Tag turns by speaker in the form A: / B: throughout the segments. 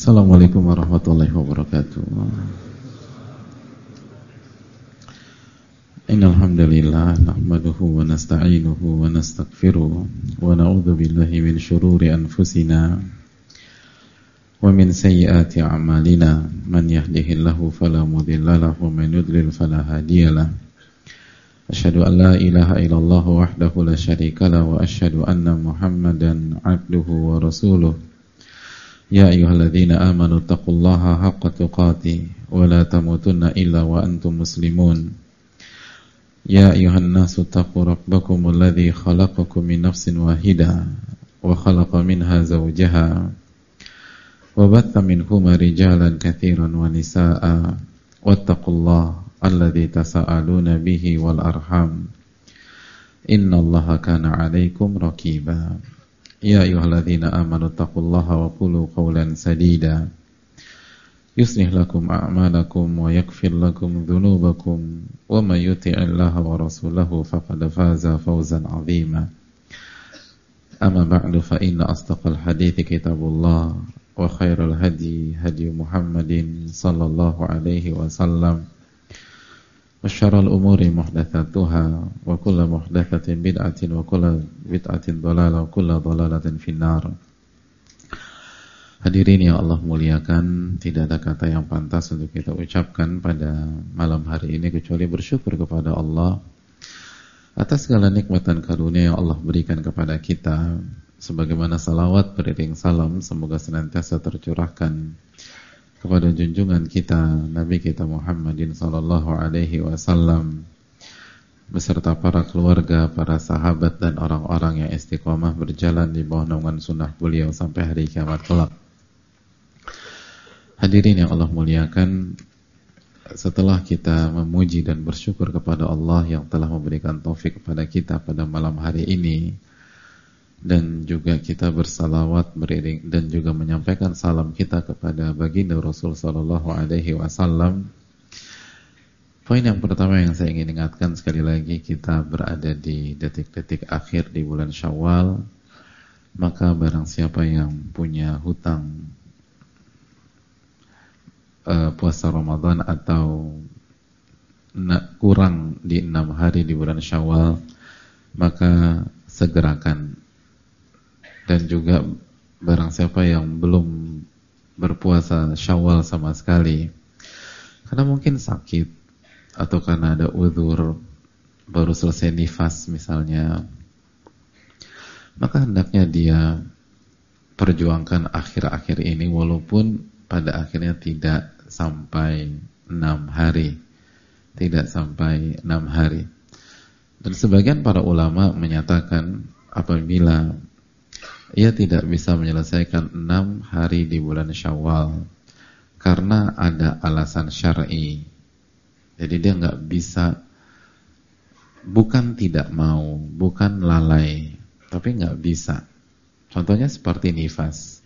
A: Assalamualaikum warahmatullahi wabarakatuh. Innal hamdalillah nahmaduhu wa nasta'inuhu wa nastaghfiruh wa na'udzu billahi min shururi anfusina wa min sayyiati a'malina man yahdihillahu fala mudilla lahu wa man yudlil fala hadiyalah. Asyhadu an la ilaha illallah wahdahu la syarika lahu wa asyhadu anna Muhammadan 'abduhu wa rasuluh. Ya ayyuhalladzina amanu taqullaha haqqa tuqatih wa la tamutunna illa wa antum muslimun. Ya ayyuhan nasu taqu rabbakumul ladzi khalaqakum min nafsin wahidah wa khalaqa minha zawjaha wa batha minhuma rijalan katsiran wa nisaa'a wattaqullaha alladzi tasaaluna bihi wal arham innallaha kana 'alaikum raqiba. Ya ayyuhalladzina amanu taqullaha wa qulu qawlan sadida yuslih lakum a'malakum wa yaghfir lakum dhunubakum wa may yuti'illaha wa rasulahu faqad faza fawzan 'azima. Amma ba'du fa inna asdaqal hadithi kitabullah wa khairal hadi hadi Muhammadin sallallahu alaihi wasallam wa syarrul umuri muhdatsatuha wa kullu muhdatsatin bid'atin wa kullu bid'atin dhalalah wa kullu dhalalatin finnar. Hadirin yang Allah muliakan, tidak ada kata yang pantas untuk kita ucapkan pada malam hari ini kecuali bersyukur kepada Allah atas segala nikmat dan karunia yang Allah berikan kepada kita, sebagaimana salawat beriring salam semoga senantiasa tercurahkan kepada junjungan kita Nabi kita Muhammadin sallallahu alaihi wasallam beserta para keluarga, para sahabat dan orang-orang yang istiqomah berjalan di bawah naungan sunnah beliau sampai hari kiamat kelak. Hadirin yang Allah muliakan, setelah kita memuji dan bersyukur kepada Allah yang telah memberikan taufik kepada kita pada malam hari ini, dan juga kita bersalawat beriring dan juga menyampaikan salam kita kepada baginda Rasul sallallahu alaihi wasallam. Poin yang pertama yang saya ingin ingatkan sekali lagi, kita berada di detik-detik akhir di bulan Syawal. Maka barang siapa yang punya hutang puasa Ramadan atau kurang di 6 hari di bulan Syawal, maka segerakan. Dan juga barang siapa yang belum berpuasa Syawal sama sekali karena mungkin sakit atau karena ada uzur, baru selesai nifas misalnya, maka hendaknya dia perjuangkan akhir-akhir ini walaupun pada akhirnya tidak sampai 6 hari. Tidak sampai 6 hari. Dan sebagian para ulama menyatakan apabila ia tidak bisa menyelesaikan 6 hari di bulan Syawal karena ada alasan syar'i, jadi dia nggak bisa, bukan tidak mau, bukan lalai, tapi nggak bisa. Contohnya seperti nifas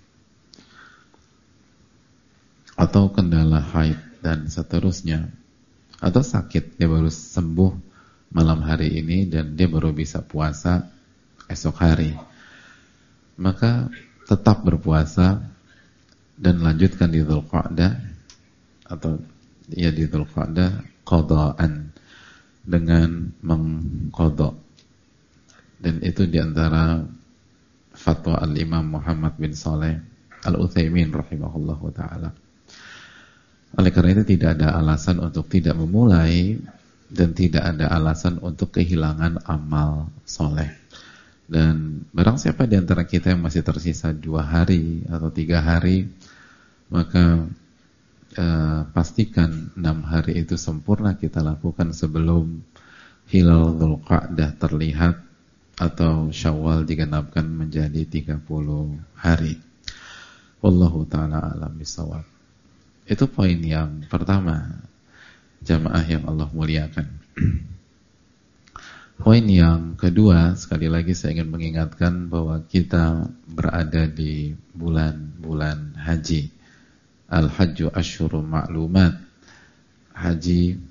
A: atau kendala haid dan seterusnya, atau sakit, dia baru sembuh malam hari ini dan dia baru bisa puasa esok hari, maka tetap berpuasa dan lanjutkan di Dzulqa'dah, atau ya di Dzulqa'dah qadaan, dengan mengqadha. Dan itu diantara fatwa Al-Imam Muhammad bin Saleh Al-Utsaimin rahimahullahu ta'ala. Oleh karena itu tidak ada alasan untuk tidak memulai dan tidak ada alasan untuk kehilangan amal soleh. Dan barang siapa di antara kita yang masih tersisa 2 hari atau 3 hari, maka pastikan 6 hari itu sempurna kita lakukan sebelum hilal Dzulqa'dah terlihat atau Syawal digenapkan menjadi 30 hari. Wallahu ta'ala a'lam bishawab. Itu poin yang pertama, jamaah yang Allah muliakan. Poin yang kedua, sekali lagi saya ingin mengingatkan bahwa kita berada di bulan-bulan haji. Al-hajju asyhurun ma'lumat. Haji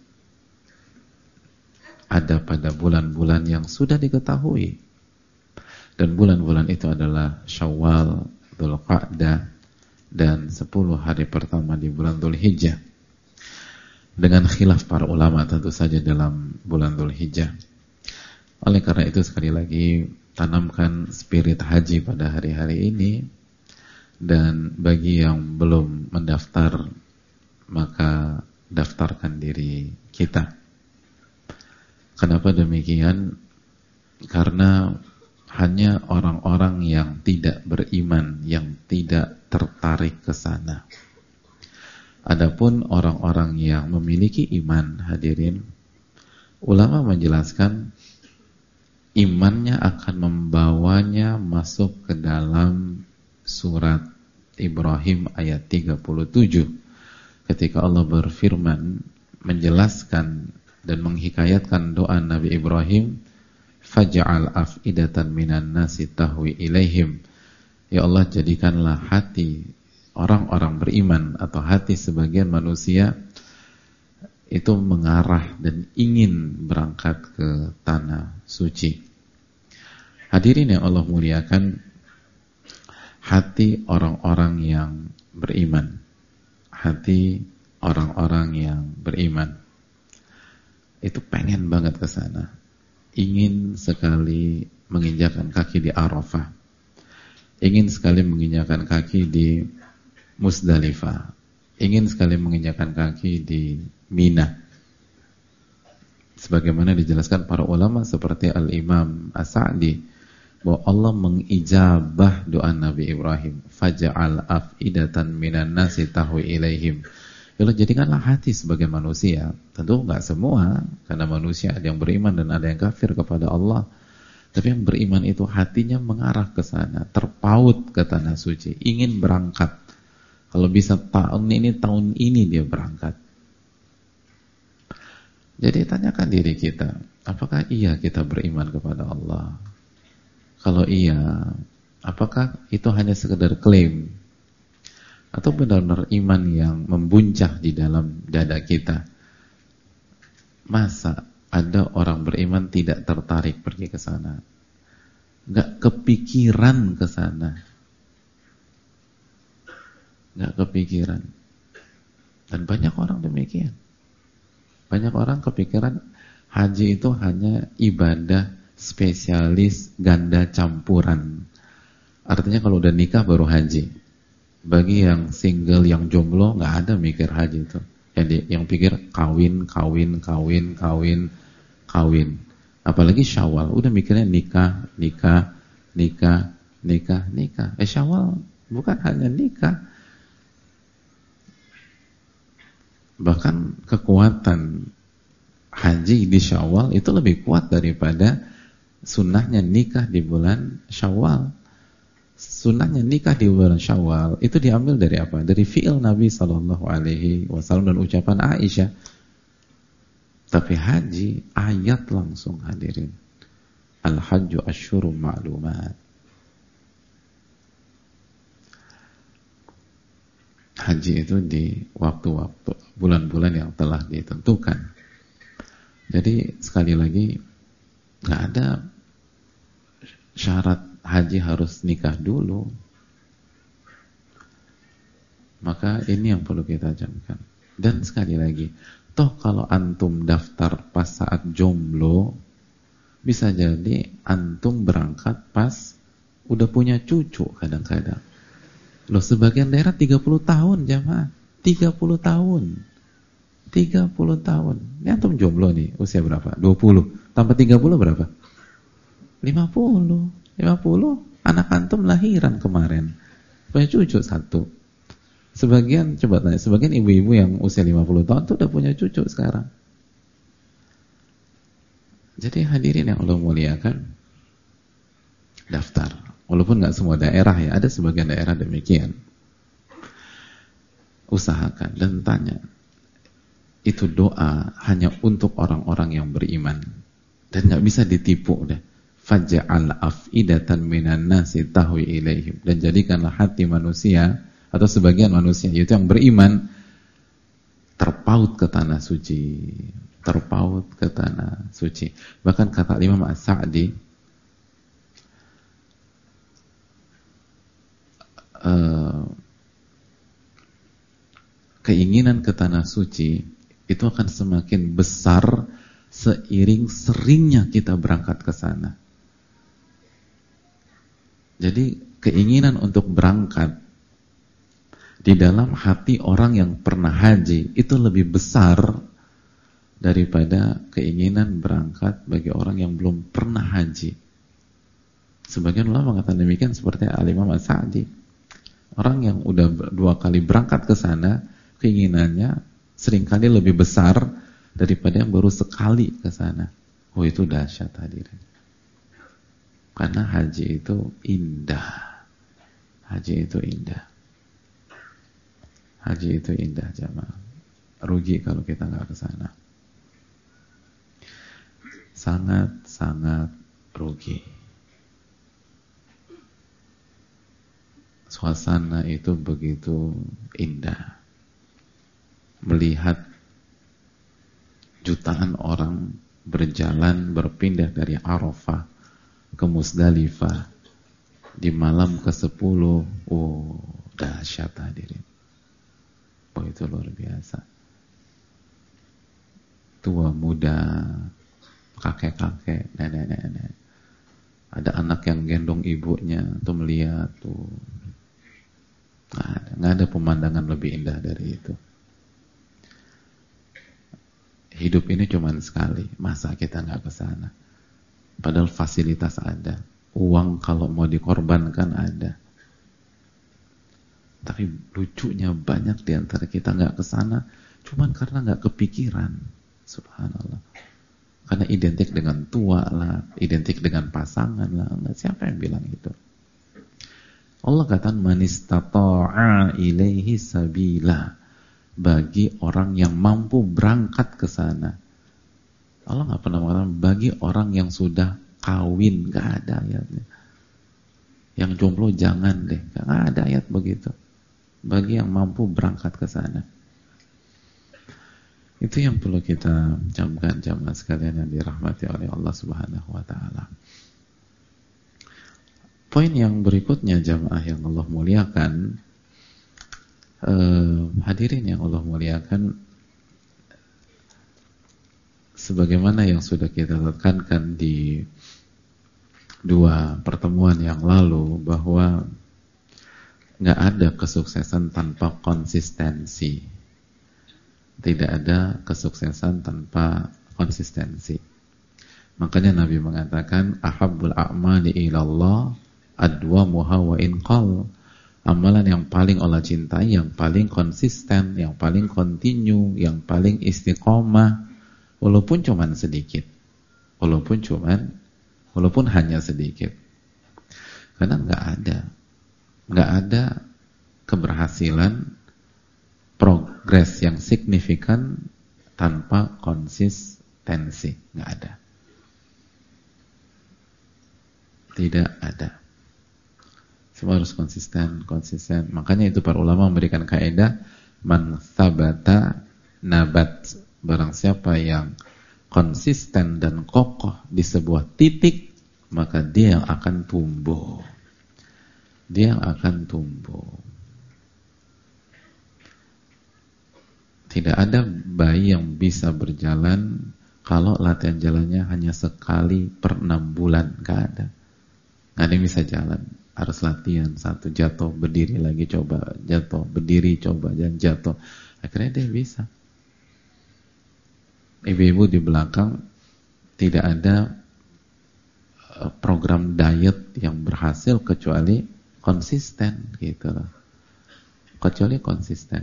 A: ada pada bulan-bulan yang sudah diketahui. Dan bulan-bulan itu adalah Syawal, Dzulqa'dah, dan 10 hari pertama di bulan Dzulhijjah. Dengan khilaf para ulama tentu saja dalam bulan Dzulhijjah. Oleh karena itu sekali lagi tanamkan spirit haji pada hari-hari ini, dan bagi yang belum mendaftar maka daftarkan diri kita. Kenapa demikian? Karena hanya orang-orang yang tidak beriman yang tidak tertarik ke sana. Adapun orang-orang yang memiliki iman, hadirin, ulama menjelaskan imannya akan membawanya masuk ke dalam surat Ibrahim ayat 37 ketika Allah berfirman menjelaskan dan menghikayatkan doa Nabi Ibrahim, faj'al af'idatan minan nasi tahwi ilaihim. Ya Allah, jadikanlah hati orang-orang beriman atau hati sebagian manusia itu mengarah dan ingin berangkat ke tanah suci. Hadirin yang Allah muliakan, hati orang-orang yang beriman, hati orang-orang yang beriman itu pengen banget ke sana, ingin sekali menginjakkan kaki di Arafah, ingin sekali menginjakkan kaki di Musdalifah, ingin sekali menginjakkan kaki di Mina. Sebagaimana dijelaskan para ulama seperti Al-Imam As-Sa'di bahwa Allah mengijabah doa Nabi Ibrahim, faj'al af'idatan minan nasi tahwi ilaihim. Kalau jadikanlah hati sebagai manusia, tentu enggak semua, karena manusia ada yang beriman dan ada yang kafir kepada Allah. Tapi yang beriman itu hatinya mengarah ke sana, terpaut ke tanah suci, ingin berangkat. Kalau bisa tahun ini dia berangkat. Jadi tanyakan diri kita, apakah iya kita beriman kepada Allah? Kalau iya, apakah itu hanya sekedar klaim? Atau benar-benar iman yang membuncah di dalam dada kita? Masa ada orang beriman tidak tertarik pergi ke sana? Gak kepikiran ke sana? Gak kepikiran. Dan banyak orang demikian. Banyak orang kepikiran haji itu hanya ibadah spesialis ganda campuran. Artinya kalau udah nikah baru haji. Bagi yang single, yang jomblo, nggak ada mikir haji itu. Yang pikir kawin. Apalagi Syawal, udah mikirnya nikah. Syawal bukan hanya nikah. Bahkan kekuatan haji di Syawal itu lebih kuat daripada sunnahnya nikah di bulan Syawal. Sunnahnya nikah di bulan Syawal itu diambil dari apa? Dari fi'il Nabi SAW dan ucapan Aisyah. Tapi haji ayat langsung, hadirin. Al-hajju asyhurun ma'lumat. Haji itu di waktu-waktu, bulan-bulan yang telah ditentukan. Jadi sekali lagi, nggak ada syarat haji harus nikah dulu. Maka ini yang perlu kita camkan. Dan sekali lagi, toh kalau antum daftar pas saat jomblo, bisa jadi antum berangkat pas udah punya cucu kadang-kadang. Loh, sebagian daerah 30 tahun jamaah. 30 tahun. 30 tahun. Ini antum jomblo nih, usia berapa? 20. Tambah 30 berapa? 50. Anak antum lahiran kemarin, punya cucu 1. Sebagian, coba tanya, sebagian ibu-ibu yang usia 50 tahun tuh udah punya cucu sekarang. Jadi hadirin yang Allah muliakan, daftar. Walaupun gak semua daerah ya, ada sebagian daerah demikian. Usahakan dan tanya. Itu doa hanya untuk orang-orang yang beriman. Dan gak bisa ditipu deh. Faj'al af'idatan minan nasi tahwi ilaihim. Dan jadikanlah hati manusia atau sebagian manusia, yaitu yang beriman, terpaut ke tanah suci. Terpaut ke tanah suci. Bahkan kata Imam As-Sa'di, keinginan ke tanah suci itu akan semakin besar seiring seringnya kita berangkat ke sana. Jadi keinginan untuk berangkat di dalam hati orang yang pernah haji itu lebih besar daripada keinginan berangkat bagi orang yang belum pernah haji. Sebagian ulama mengatakan demikian seperti Al-Imam As-Sa'di. Orang yang udah 2 kali berangkat ke sana, keinginannya seringkali lebih besar daripada yang baru sekali ke sana. Oh, itu dahsyat hadirin. Karena haji itu indah. Haji itu indah. Haji itu indah, jamaah. Rugi kalau kita nggak ke sana. Sangat-sangat rugi. Suasana itu begitu indah. Melihat jutaan orang berjalan berpindah dari Arafah ke Musdalifah di malam ke-10. Oh, dahsyat hadirin. Oh, itu luar biasa. Tua muda, kakek-kakek, nenek-nenek. Ada anak yang gendong ibunya tuh melihat tuh. Nggak ada pemandangan lebih indah dari itu. Hidup ini cuma sekali, masa kita nggak ke sana? Padahal fasilitas ada, uang kalau mau dikorbankan ada. Tapi lucunya banyak di antara kita nggak ke sana, cuman karena nggak kepikiran. Subhanallah. Karena identik dengan tua lah, identik dengan pasangan lah. Enggak, siapa yang bilang itu? Allah katakan man istata'a ilaihi sabila, bagi orang yang mampu berangkat ke sana. Allah nggak pernah mengatakan bagi orang yang sudah kawin, nggak ada ayatnya. Yang jomblo jangan deh, nggak ada ayat begitu. Bagi yang mampu berangkat ke sana. Itu yang perlu kita camkan jamaah sekalian yang dirahmati oleh Allah Subhanahu wa taala. Poin yang berikutnya jamaah yang Allah muliakan, hadirin yang Allah muliakan, sebagaimana yang sudah kita tekankan di 2 pertemuan yang lalu, bahwa nggak ada kesuksesan tanpa konsistensi. Tidak ada kesuksesan tanpa konsistensi. Makanya Nabi mengatakan ahabbul a'mali ilallah adwamuha wa in qall. Amalan yang paling Allah cintai, yang paling konsisten, yang paling kontinu, yang paling istiqomah, walaupun cuman sedikit. Walaupun hanya sedikit. Karena nggak ada keberhasilan, progres yang signifikan tanpa konsistensi. Nggak ada. Tidak ada. Semua harus konsisten. Makanya itu para ulama memberikan kaidah man thabata nabat. Barang siapa yang konsisten dan kokoh di sebuah titik, maka dia akan tumbuh. Dia akan tumbuh. Tidak ada bayi yang bisa berjalan kalau latihan jalannya hanya sekali per 6 bulan. Gak ada. Gak ada yang bisa jalan. Harus latihan, 1 jatuh, berdiri lagi, coba jatuh, berdiri, coba, dan jatuh. Akhirnya dia bisa. Ibu-ibu di belakang, tidak ada program diet yang berhasil kecuali konsisten, gitu loh. Kecuali konsisten.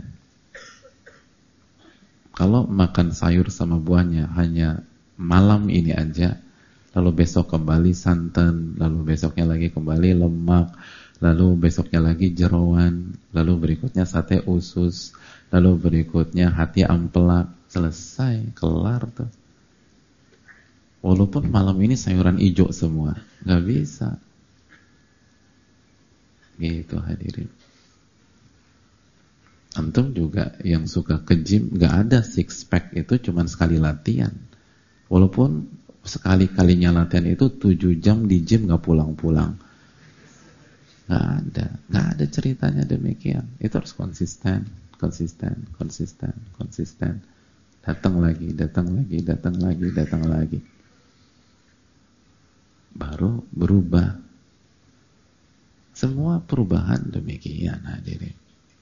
A: Kalau makan sayur sama buahnya hanya malam ini aja, lalu besok kembali santan, lalu besoknya lagi kembali lemak, lalu besoknya lagi jeroan, lalu berikutnya sate usus, lalu berikutnya hati ampelak, selesai, kelar tuh. Walaupun malam ini sayuran hijau semua, nggak bisa. Gitu hadirin. Antum juga yang suka ke gym, nggak ada six pack itu cuman sekali latihan. Walaupun sekali-kalinya latihan itu 7 jam di gym nggak pulang-pulang. Nggak ada ceritanya demikian. Itu harus konsisten. konsisten. Datang lagi. Baru berubah. Semua perubahan demikian, hadirin.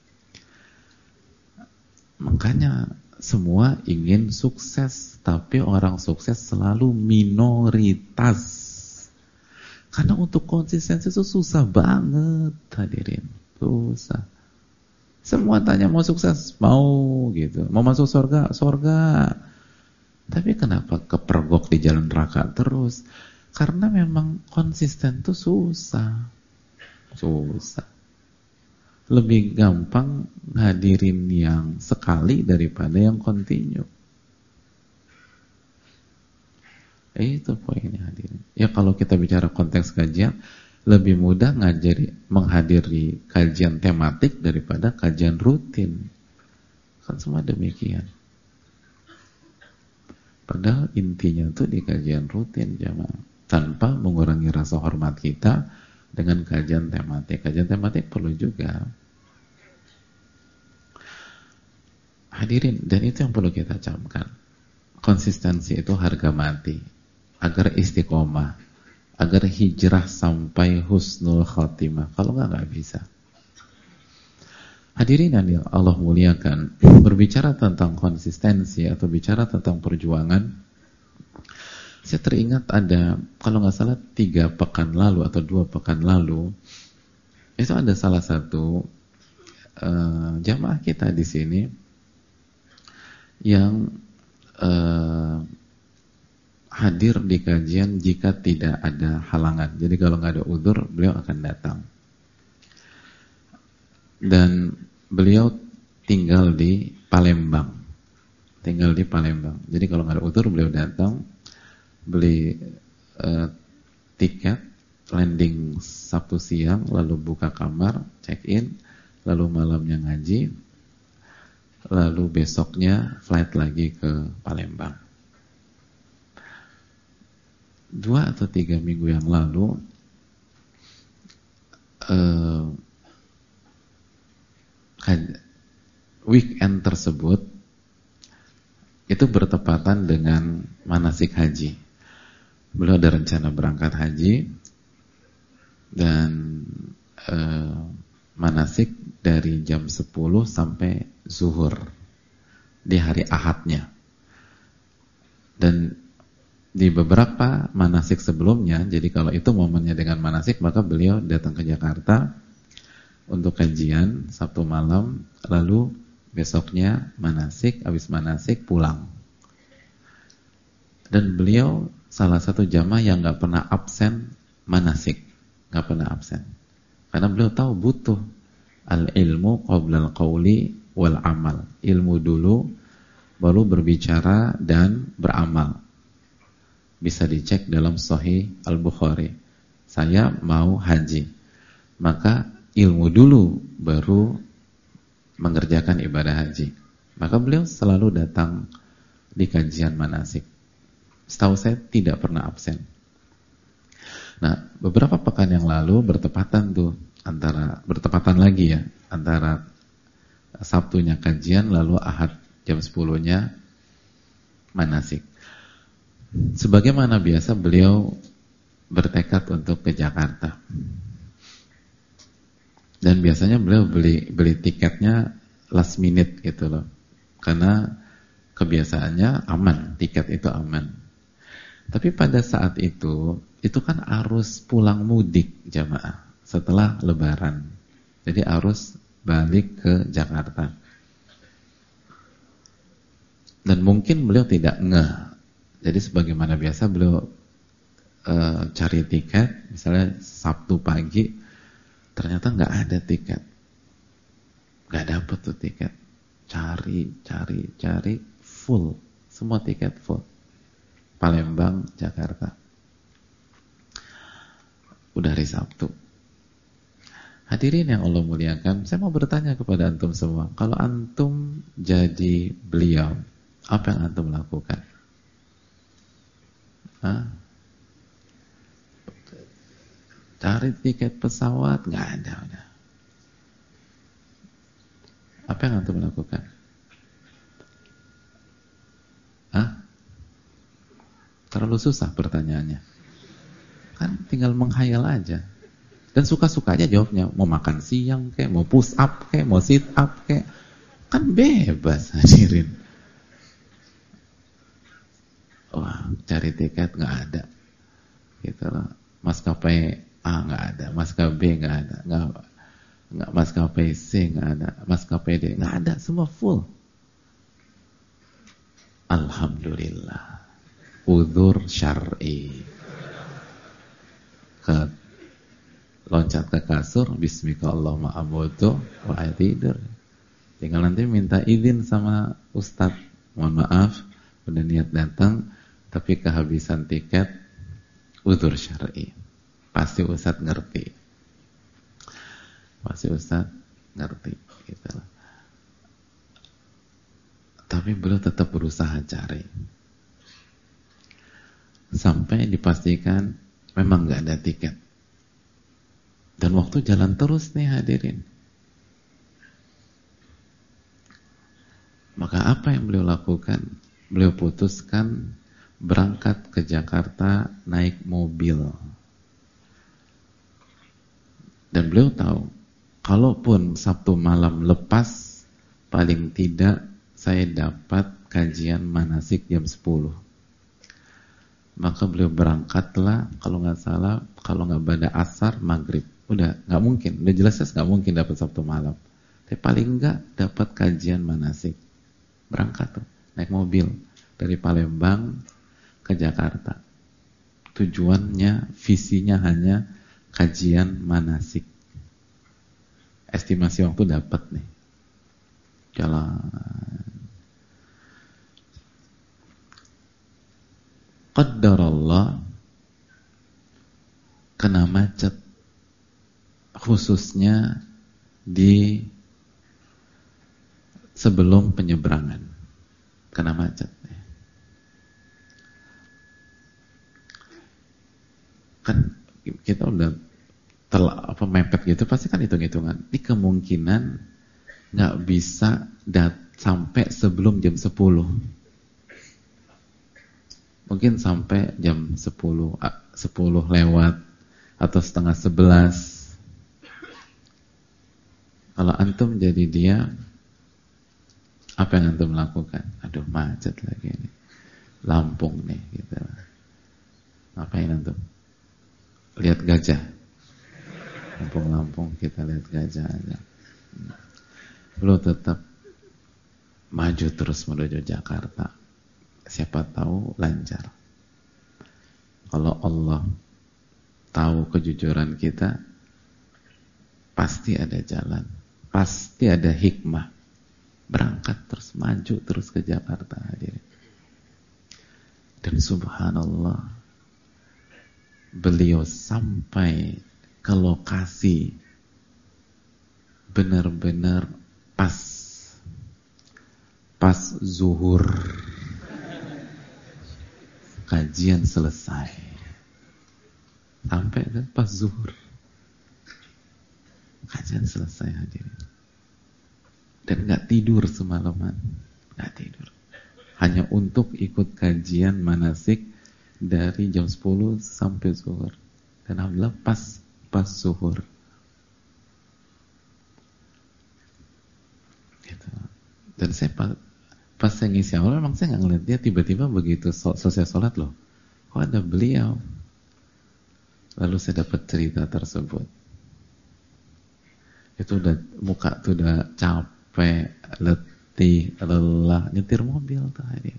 A: Makanya semua ingin sukses, tapi orang sukses selalu minoritas. Karena untuk konsistensi itu susah banget, hadirin. Susah. Semua tanya mau sukses, mau gitu. Mau masuk surga. Tapi kenapa kepergok di jalan neraka terus? Karena memang konsisten itu susah. Lebih gampang ngadirin yang sekali daripada yang continue. Itu poinnya, hadirin. Ya kalau kita bicara konteks kajian, lebih mudah menghadiri kajian tematik daripada kajian rutin. Kan semua demikian. Padahal intinya tuh di kajian rutin, jamaah. Tanpa mengurangi rasa hormat kita dengan kajian tematik. Kajian tematik perlu juga. Hadirin, dan itu yang perlu kita camkan. Konsistensi itu harga mati. Agar istiqomah, agar hijrah sampai husnul khatimah. Kalau nggak bisa. Hadirin yang Allah muliakan, berbicara tentang konsistensi atau bicara tentang perjuangan, saya teringat ada, kalau nggak salah 3 pekan lalu atau 2 pekan lalu, itu ada salah satu jamaah kita di sini yang hadir di kajian jika tidak ada halangan. Jadi kalau nggak ada udzur, beliau akan datang. Dan beliau tinggal di Palembang. Jadi kalau nggak ada udzur, beliau datang, beli tiket, landing Sabtu siang, lalu buka kamar, check in, lalu malamnya ngaji, lalu besoknya flight lagi ke Palembang. 2 atau 3 minggu yang lalu weekend tersebut itu bertepatan dengan manasik haji. Beliau ada rencana berangkat haji dan manasik dari jam 10 sampai zuhur di hari Ahadnya. Dan di beberapa manasik sebelumnya, jadi kalau itu momennya dengan manasik, maka beliau datang ke Jakarta untuk kajian Sabtu malam, lalu besoknya manasik, habis manasik pulang. Dan beliau salah satu jamaah yang nggak pernah absen manasik, nggak pernah absen, karena beliau tahu butuh al-ilmu qabla al-qawli wal amal, ilmu dulu baru berbicara dan beramal. Bisa dicek dalam Sahih Al-Bukhari. Saya mau haji, maka ilmu dulu baru mengerjakan ibadah haji. Maka beliau selalu datang di kajian manasik. Setahu saya tidak pernah absen. Nah, beberapa pekan yang lalu bertepatan lagi ya, antara Sabtunya kajian lalu Ahad jam 10-nya manasik. Sebagaimana biasa beliau bertekad untuk ke Jakarta. Dan biasanya beliau beli tiketnya last minute gitu loh. Karena kebiasaannya aman, tiket itu aman. Tapi pada saat itu kan arus pulang mudik jamaah setelah lebaran. Jadi arus balik ke Jakarta. Dan mungkin beliau tidak ngeh. Jadi sebagaimana biasa beliau cari tiket, misalnya Sabtu pagi, ternyata nggak ada tiket, nggak dapet tuh tiket. Cari, full, semua tiket full. Palembang, Jakarta. Udah hari Sabtu. Hadirin yang Allah muliakan, saya mau bertanya kepada antum semua, kalau antum jadi beliau, apa yang antum lakukan? Cari tiket pesawat nggak ada udah. Apa yang antum lakukan? Hah? Terlalu susah pertanyaannya. Kan tinggal menghayal aja. Dan suka-suka aja jawabnya. Mau makan siang kek, mau push up kek, mau sit up kek. Kan bebas hadirin. Wah, cari tiket nggak ada. Gitu loh. Maskapai A nggak ada, maskapai B nggak ada, nggak maskapai C nggak ada, maskapai D nggak ada, semua full. Alhamdulillah. Udzur syar'i. Loncat ke kasur, bismika Allahumma amutu wa tidur. Tinggal nanti minta izin sama ustadz. Mohon maaf, udah niat datang, tapi kehabisan tiket. Udzur syar'i. Pasti ustadz ngerti. Pasti ustadz ngerti. Gitu. Tapi beliau tetap berusaha cari. Sampai dipastikan memang nggak ada tiket. Dan waktu jalan terus nih hadirin. Maka apa yang beliau lakukan? Beliau putuskan berangkat ke Jakarta naik mobil. Dan beliau tahu, kalaupun Sabtu malam lepas, paling tidak saya dapat kajian manasik jam 10. Maka beliau berangkatlah, kalau nggak salah, kalau nggak pada asar, maghrib. Udah, nggak mungkin, udah jelas nggak mungkin dapat Sabtu malam. Tapi paling nggak dapat kajian manasik. Berangkat tuh, naik mobil dari Palembang ke Jakarta. Tujuannya, visinya hanya kajian manasik. Estimasi waktu dapat nih. Jalan. Qaddarallah kena macet, khususnya di sebelum penyeberangan. Kena macet. Kan kita udah mepet gitu, pasti kan hitung-hitungan. Ini kemungkinan nggak bisa sampai sebelum jam 10. Mungkin sampai jam 10 lewat atau setengah 11. Kalau antum jadi dia, apa yang antum lakukan? Aduh, macet lagi nih. Lampung nih gitu. Ngapain antum? Lihat gajah. Lampung-lampung kita lihat gajah aja. Lu tetap maju terus menuju Jakarta. Siapa tahu lancar. Kalau Allah tahu kejujuran kita, pasti ada jalan, pasti ada hikmah. Berangkat terus, maju terus ke Jakarta hadirin. Dan subhanallah, beliau sampai ke lokasi benar-benar pas zuhur. Kajian selesai. Sampai kan pas zuhur. Kajian selesai hadirin. Dan gak tidur semalaman. Gak tidur. Hanya untuk ikut kajian manasik dari jam 10 sampai zuhur. Dan alhamdulillah pas zuhur. Gitu. Dan saya pas saya ngisi awal, memang saya nggak ngeliat dia, tiba-tiba begitu selesai sholat loh, kok ada beliau. Lalu saya dapat cerita tersebut. Itu udah muka tuh udah capek, letih, lelah, nyetir mobil tadi.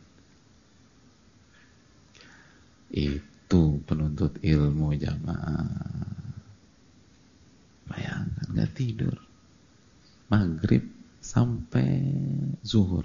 A: Itu penuntut ilmu jamaah. Bayangkan nggak tidur, maghrib sampai zuhur.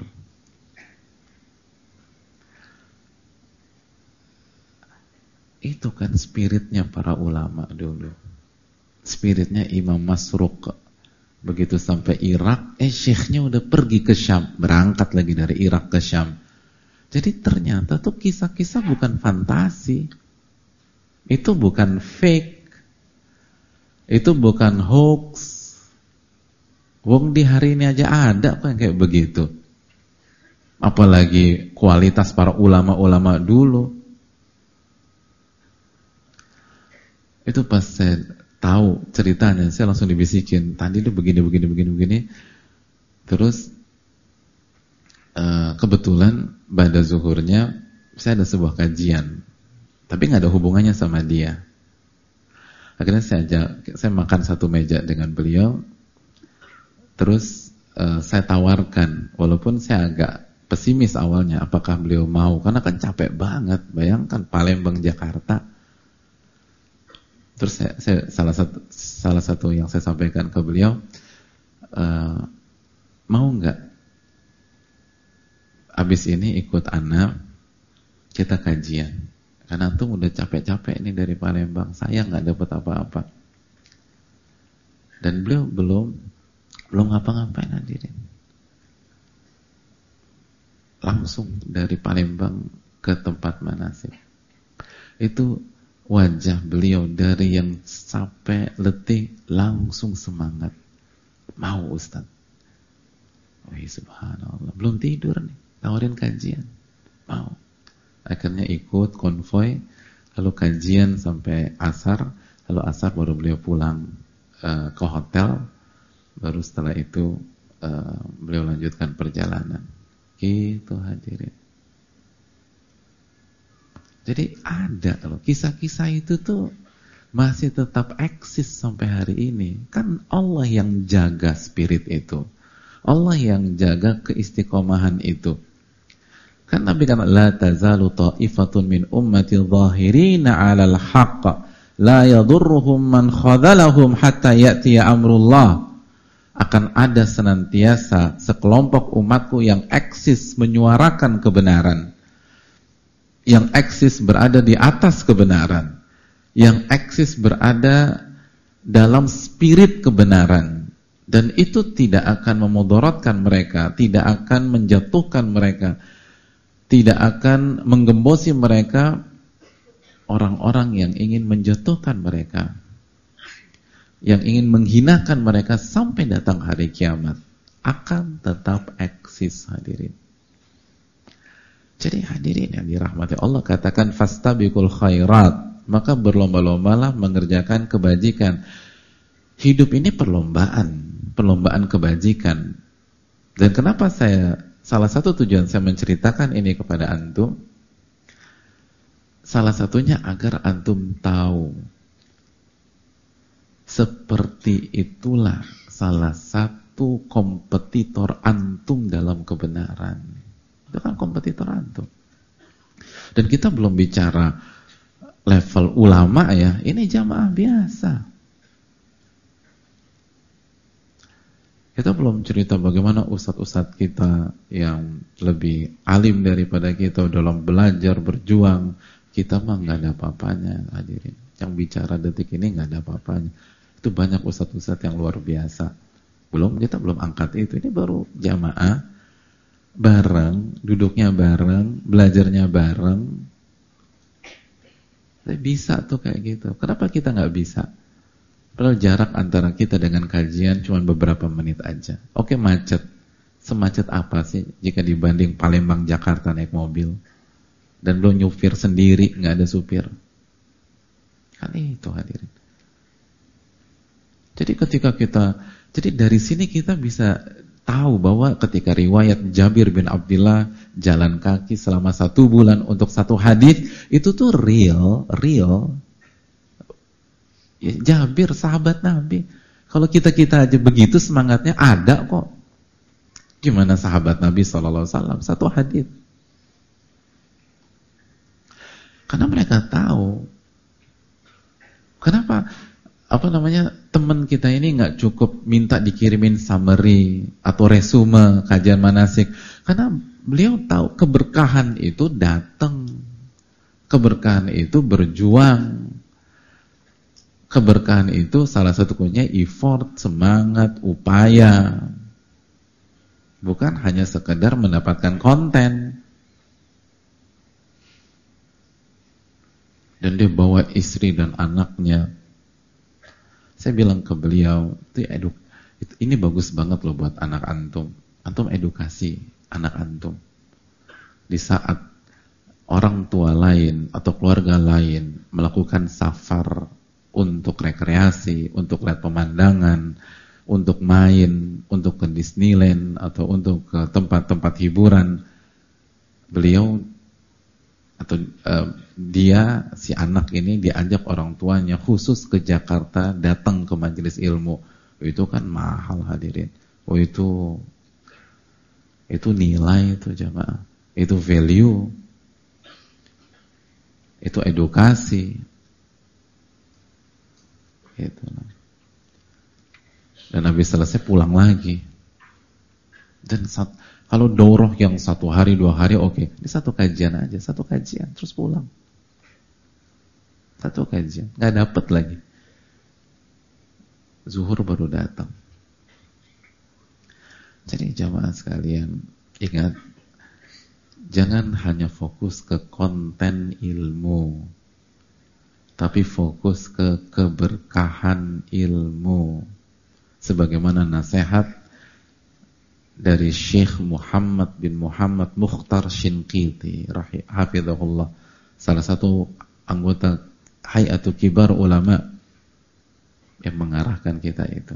A: Itu kan spiritnya para ulama dulu. Spiritnya Imam Masruq. Begitu sampai Irak, syekhnya udah pergi ke Syam, berangkat lagi dari Irak ke Syam. Jadi ternyata tuh kisah-kisah bukan fantasi. Itu bukan fake. Itu bukan hoax. Wong di hari ini aja ada kok yang kayak begitu. Apalagi kualitas para ulama-ulama dulu. Itu pas saya tahu ceritanya, saya langsung dibisikin, tadi itu begini. Terus kebetulan pada zuhurnya saya ada sebuah kajian, tapi nggak ada hubungannya sama dia. Akhirnya saya makan satu meja dengan beliau. Terus saya tawarkan, walaupun saya agak pesimis awalnya, apakah beliau mau, karena kan capek banget, bayangkan Palembang Jakarta. Terus saya salah satu yang saya sampaikan ke beliau, mau nggak abis ini ikut anak kita kajian, karena antum udah capek-capek nih dari Palembang, saya nggak dapat apa-apa. Dan beliau belum ngapa-ngapain, hadirin. Langsung dari Palembang ke tempat manasik. Itu wajah beliau dari yang capek, letih, langsung semangat. Mau Ustaz. Subhanallah. Belum tidur nih, tawarin kajian. Mau. Akhirnya ikut konvoy, lalu kajian sampai asar, lalu asar baru beliau pulang ke hotel. Baru setelah itu beliau lanjutkan perjalanan. Gitu hadirin. Jadi ada loh, kisah-kisah itu tuh masih tetap eksis sampai hari ini. Kan Allah yang jaga spirit itu, Allah yang jaga keistiqomahan itu. Kan Nabi kan, la tazalu ta'ifatun min ummati zahirina 'alal haqq la yadurruhum man khadhalahum hatta ya'tiya amrullah. Akan ada senantiasa sekelompok umatku yang eksis menyuarakan kebenaran, yang eksis berada di atas kebenaran, yang eksis berada dalam spirit kebenaran, dan itu tidak akan memudaratkan mereka, tidak akan menjatuhkan mereka, tidak akan menggembosi mereka orang-orang yang ingin menjatuhkan mereka, yang ingin menghinakan mereka sampai datang hari kiamat, akan tetap eksis hadirin. Jadi hadirin yang dirahmati Allah, katakan fastabiqul khairat, maka berlomba-lombalah mengerjakan kebajikan. Hidup ini perlombaan kebajikan. Dan kenapa salah satu tujuan saya menceritakan ini kepada antum, salah satunya agar antum tahu, seperti itulah salah satu kompetitor antum dalam kebenaran. Itu kan kompetitor antum. Dan kita belum bicara level ulama ya, ini jamaah biasa. Kita belum cerita bagaimana ustadz-ustadz kita yang lebih alim daripada kita dalam belajar, berjuang. Kita mah nggak ada apa-apanya hadirin. Yang bicara detik ini nggak ada apa-apanya. Itu banyak ustadz-ustadz yang luar biasa. Kita belum angkat itu. Ini baru jamaah, bareng, duduknya bareng, belajarnya bareng. Bisa tuh kayak gitu. Kenapa kita nggak bisa? Padahal jarak antara kita dengan kajian cuma beberapa menit aja. Oke, macet. Semacet apa sih jika dibanding Palembang Jakarta naik mobil? Dan lo nyupir sendiri, nggak ada supir. Kan itu hadirin. Jadi dari sini kita bisa tahu bahwa ketika riwayat Jabir bin Abdullah jalan kaki selama 1 bulan untuk 1 hadis, itu tuh real. Ya, Jabir sahabat Nabi. Kalau kita aja begitu semangatnya, ada kok. Gimana sahabat Nabi SAW 1 hadis? Karena mereka tahu. Kenapa? Teman kita ini nggak cukup minta dikirimin summary atau resume kajian manasik, karena beliau tahu keberkahan itu datang, keberkahan itu berjuang, keberkahan itu salah satu kuncinya effort, semangat, upaya, bukan hanya sekedar mendapatkan konten. Dan dia bawa istri dan anaknya. Saya bilang ke beliau, Ini bagus banget loh buat anak antum. Antum edukasi anak antum. Di saat orang tua lain atau keluarga lain melakukan safar untuk rekreasi, untuk lihat pemandangan, untuk main, untuk ke Disneyland atau untuk ke tempat-tempat hiburan, beliau atau dia, si anak ini diajak orang tuanya khusus ke Jakarta datang ke majelis ilmu. Itu kan mahal hadirin. Itu nilai, itu jamaah, itu value, itu edukasi. Gitu. Dan habis selesai pulang lagi. Dan kalau daurah yang 1 hari 2 hari oke. Ini 1 kajian aja, 1 kajian terus pulang. 1 kajian, nggak dapet lagi. Zuhur baru datang. Jadi jamaah sekalian, ingat, jangan hanya fokus ke konten ilmu, tapi fokus ke keberkahan ilmu. Sebagaimana nasihat dari Syekh Muhammad bin Muhammad Mukhtar Shinqiti hafizahullah, salah satu anggota Hayatul Kibar Ulama yang mengarahkan kita itu.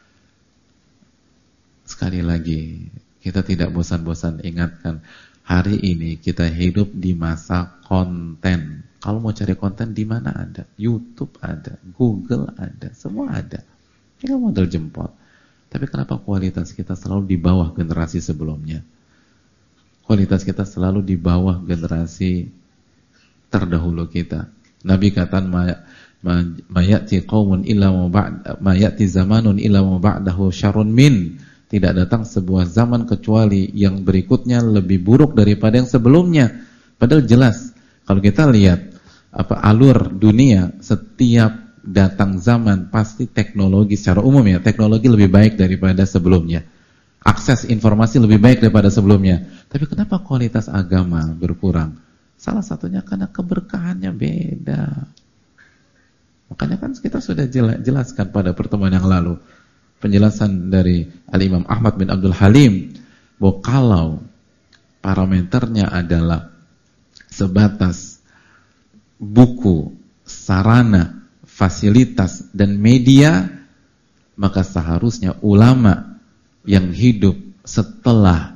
A: Sekali lagi, kita tidak bosan-bosan ingatkan, hari ini kita hidup di masa konten. Kalau mau cari konten di mana ada? YouTube ada, Google ada, semua ada. Tinggal modal jempol. Tapi kenapa kualitas kita selalu di bawah generasi sebelumnya? Kualitas kita selalu di bawah generasi terdahulu kita. Nabi kata, mayati qaumun illa mayati zamanun illa ba'dahu syarrun min. Tidak datang sebuah zaman kecuali yang berikutnya lebih buruk daripada yang sebelumnya. Padahal jelas kalau kita lihat alur dunia, setiap datang zaman pasti teknologi secara umum ya, teknologi lebih baik daripada sebelumnya. Akses informasi lebih baik daripada sebelumnya. Tapi kenapa kualitas agama berkurang? Salah satunya karena keberkahannya beda. Makanya kan kita sudah jelaskan pada pertemuan yang lalu, penjelasan dari Al-Imam Ahmad bin Abdul Halim, bahwa kalau parameternya adalah sebatas buku, sarana, fasilitas, dan media, maka seharusnya ulama yang hidup setelah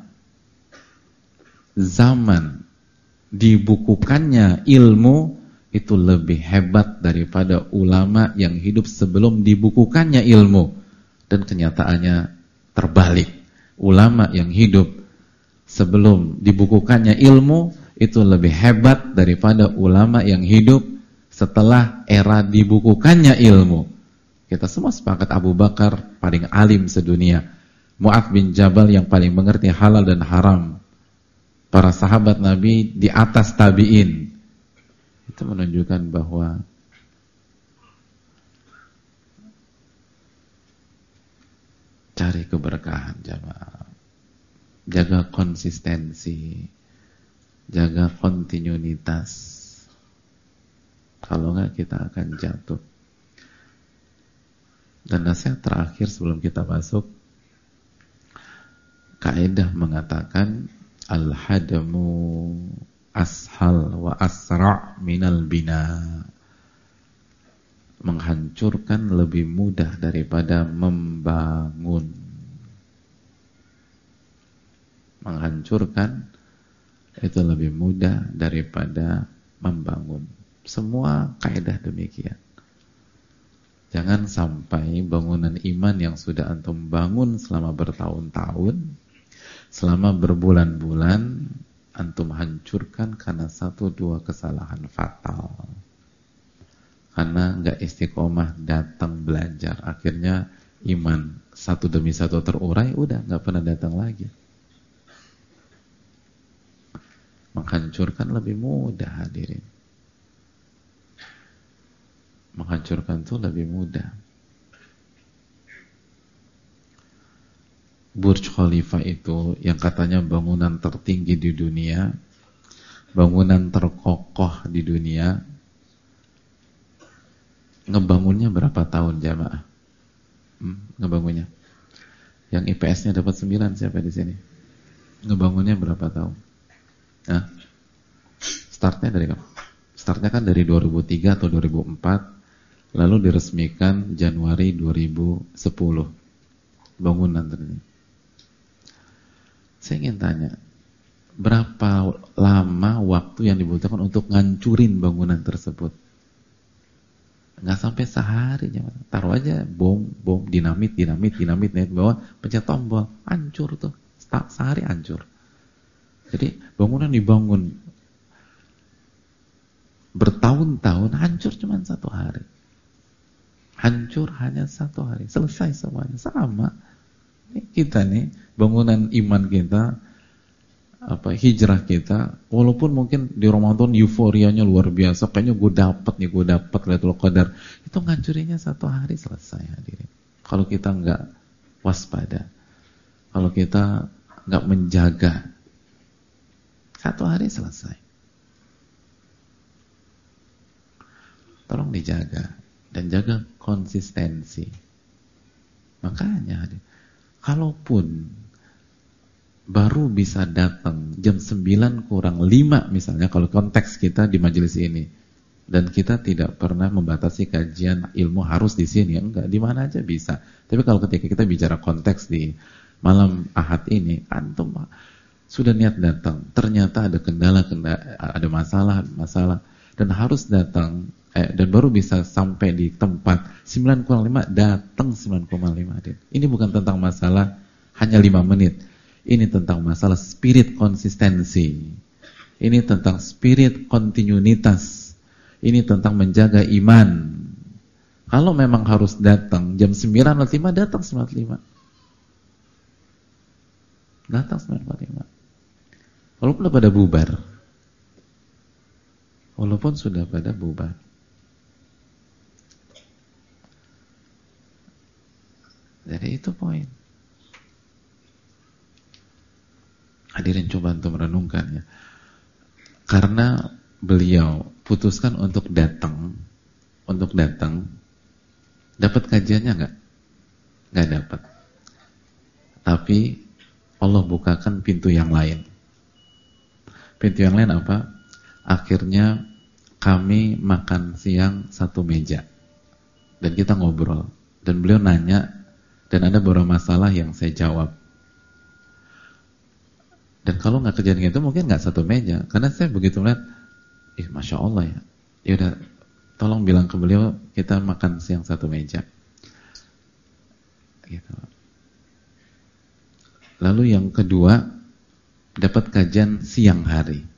A: zaman dibukukannya ilmu itu lebih hebat daripada ulama yang hidup sebelum dibukukannya ilmu. Dan kenyataannya terbalik. Ulama yang hidup sebelum dibukukannya ilmu itu lebih hebat daripada ulama yang hidup setelah era dibukukannya ilmu. Kita semua sepakat Abu Bakar paling alim sedunia, Mu'adz bin Jabal yang paling mengerti halal dan haram, para sahabat Nabi di atas tabi'in. Itu menunjukkan bahwa cari keberkahan jamaah, jaga konsistensi, jaga kontinuitas. Kalau enggak kita akan jatuh. Dan nasihat terakhir sebelum kita masuk, kaidah mengatakan al-hadamu ashal wa asra' minal bina. Menghancurkan lebih mudah daripada membangun. Menghancurkan itu lebih mudah daripada membangun. Semua kaidah demikian. Jangan sampai bangunan iman yang sudah antum bangun selama bertahun-tahun, selama berbulan-bulan, antum hancurkan karena 1-2 kesalahan fatal. Karena nggak istiqomah datang belajar, akhirnya iman satu demi satu terurai, udah nggak pernah datang lagi. Menghancurkan lebih mudah hadirin. Menghancurkan itu lebih mudah. Burj Khalifa itu yang katanya bangunan tertinggi di dunia, bangunan terkokoh di dunia, ngebangunnya berapa tahun jamaah? Ngebangunnya Yang IPS-nya dapat 9 siapa di sini? Ngebangunnya berapa tahun? Nah, startnya dari kapan? Startnya kan dari 2003 atau 2004, lalu diresmikan Januari 2010 bangunan ternyata. Saya ingin tanya, berapa lama waktu yang dibutuhkan untuk ngancurin bangunan tersebut? Nggak sampai sehari, taruh aja bom, dinamit naik bawah, pencet tombol, hancur tuh, sehari hancur. Jadi bangunan dibangun bertahun-tahun, hancur cuma 1 hari. Hancur hanya 1 hari, selesai semuanya. Sama kita nih, bangunan iman kita, hijrah kita, walaupun mungkin di Ramadan euforianya luar biasa, kayaknya gue dapat Lailatul Qadar, itu ngancurinnya 1 hari selesai, hadirin. Kalau kita nggak waspada, kalau kita nggak menjaga, 1 hari selesai. Tolong dijaga dan jaga konsistensi. Makanya, kalaupun baru bisa datang jam 9 kurang 5 misalnya, kalau konteks kita di majelis ini, dan kita tidak pernah membatasi kajian ilmu harus di sini, enggak, di mana aja bisa. Tapi kalau ketika kita bicara konteks di malam Ahad ini, antum sudah niat datang, ternyata ada kendala, ada masalah, dan harus datang, dan baru bisa sampai di tempat 9:05, datang 9:05. Ini bukan tentang masalah hanya 5 menit. Ini tentang masalah spirit konsistensi. Ini tentang spirit kontinuitas. Ini tentang menjaga iman. Kalau memang harus datang jam 9:05, datang 9:05. Datang 9:05. Walaupun sudah pada bubar. Jadi itu poin. Hadirin, coba untuk merenungkan ya. Karena beliau putuskan untuk datang, dapat kajiannya enggak? Enggak dapat. Tapi Allah bukakan pintu yang lain. Pintu yang lain apa? Akhirnya kami makan siang 1 meja. Dan kita ngobrol. Dan beliau nanya, dan ada beberapa masalah yang saya jawab. Dan kalau nggak kejadian gitu mungkin nggak 1 meja, karena saya begitu melihat, masya Allah ya. Ya udah, tolong bilang ke beliau kita makan siang 1 meja. Gitu. Lalu yang kedua, dapat kajian siang hari.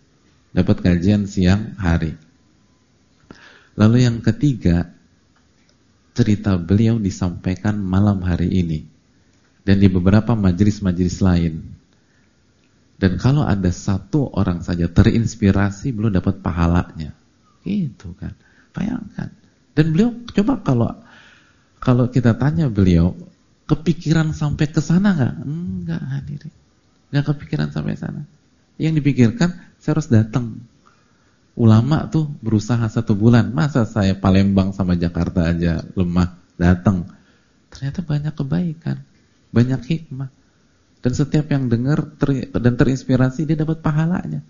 A: Lalu yang ketiga, cerita beliau disampaikan malam hari ini dan di beberapa majelis-majelis lain. Dan kalau ada 1 orang saja terinspirasi, beliau dapat pahalanya. Gitu kan. Bayangkan. Dan beliau, coba kalau kita tanya beliau, kepikiran sampai ke sana enggak? Enggak, hadirin. Enggak kepikiran sampai sana. Yang dipikirkan, saya harus datang. Ulama tuh berusaha 1 bulan. Masa saya Palembang sama Jakarta aja lemah, datang. Ternyata banyak kebaikan, banyak hikmah. Dan setiap yang dengar dan terinspirasi, dia dapat pahalanya.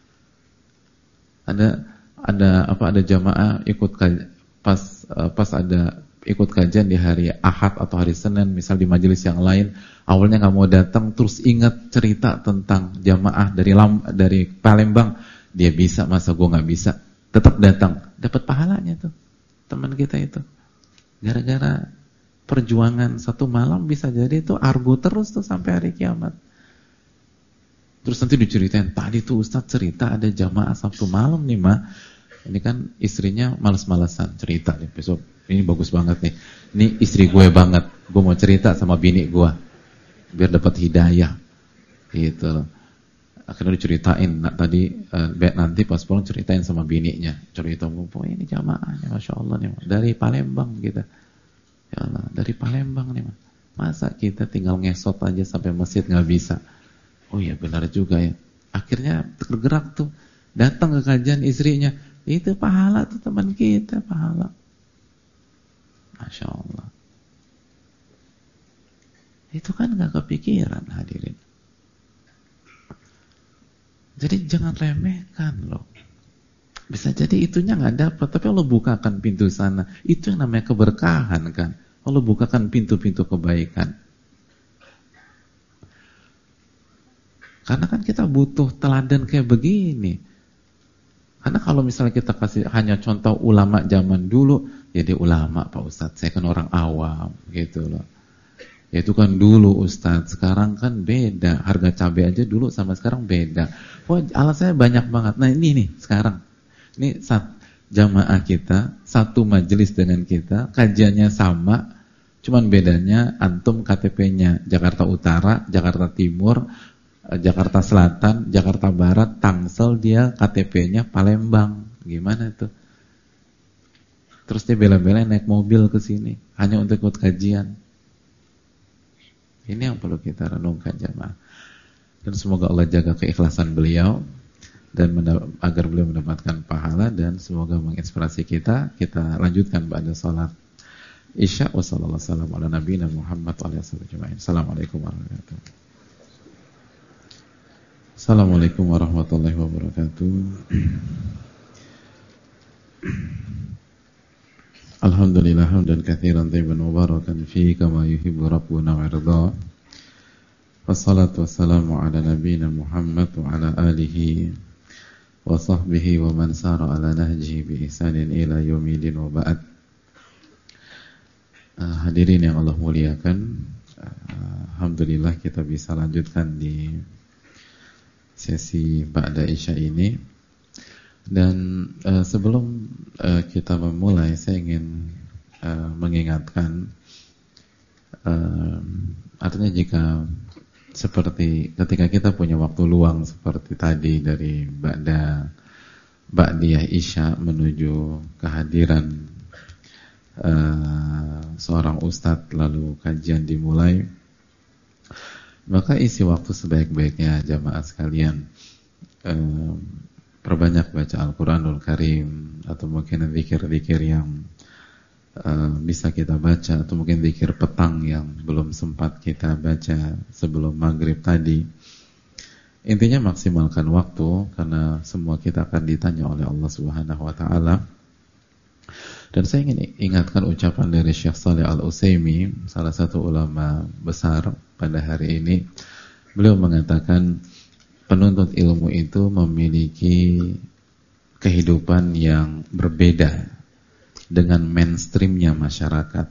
A: Ada jamaah ikut pas ada ikut kajian di hari Ahad atau hari Senin, misal di majelis yang lain, awalnya nggak mau datang, terus ingat cerita tentang jamaah dari Palembang, dia bisa, masa gue nggak bisa, tetap datang, dapat pahalanya tuh teman kita itu. Gara-gara perjuangan 1 malam bisa jadi itu argo terus tuh sampai hari kiamat. Terus nanti diceritain, tadi tuh Ustadz cerita ada jamaah Sabtu malam nih mah. Ini kan istrinya males-malesan cerita nih, besok ini bagus banget nih. Ini istri gue banget, gue mau cerita sama bini gue biar dapat hidayah. Gitu. Akhirnya diceritain, nanti pas pulang ceritain sama bininya, cerita ini jamaahnya, masya Allah nih, dari Palembang gitu. Ya Allah, dari Palembang nih, masa kita tinggal ngesot aja sampai masjid nggak bisa? Oh iya benar juga ya. Akhirnya tergerak tuh, datang ke kajian istrinya, itu pahala tuh teman kita, pahala. Masya Allah. Itu kan gak kepikiran, hadirin. Jadi jangan remehkan loh. Bisa jadi itunya gak dapat, tapi Allah bukakan pintu sana. Itu yang namanya keberkahan kan. Allah bukakan pintu-pintu kebaikan. Karena kan kita butuh teladan kayak begini. Karena kalau misalnya kita kasih hanya contoh ulama zaman dulu, ya dia ulama Pak Ustadz, saya kan orang awam gitu loh. Ya itu kan dulu Ustadz, sekarang kan beda. Harga cabai aja dulu sama sekarang beda. Wah, alasannya banyak banget. Nah ini nih sekarang, ini jamaah kita satu majelis dengan kita, kajiannya sama, cuman bedanya antum KTP-nya Jakarta Utara, Jakarta Timur, Jakarta Selatan, Jakarta Barat, Tangsel, dia KTP-nya Palembang. Gimana tuh? Terus dia bela-bela naik mobil ke sini hanya untuk ikut kajian. Ini yang perlu kita renungkan jamaah. Dan semoga Allah jaga keikhlasan beliau dan agar beliau mendapatkan pahala, dan semoga menginspirasi kita. Kita lanjutkan ba'da salat Isya. Wassalamualaikum warahmatullahi wabarakatuh. Assalamualaikum warahmatullahi wabarakatuh. Assalamualaikum warahmatullahi wabarakatuh. Alhamdulillah hamdan katsiran thayyiban mubarakan fihi kama yuhibbu rabbuna wa yarda. Wassalatu wassalamu ala nabiyyina Muhammad wa ala alihi wa sahbihi wa man sara ala nahjihi bi ihsanin ila yaumil wa ba'd. Hadirin yang Allah muliakan, alhamdulillah kita bisa lanjutkan di sesi ba'da Isya ini. Dan sebelum kita memulai, saya ingin mengingatkan, artinya jika seperti ketika kita punya waktu luang seperti tadi dari ba'diyah Isya menuju kehadiran seorang ustadz lalu kajian dimulai, maka isi waktu sebaik-baiknya jamaah sekalian. Perbanyak baca Al-Quranul Karim, atau mungkin zikir-zikir yang bisa kita baca, atau mungkin zikir petang yang belum sempat kita baca sebelum maghrib tadi. Intinya maksimalkan waktu, karena semua kita akan ditanya oleh Allah Subhanahu wa Ta'ala. Dan saya ingin ingatkan ucapan dari Syekh Shalih Al-Utsaimin, salah satu ulama besar pada hari ini. Beliau mengatakan, penuntut ilmu itu memiliki kehidupan yang berbeda dengan mainstreamnya masyarakat.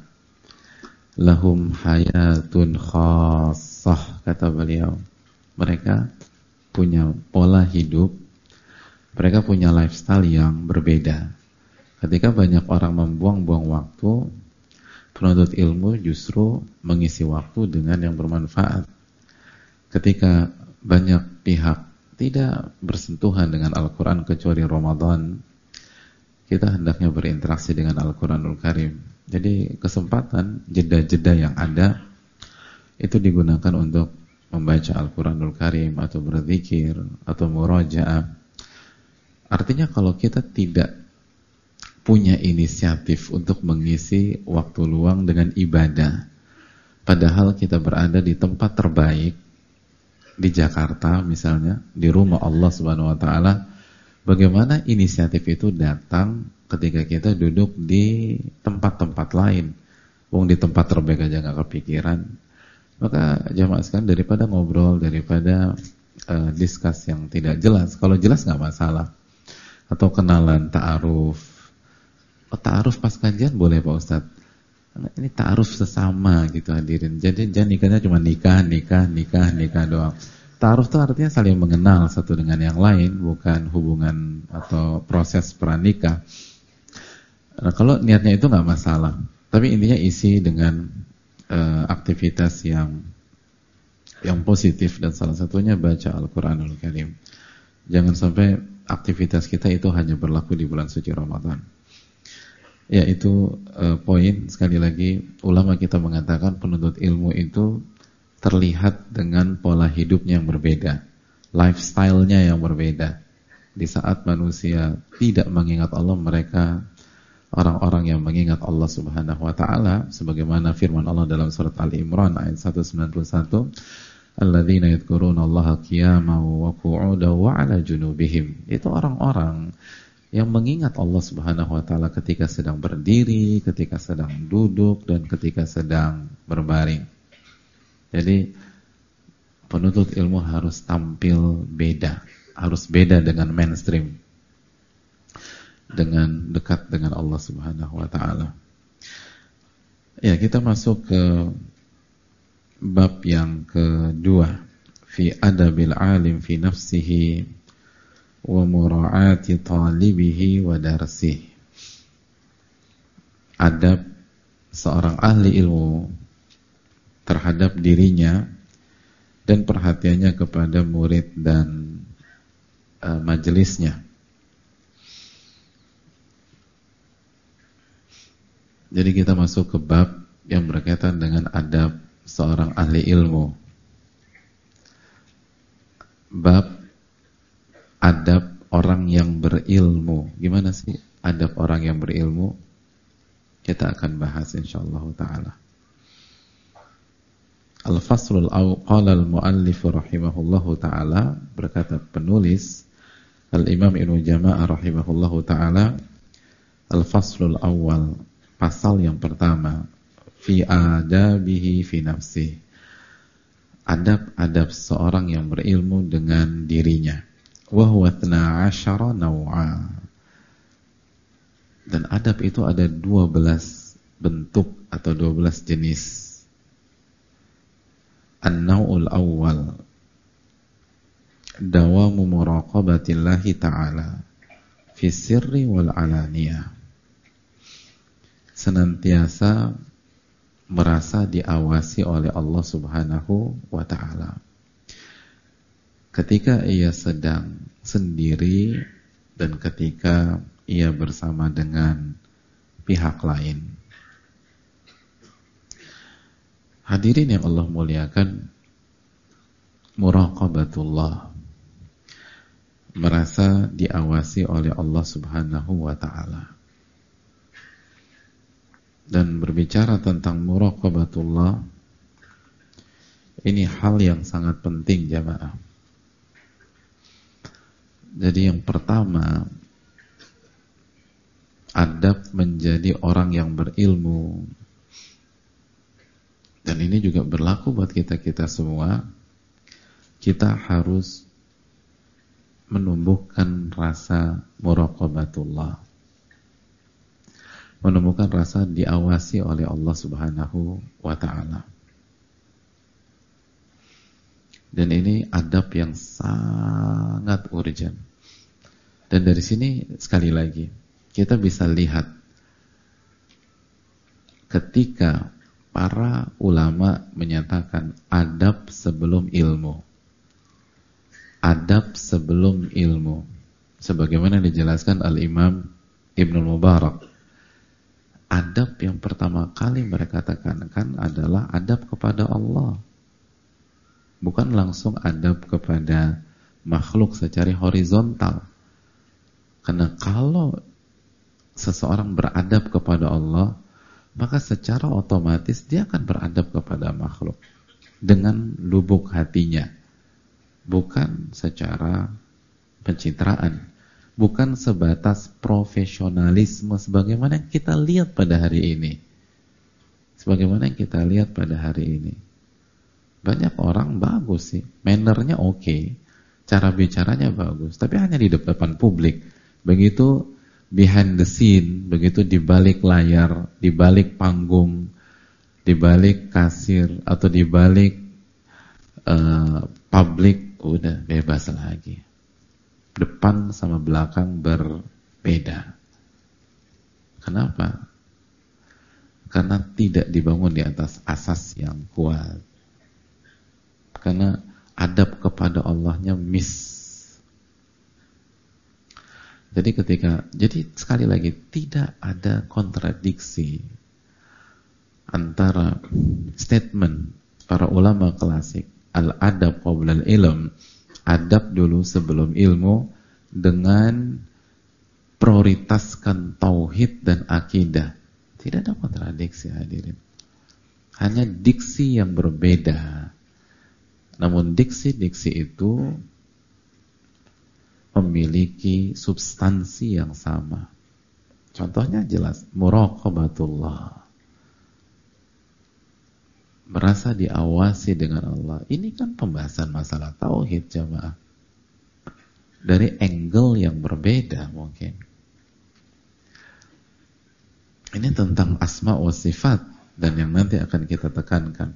A: Lahum hayatun khassah, kata beliau. Mereka punya pola hidup, mereka punya lifestyle yang berbeda. Ketika banyak orang membuang-buang waktu, penuntut ilmu justru mengisi waktu dengan yang bermanfaat. Ketika banyak pihak tidak bersentuhan dengan Al-Quran kecuali Ramadan, kita hendaknya berinteraksi dengan Al-Quranul Karim. Jadi kesempatan, jeda-jeda yang ada itu digunakan untuk membaca Al-Quranul Karim, atau berzikir, atau murajaah. Artinya kalau kita tidak punya inisiatif untuk mengisi waktu luang dengan ibadah, padahal kita berada di tempat terbaik, di Jakarta misalnya, di rumah Allah Subhanahu wa Ta'ala, bagaimana inisiatif itu datang ketika kita duduk di tempat-tempat lain? Wong di tempat terbaik aja gak kepikiran. Maka jamaah sekalian, daripada ngobrol, daripada discuss yang tidak jelas, kalau jelas gak masalah, atau kenalan, ta'aruf. Ta'aruf pas kajian boleh Pak Ustadz. Ini ta'aruf sesama gitu hadirin. Jadi jangan nikahnya cuma nikah doang. Ta'aruf itu artinya saling mengenal satu dengan yang lain, bukan hubungan atau proses pranikah. Nah, kalau niatnya itu nggak masalah. Tapi intinya isi dengan aktivitas yang positif, dan salah satunya baca Al-Quranul Karim. Jangan sampai aktivitas kita itu hanya berlaku di bulan suci Ramadan. Ya, itu poin. Sekali lagi, ulama kita mengatakan penuntut ilmu itu terlihat dengan pola hidupnya yang berbeda, lifestyle-nya yang berbeda. Di saat manusia tidak mengingat Allah, mereka orang-orang yang mengingat Allah Subhanahu wa taala sebagaimana firman Allah dalam surat Ali Imran ayat 191, alladzina yadhkuruna Allaha qiyaman wa qu'udan wa 'ala junubihim. Itu orang-orang yang mengingat Allah Subhanahu wa taala ketika sedang berdiri, ketika sedang duduk, dan ketika sedang berbaring. Jadi penuntut ilmu harus tampil beda, harus beda dengan mainstream, dengan dekat dengan Allah Subhanahu wa taala. Ya, kita masuk ke bab yang kedua, fi adabil alim fi nafsihi wa mura'ati talibihi wa darsihi. Adab seorang ahli ilmu terhadap dirinya dan perhatiannya kepada murid dan majelisnya. Jadi kita masuk ke bab yang berkaitan dengan adab seorang ahli ilmu. Bab adab orang yang berilmu. Gimana sih adab orang yang berilmu? Kita akan bahas insyaallah ta'ala. Al-faslul qala al-muallif rahimahullahu ta'ala, berkata penulis Al-Imam Ibnu Jama'ah rahimahullahu ta'ala, al-faslul awal, pasal yang pertama, fi adabihi fi nafsihi, adab-adab seorang yang berilmu dengan dirinya. Wa huwa 12 naw'a. Dan adab itu ada 12 bentuk atau 12 jenis. An-naw'ul awwal, dawamu muraqabatillahi ta'ala fi sirri wal alaniyah. Senantiasa merasa diawasi oleh Allah Subhanahu wa ta'ala ketika ia sedang sendiri dan ketika ia bersama dengan pihak lain. Hadirin yang Allah muliakan, muraqabatullah, merasa diawasi oleh Allah Subhanahu wa ta'ala. Dan berbicara tentang muraqabatullah, ini hal yang sangat penting jamaah. Jadi yang pertama, adab menjadi orang yang berilmu. Dan ini juga berlaku buat kita-kita semua. Kita harus menumbuhkan rasa muraqabatullah, menemukan rasa diawasi oleh Allah Subhanahu wa ta'ala. Dan ini adab yang sangat urgent. Dan dari sini sekali lagi kita bisa lihat ketika para ulama menyatakan adab sebelum ilmu. Adab sebelum ilmu, sebagaimana dijelaskan Al-Imam Ibnul Mubarak. Adab yang pertama kali mereka tekankan adalah adab kepada Allah, bukan langsung adab kepada makhluk secara horizontal. Karena kalau seseorang beradab kepada Allah, maka secara otomatis dia akan beradab kepada makhluk dengan lubuk hatinya, bukan secara pencitraan, bukan sebatas profesionalisme sebagaimana yang kita lihat pada hari ini. Sebagaimana yang kita lihat pada hari ini. Banyak orang bagus sih, mannernya oke, cara bicaranya bagus, tapi hanya di depan publik. Begitu behind the scene, begitu di balik layar, di balik panggung, di balik kasir atau di balik publik, udah bebas lagi. Depan sama belakang berbeda. Kenapa? Karena tidak dibangun di atas asas yang kuat. Karena adab kepada Allahnya miss. Jadi sekali lagi tidak ada kontradiksi antara statement para ulama klasik al-adab qabla al-ilm, adab dulu sebelum ilmu, dengan prioritaskan tauhid dan akidah. Tidak ada kontradiksi, hadirin. Hanya diksi yang berbeda. Namun diksi-diksi itu memiliki substansi yang sama. Contohnya jelas, muraqabatullah. Merasa diawasi dengan Allah. Ini kan pembahasan masalah tauhid, jamaah. Dari angle yang berbeda mungkin. Ini tentang asma wa sifat dan yang nanti akan kita tekankan.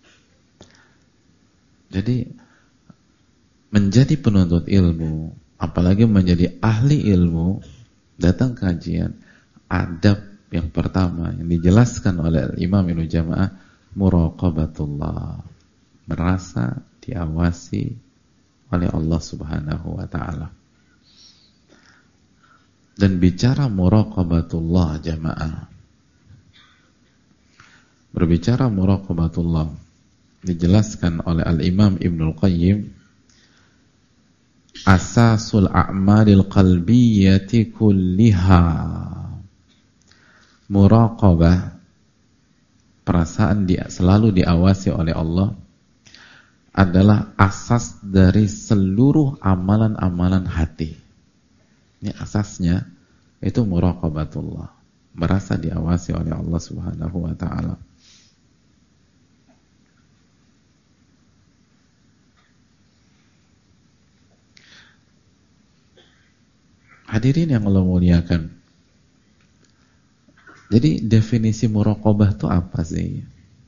A: Jadi menjadi penuntut ilmu, apalagi menjadi ahli ilmu, datang kajian, adab yang pertama yang dijelaskan oleh Imam Ibnu Jamaah, muraqabatullah, merasa diawasi oleh Allah Subhanahu wa ta'ala. Dan bicara muraqabatullah, jamaah, berbicara muraqabatullah dijelaskan oleh Al-Imam Ibnul Qayyim, asasul a'malil qalbiyyati kulliha. Muraqabah, perasaan selalu diawasi oleh Allah, adalah asas dari seluruh amalan-amalan hati. Ini asasnya, itu muraqabatullah, merasa diawasi oleh Allah Subhanahu wa ta'ala. Hadirin yang Allah muliakan, jadi definisi muraqabah itu apa sih?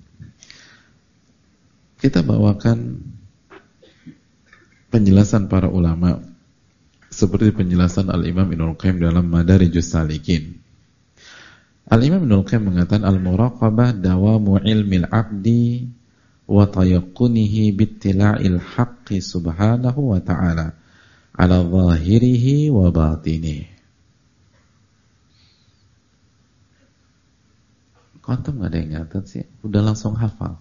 A: Kita bawakan penjelasan para ulama seperti penjelasan Al-Imam Ibnul Qayyim dalam Madarijus Salikin. Al-Imam Ibnul Qayyim mengatakan al-muraqabah dawamu ilmil abdi wa tayaqqunihi bittila'il haqqi subhanahu wa ta'ala ala zahirihi wa batinihi. Konten gak ada yang nyatet sih, udah langsung hafal.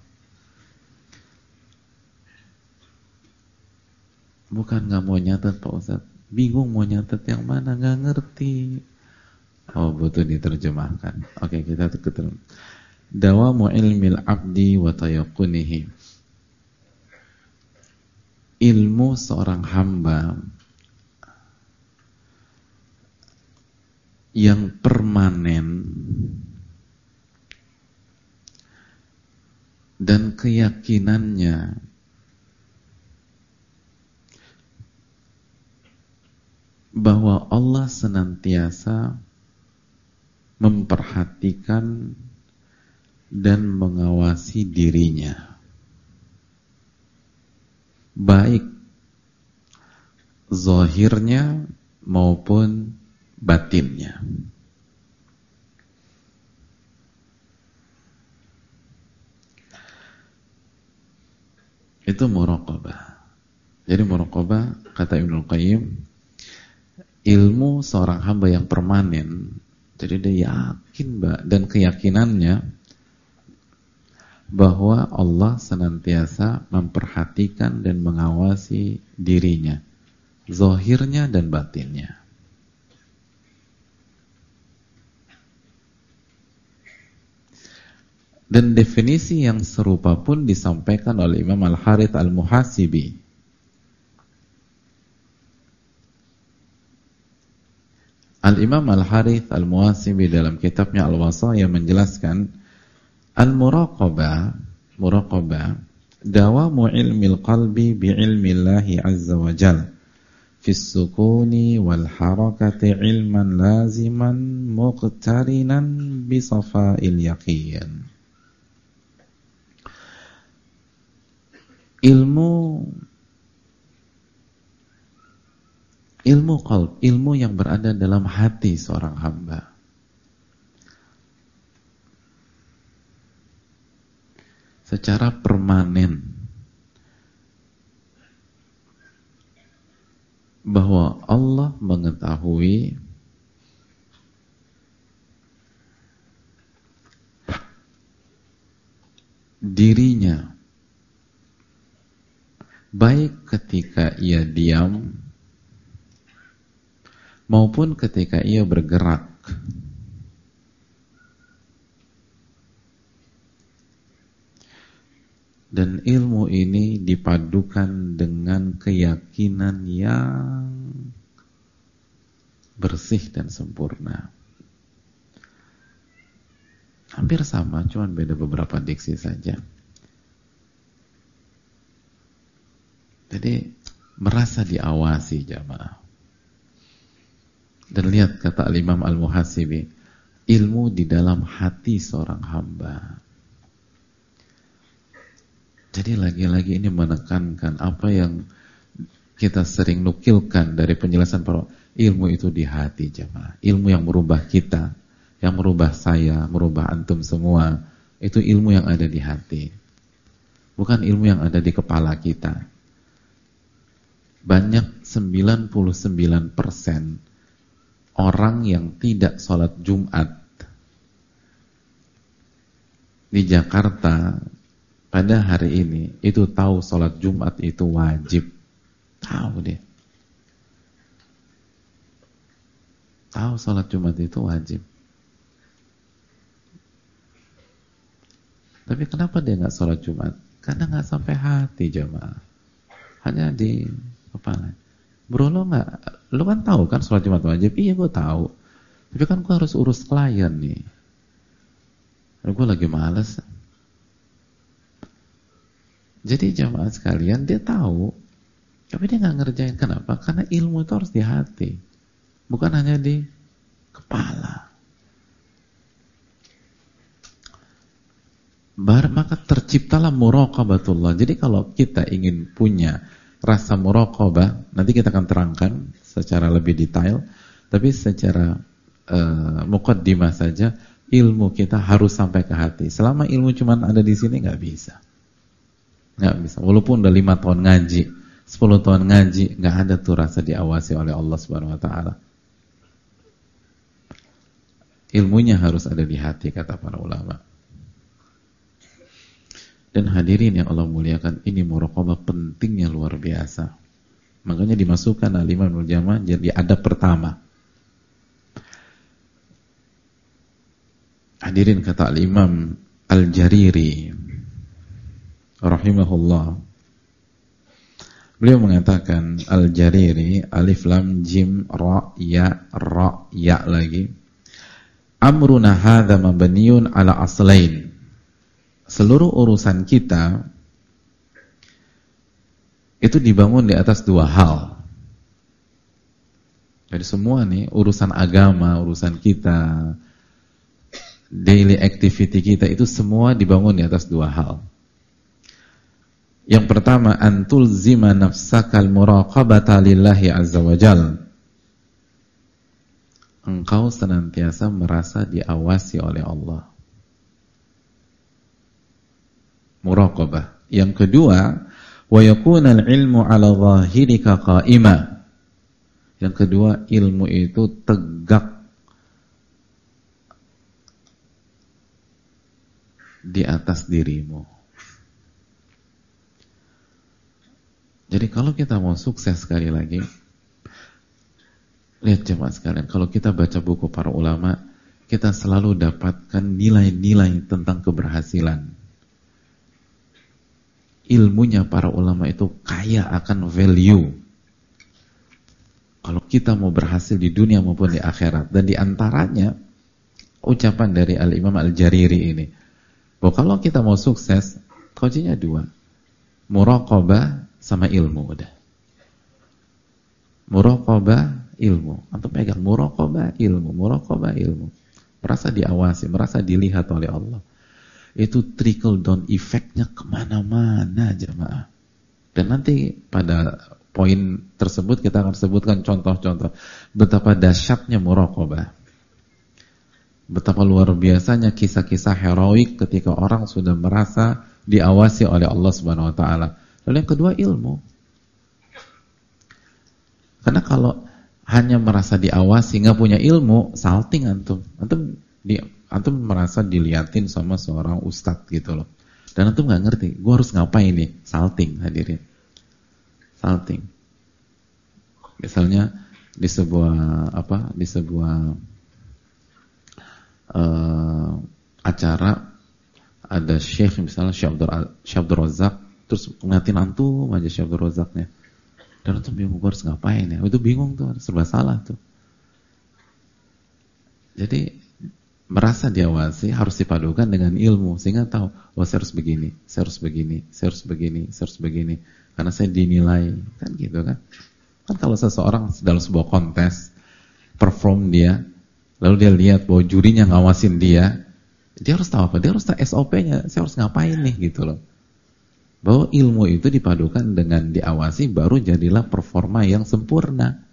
A: Bukan gak mau nyatet Pak Ustadz, bingung mau nyatet yang mana, gak ngerti. Oh, butuh diterjemahkan. Oke, kita ketemu. Dawamu ilmil abdi wa tayaqqunihi. Ilmu seorang hamba yang permanen dan keyakinannya bahwa Allah senantiasa memperhatikan dan mengawasi dirinya, baik zahirnya maupun batinnya. Itu muraqabah. Jadi muraqabah, kata Ibnul Qayyim, ilmu seorang hamba yang permanen. Jadi dia yakin dan keyakinannya bahwa Allah senantiasa memperhatikan dan mengawasi dirinya, zahirnya dan batinnya. Dan definisi yang serupa pun disampaikan oleh Imam Al-Harith Al-Muhasibi. Al-Imam Al-Harith Al-Muhasibi dalam kitabnya Al-Wasaya menjelaskan, Al-Muraqabah, muraqabah, dawamu ilmil qalbi bi'ilmillahi azza wa jal, fis sukuni wal harakati ilman laziman muqtarinan bisafa'il yaqin. Ilmu qalb, ilmu yang berada dalam hati seorang hamba, secara permanen bahwa Allah mengetahui dirinya, baik ketika ia diam maupun ketika ia bergerak. Dan ilmu ini dipadukan dengan keyakinan yang bersih dan sempurna. Hampir sama, cuman beda beberapa diksi saja. Jadi merasa diawasi jamaah. Dan lihat kata Imam Al-Muhasibi, ilmu di dalam hati seorang hamba. Jadi lagi-lagi ini menekankan apa yang kita sering nukilkan dari penjelasan para ilmu itu di hati jamaah. Ilmu yang merubah kita, yang merubah saya, merubah antum semua, itu ilmu yang ada di hati. Bukan ilmu yang ada di kepala kita. Banyak 99% orang yang tidak sholat Jumat di Jakarta pada hari ini itu tahu sholat Jumat itu wajib. Tahu dia. Tahu sholat Jumat itu wajib. Tapi kenapa dia nggak sholat Jumat? Karena nggak sampai hati jamaah. Hanya di kepala. Bro, lo kan tahu kan sholat Jumat wajib? Iya gue tahu. Tapi kan gue harus urus klien nih. Gue lagi males. Jadi jamaah sekalian, dia tahu, tapi dia nggak ngerjain. Kenapa? Karena ilmu itu harus di hati, bukan hanya di kepala. Maka terciptalah muraqabatullah. Jadi kalau kita ingin punya rasa muraqabah, nanti kita akan terangkan secara lebih detail, tapi secara muqaddimah saja, ilmu kita harus sampai ke hati. Selama ilmu cuma ada di sini nggak bisa. Nggak bisa, walaupun udah 5 tahun ngaji, 10 tahun ngaji, nggak ada tuh rasa diawasi oleh Allah Subhanahu Wa Taala. Ilmunya harus ada di hati, kata para ulama. Dan hadirin yang Allah muliakan, ini muraqabah pentingnya luar biasa. Makanya dimasukkan al-Imam al-Jamaah jadi adab pertama. Hadirin, kata al-Imam Al-Jariri rahimahullah, beliau mengatakan, Al-Jariri, alif lam jim ra ya lagi, amruna hadza mabniun ala aslain. Seluruh urusan kita itu dibangun di atas 2 hal. Jadi semua nih urusan agama, urusan kita, daily activity kita itu semua dibangun di atas 2 hal. Yang pertama, antul zima nafsakal muraqabata lillahi azza wajal. Engkau senantiasa merasa diawasi oleh Allah. Muraqabah. Yang kedua, wa yakunal ilmu ala zahirika qa'ima. Yang kedua, ilmu itu tegak di atas dirimu. Jadi kalau kita mau sukses, sekali lagi, lihat jemaah sekalian, kalau kita baca buku para ulama, kita selalu dapatkan nilai-nilai tentang keberhasilan. Ilmunya para ulama itu kaya akan value. Kalau kita mau berhasil di dunia maupun di akhirat. Dan di antaranya ucapan dari Al-Imam Al-Jariri ini, bahwa kalau kita mau sukses, kuncinya 2. Muraqabah sama ilmu udah. Muraqabah, ilmu. Antum pegang muraqabah, ilmu, muraqabah, ilmu. Merasa diawasi, merasa dilihat oleh Allah. Itu trickle down effect-nya kemana-mana jemaah. Dan nanti pada poin tersebut kita akan sebutkan contoh-contoh betapa dahsyatnya muraqabah. Betapa luar biasanya kisah-kisah heroik ketika orang sudah merasa diawasi oleh Allah Subhanahu Wa Taala. Lalu yang kedua, ilmu. Karena kalau hanya merasa diawasi, nggak punya ilmu, salting antum. Antum merasa diliatin sama seorang ustadz gitu loh. Dan antum nggak ngerti, gue harus ngapain nih? Salting, hadirin. Salting. Misalnya di sebuah acara ada syekh, misalnya Syekh Abdul Razak, terus ngeliatin antum aja Syekh Abdul Razaknya, dan antum bingung harus ngapain ya, itu bingung tuh, serba salah tuh. Jadi merasa diawasi harus dipadukan dengan ilmu, sehingga tahu, oh saya harus begini, saya harus begini, saya harus begini, saya harus begini, karena saya dinilai, kan gitu kan. Kan kalau seseorang dalam sebuah kontes perform dia, lalu dia lihat bahwa jurinya ngawasin dia harus tahu apa? Dia harus tahu SOP-nya, saya harus ngapain nih gitu loh. Bahwa ilmu itu dipadukan dengan diawasi, baru jadilah performa yang sempurna.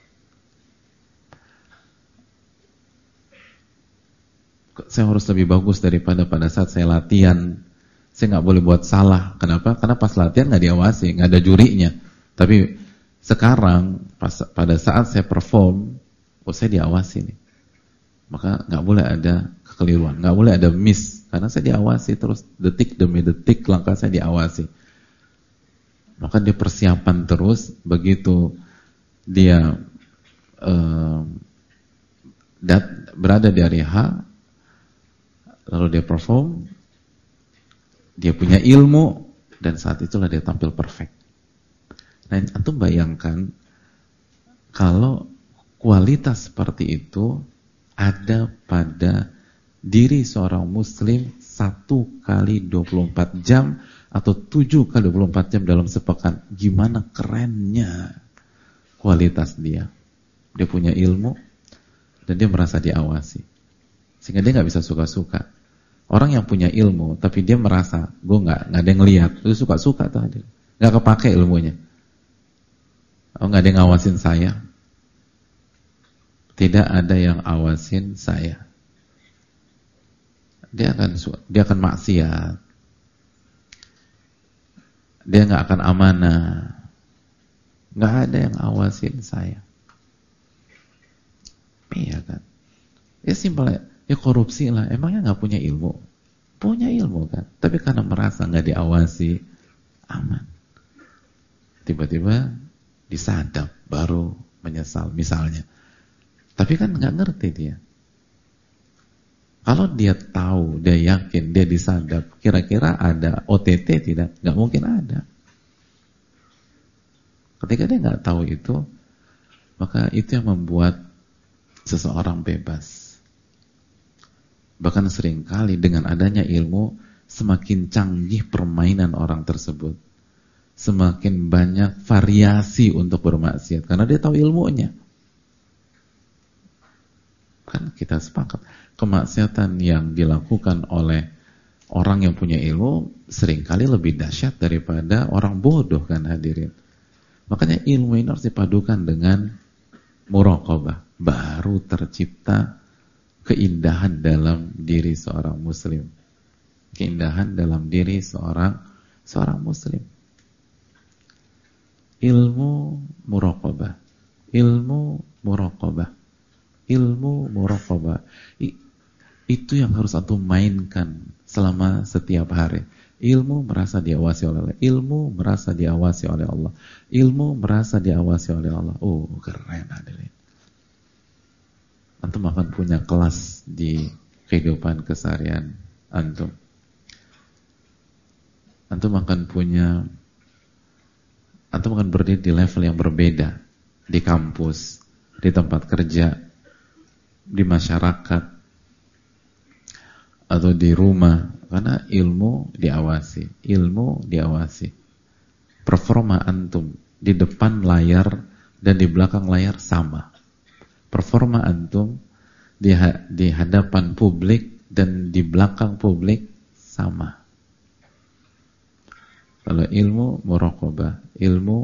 A: Saya harus lebih bagus daripada pada saat saya latihan. Saya nggak boleh buat salah. Kenapa? Karena pas latihan nggak diawasi, nggak ada jurinya. Tapi sekarang pada saat saya perform, saya diawasi nih. Maka nggak boleh ada kekeliruan, nggak boleh ada miss, karena saya diawasi terus, detik demi detik langkah saya diawasi. Maka dia persiapan terus, begitu dia berada di hari H, lalu dia perform, dia punya ilmu, dan saat itulah dia tampil perfect. Nah, antum bayangkan kalau kualitas seperti itu ada pada diri seorang muslim 1 kali 24 jam atau 7 kali 24 jam dalam sepekan. Gimana kerennya kualitas dia. Dia punya ilmu dan dia merasa diawasi. Sehingga dia gak bisa suka-suka. Orang yang punya ilmu tapi dia merasa, gue gak ada yang ngelihat, itu suka-suka tuh hadir. Gak kepake ilmunya. Oh, gak ada yang ngawasin saya. Tidak ada yang awasin saya. Dia akan maksiat. Dia nggak akan amanah. Nggak ada yang awasin saya. Iya kan? Ya simpel ya, korupsi lah. Emangnya nggak punya ilmu? Punya ilmu kan? Tapi karena merasa nggak diawasi, aman. Tiba-tiba disadap, baru menyesal misalnya. Tapi kan nggak ngerti dia. Kalau dia tahu, dia yakin, dia disadap, kira-kira ada OTT tidak? Nggak mungkin ada. Ketika dia nggak tahu itu, maka itu yang membuat seseorang bebas. Bahkan seringkali dengan adanya ilmu, semakin canggih permainan orang tersebut, semakin banyak variasi untuk bermaksiat, karena dia tahu ilmunya. Kan kita sepakat, kemaksiatan yang dilakukan oleh orang yang punya ilmu seringkali lebih dahsyat daripada orang bodoh kan hadirin. Makanya ilmu ini harus dipadukan dengan muraqabah, baru tercipta keindahan dalam diri seorang muslim. Keindahan dalam diri seorang muslim. Ilmu muraqabah, ilmu muraqabah. Ilmu muraqabah itu yang harus antum mainkan selama setiap hari. Ilmu merasa diawasi oleh Allah. Ilmu merasa diawasi oleh Allah. Ilmu merasa diawasi oleh Allah. Oh, keren hadirin. Antum akan punya kelas di kehidupan keseharian antum. Antum akan berdiri di level yang berbeda, di kampus, di tempat kerja, di masyarakat, atau di rumah, karena ilmu diawasi. Performa antum di depan layar dan di belakang layar sama. Performa antum di hadapan publik dan di belakang publik sama. Kalau ilmu muraqabah.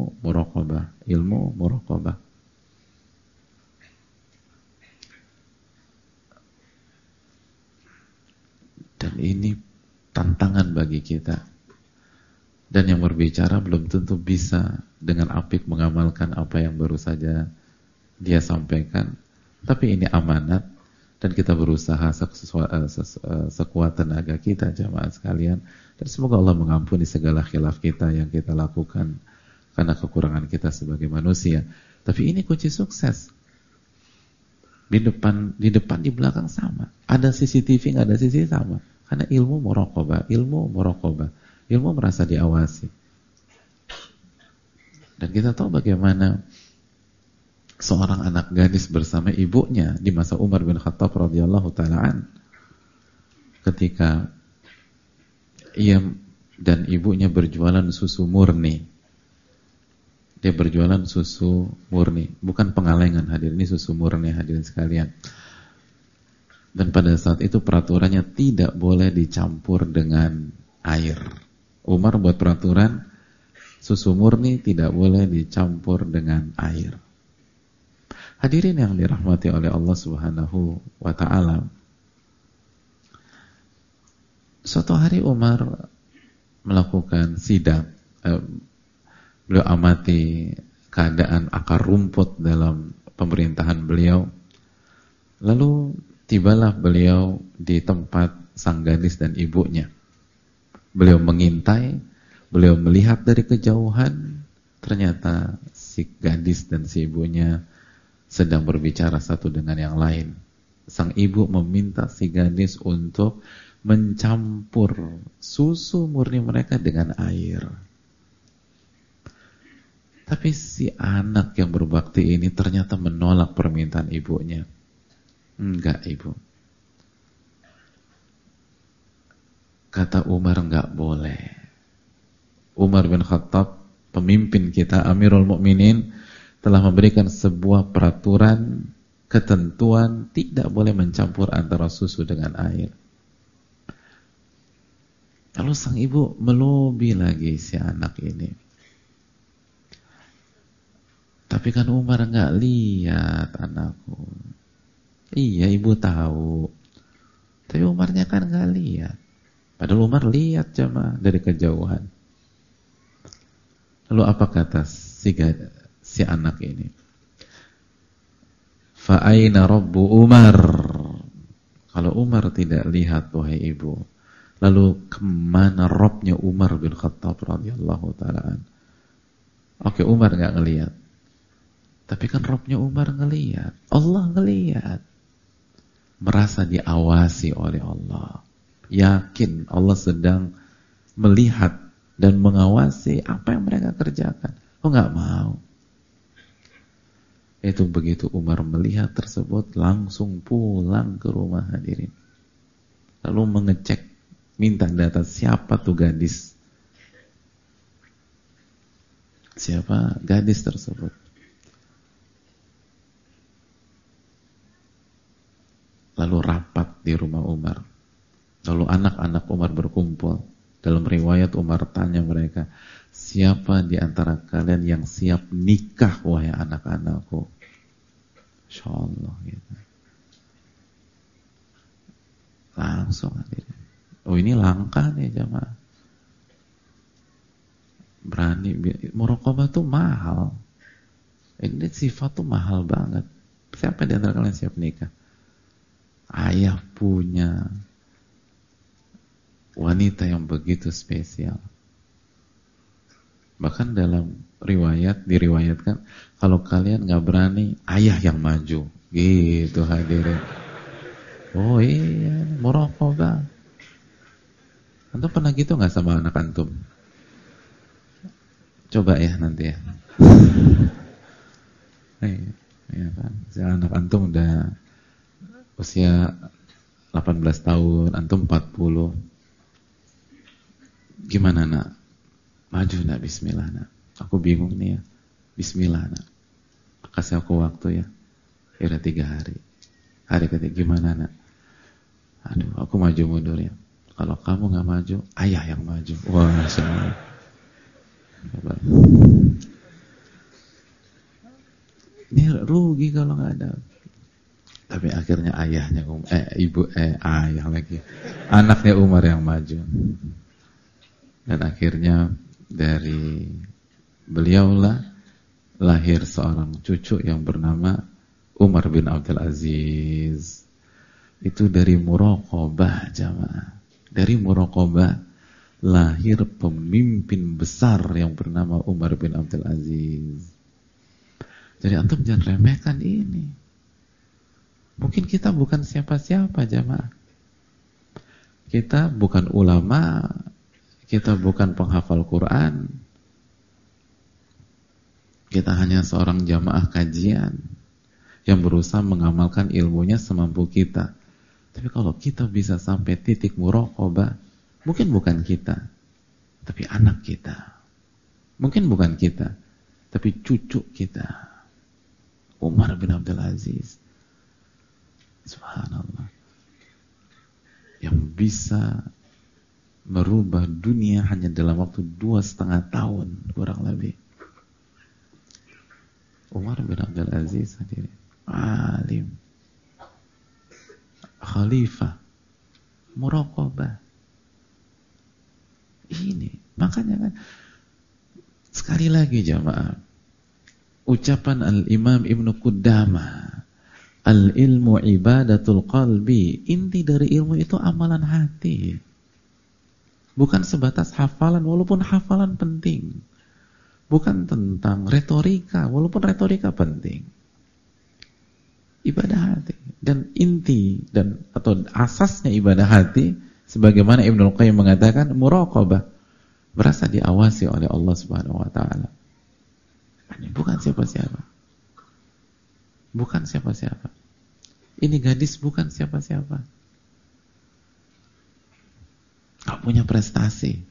A: Dan ini tantangan bagi kita. Dan yang berbicara belum tentu bisa dengan apik mengamalkan apa yang baru saja dia sampaikan. Tapi ini amanat dan kita berusaha sekuat tenaga kita jamaah sekalian. Dan semoga Allah mengampuni segala khilaf kita yang kita lakukan karena kekurangan kita sebagai manusia. Tapi ini kunci sukses. Di depan, di belakang sama. Ada CCTV, nggak ada CCTV sama. Karena ilmu muraqabah, ilmu merasa diawasi. Dan kita tahu bagaimana seorang anak gadis bersama ibunya di masa Umar bin Khattab radhiyallahu ta'ala ketika ia dan ibunya berjualan susu murni. Dia berjualan susu murni, bukan pengalengan hadirin, ini susu murni hadirin sekalian. Dan pada saat itu peraturannya tidak boleh dicampur dengan air. Umar buat peraturan susu murni tidak boleh dicampur dengan air. Hadirin yang dirahmati oleh Allah Subhanahu wa ta'ala, suatu hari Umar melakukan sidak, beliau amati keadaan akar rumput dalam pemerintahan beliau. Lalu tibalah beliau di tempat sang gadis dan ibunya. Beliau mengintai, beliau melihat dari kejauhan, ternyata si gadis dan si ibunya sedang berbicara satu dengan yang lain. Sang ibu meminta si gadis untuk mencampur susu murni mereka dengan air. Tapi si anak yang berbakti ini ternyata menolak permintaan ibunya. Enggak, ibu. Kata Umar, enggak boleh. Umar bin Khattab, pemimpin kita, Amirul Mukminin, telah memberikan sebuah peraturan, ketentuan, tidak boleh mencampur antara susu dengan air. Lalu sang ibu melobi lagi si anak ini. Tapi kan Umar enggak lihat anakku. Iya, ibu tahu. Tapi Umarnya kan enggak lihat. Padahal Umar lihat jemaah dari kejauhan. Lalu apa kata si anak ini? Fa aina rabbu Umar? Kalau Umar tidak lihat, wahai ibu, lalu kemana Robnya Umar bin Khattab radhiyallahu ta'ala? Oke, Umar enggak ngelihat. Tapi kan Robnya Umar ngelihat, Allah ngelihat, merasa diawasi oleh Allah, yakin Allah sedang melihat dan mengawasi apa yang mereka kerjakan. Oh, nggak mau. Itu begitu Umar melihat tersebut, langsung pulang ke rumah hadirin, lalu mengecek, minta data siapa tuh gadis, siapa gadis tersebut. Lalu rapat di rumah Umar. Lalu anak-anak Umar berkumpul. Dalam riwayat Umar tanya mereka, siapa di antara kalian yang siap nikah wahai anak-anakku? Insyaallah gitu. Langsung hadir. Oh, ini langka nih jamaah. Berani. Muraqabah tuh mahal. Ini sifat tuh mahal banget. Siapa di antara kalian siap nikah? Ayah punya wanita yang begitu spesial. Bahkan dalam riwayat diriwayatkan, kalau kalian nggak berani, ayah yang maju. Gitu hadirin. Oh iya, muraqabah. Antum pernah gitu nggak sama anak antum? Coba ya nanti ya. Ya kan, anak antum udah usia 18 tahun, antum 40. Gimana nak? Maju nak, bismillah nak. Aku bingung nih ya. Bismillah nak. Kasih aku waktu ya. Kira 3 hari. Hari ketiga gimana nak? Aduh, aku maju mundur ya. Kalau kamu gak maju, ayah yang maju. Wah, Masya Allah. Ini rugi kalau gak ada. Tapi akhirnya ayahnya ayah lagi, anaknya Umar yang maju. Dan akhirnya dari beliaulah lahir seorang cucu yang bernama Umar bin Abdul Aziz. Itu dari muraqabah jamaah. Dari muraqabah lahir pemimpin besar yang bernama Umar bin Abdul Aziz. Jadi antum jangan remehkan ini. Mungkin kita bukan siapa-siapa jamaah. Kita bukan ulama, kita bukan penghafal Quran. Kita hanya seorang jamaah kajian yang berusaha mengamalkan ilmunya semampu kita. Tapi kalau kita bisa sampai titik muraqabah, mungkin bukan kita, tapi anak kita. Mungkin bukan kita, tapi cucu kita. Umar bin Abdul Aziz. Subhanallah. Yang bisa merubah dunia hanya dalam waktu 2,5 tahun kurang lebih. Umar bin Abdul Aziz hadirin. Alim. Khalifah. Muraqabah. Ini. Makanya kan sekali lagi jamaah. Ucapan Al-Imam Ibn Qudamah. Al-ilmu ibadatul qalbi. Inti dari ilmu itu amalan hati. Bukan sebatas hafalan, walaupun hafalan penting. Bukan tentang retorika, walaupun retorika penting. Ibadah hati. Dan inti atau asasnya ibadah hati, sebagaimana Ibnu Qayyim mengatakan, muraqabah, berasa diawasi oleh Allah Subhanahu wa taala. Ini bukan siapa-siapa. Bukan siapa-siapa. Ini gadis bukan siapa-siapa. Gak punya prestasi.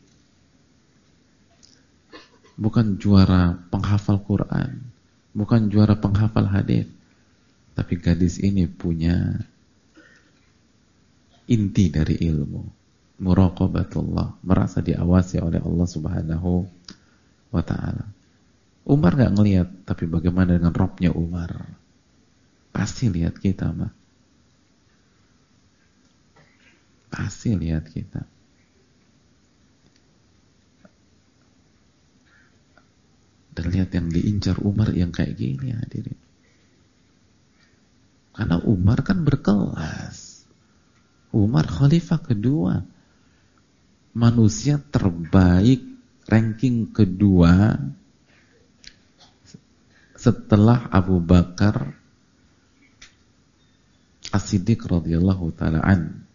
A: Bukan juara penghafal Quran, bukan juara penghafal hadis. Tapi gadis ini punya inti dari ilmu, muraqabatullah, merasa diawasi oleh Allah Subhanahu wa taala. Umar gak ngelihat, tapi bagaimana dengan Robnya Umar? Pasti lihat kita, mah. Pasti lihat kita. Dan lihat yang diincar Umar yang kayak gini hadirin. Karena Umar kan berkelas. Umar khalifah kedua. Manusia terbaik, ranking kedua setelah Abu Bakar As-Siddiq radhiyallahu ta'ala an.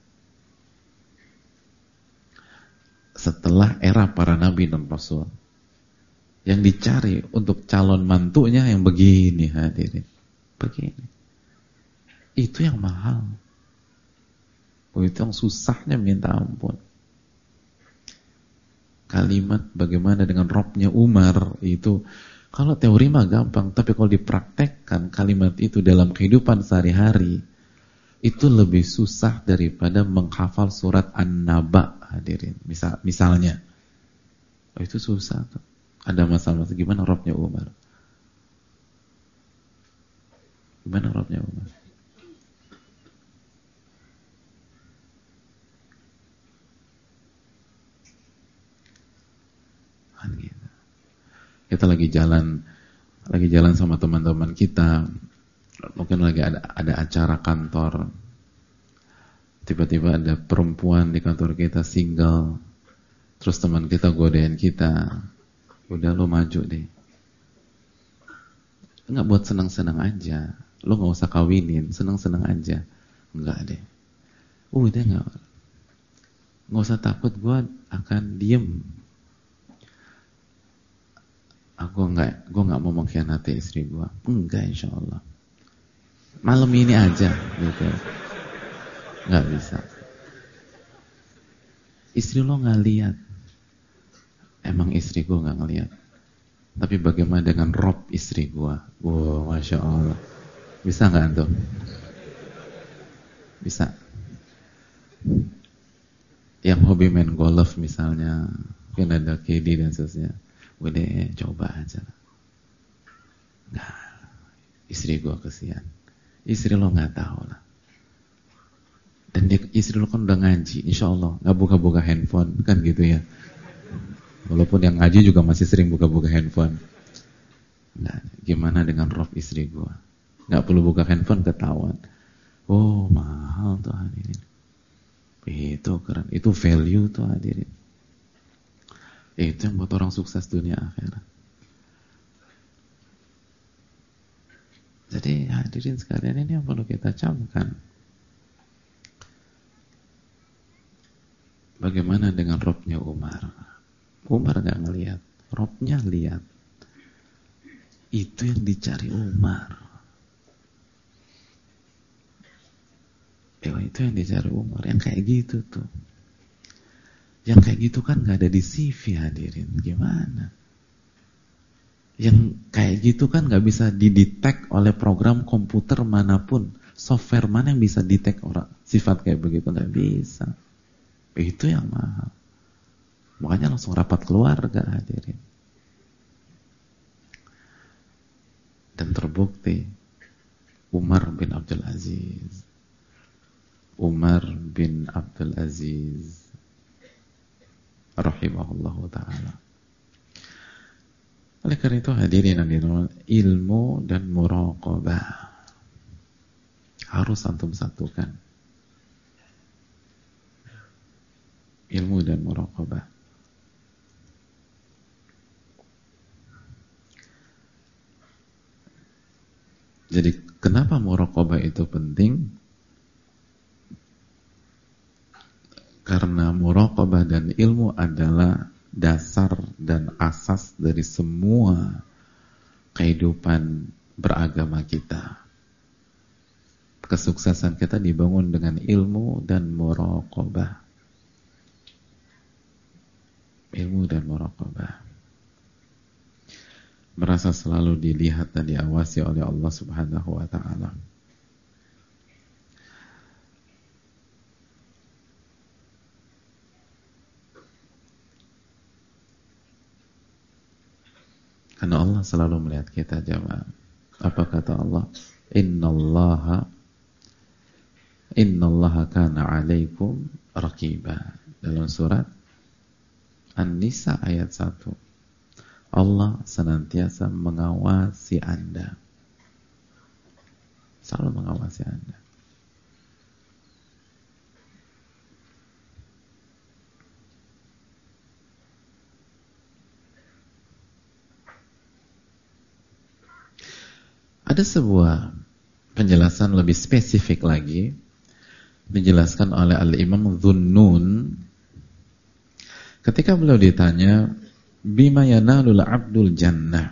A: Setelah era para nabi dan rasul. Yang dicari untuk calon mantunya yang begini hadirin. Begini. Itu yang mahal. Itu yang susahnya minta ampun. Kalimat bagaimana dengan Robnya Umar itu, kalau teori mah gampang, tapi kalau dipraktekkan kalimat itu dalam kehidupan sehari-hari, itu lebih susah daripada menghafal surat An-Naba hadirin. Misalnya, itu susah tuh. Ada masalah gimana Robnya Umar? Gimana Robnya Umar? Kan gitu. Kita lagi jalan sama teman-teman kita, mungkin lagi ada acara kantor, tiba-tiba ada perempuan di kantor kita single, terus teman kita godain kita, udah lo maju deh, nggak buat senang-senang aja, lo nggak usah kawinin, senang-senang aja, nggak deh, udah nggak usah takut, gue akan diem. Gue nggak mau mengkhianati istri gue, enggak insya Allah. Malam ini aja, gitu. Nggak bisa. Istri lo nggak lihat, emang istri gue nggak ngelihat. Tapi bagaimana dengan Rob istri gue? Wow, masya Allah. Bisa nggak antum? Bisa. Yang hobi main golf misalnya, mungkin ada KD dan seterusnya. Udah coba aja. Nah, istri gue kesian. Istri lo nggak tahu lah. Dan istri lo kan udah ngaji, insya Allah nggak buka-buka handphone kan gitu ya. Walaupun yang ngaji juga masih sering buka-buka handphone. Nah, gimana dengan Rob istri gue? Nggak perlu buka handphone ketahuan. Oh mahal tuh hadirin. Itu keren. Itu value tuh hadirin. Itu yang buat orang sukses dunia akhirat. Jadi hadirin sekalian, ini yang perlu kita camkan. Bagaimana dengan robnya Umar? Umar gak ngelihat, robnya lihat. Itu yang dicari Umar. Itu yang dicari Umar. Yang kayak gitu tuh. Yang kayak gitu kan gak ada di CV hadirin. Gimana? Yang kayak gitu kan gak bisa didetek oleh program komputer manapun. Software mana yang bisa detek orang sifat kayak begitu? Gak bisa. Itu yang mahal. Makanya langsung rapat keluarga hadirin. Dan terbukti Umar bin Abdul Aziz rahimahullahu ta'ala. Oleh karena itu hadirin yang dirahmati, ilmu dan muraqabah harus antum satukan. Ilmu dan muraqabah. Jadi kenapa muraqabah itu penting? Karena muraqabah dan ilmu adalah dasar dan asas dari semua kehidupan beragama kita. Kesuksesan kita dibangun dengan ilmu dan muraqabah. Ilmu dan muraqabah. Merasa selalu dilihat dan diawasi oleh Allah Subhanahu wa ta'ala. Karena Allah selalu melihat kita jamaah. Apa kata Allah? Innallaha kana 'alaikum raqiba. Dalam surat An-Nisa ayat 1. Allah senantiasa mengawasi Anda. Selalu mengawasi Anda. Ada sebuah penjelasan lebih spesifik lagi dijelaskan oleh Al-Imam Dhunnun ketika beliau ditanya bima yanalul abdul jannah,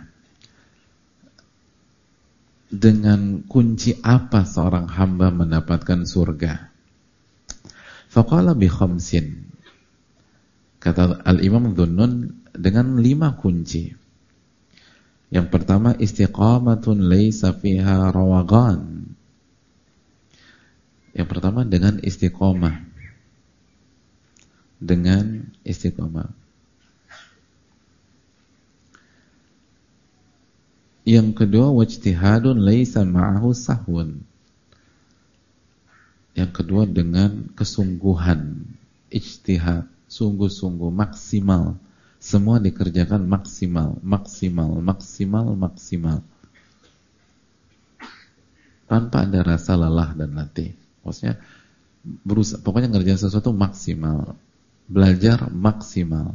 A: dengan kunci apa seorang hamba mendapatkan surga? Faqala bi khamsin, kata Al-Imam Dhunnun, dengan 5 kunci. Yang pertama, istiqamatun laisa fiha rawagan. Yang pertama dengan istiqamah. Dengan istiqamah. Yang kedua, wajtihadun laisa ma'ahu sahwun. Yang kedua dengan kesungguhan, ijtihad, sungguh-sungguh, maksimal. Semua dikerjakan maksimal. Tanpa ada rasa lelah dan letih. Maksudnya, pokoknya ngerjain sesuatu maksimal. Belajar maksimal.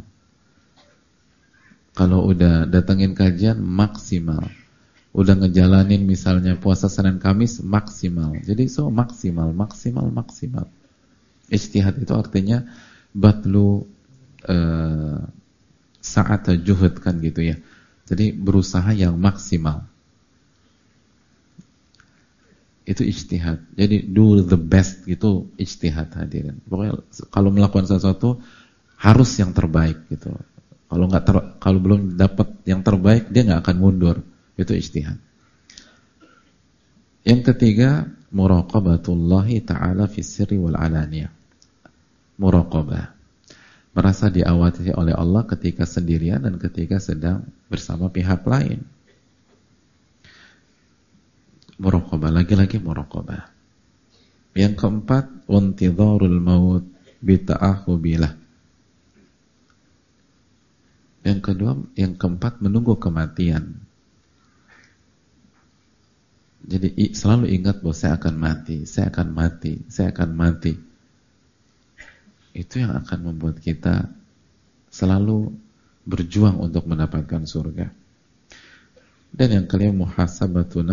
A: Kalau udah datengin kajian, maksimal. Udah ngejalanin misalnya puasa Senin Kamis, maksimal. Jadi maksimal. Ijtihad itu artinya batlu saat juhud kan gitu ya. Jadi berusaha yang maksimal. Itu ijtihad. Jadi do the best gitu ijtihad hadirin. Pokoknya kalau melakukan sesuatu harus yang terbaik gitu. Kalau belum dapat yang terbaik dia nggak akan mundur. Itu ijtihad. Yang ketiga, muraqabatullahi ta'ala fis sirri wal alaniyah. Muraqabah. Merasa diawasi oleh Allah ketika sendirian dan ketika sedang bersama pihak lain. Muraqabah, lagi-lagi muraqabah. Yang keempat, wantidharul maut bita'ahubilah. Yang keempat, menunggu kematian. Jadi selalu ingat bahwa saya akan mati. Itu yang akan membuat kita selalu berjuang untuk mendapatkan surga. Dan yang kelima, muhasabatu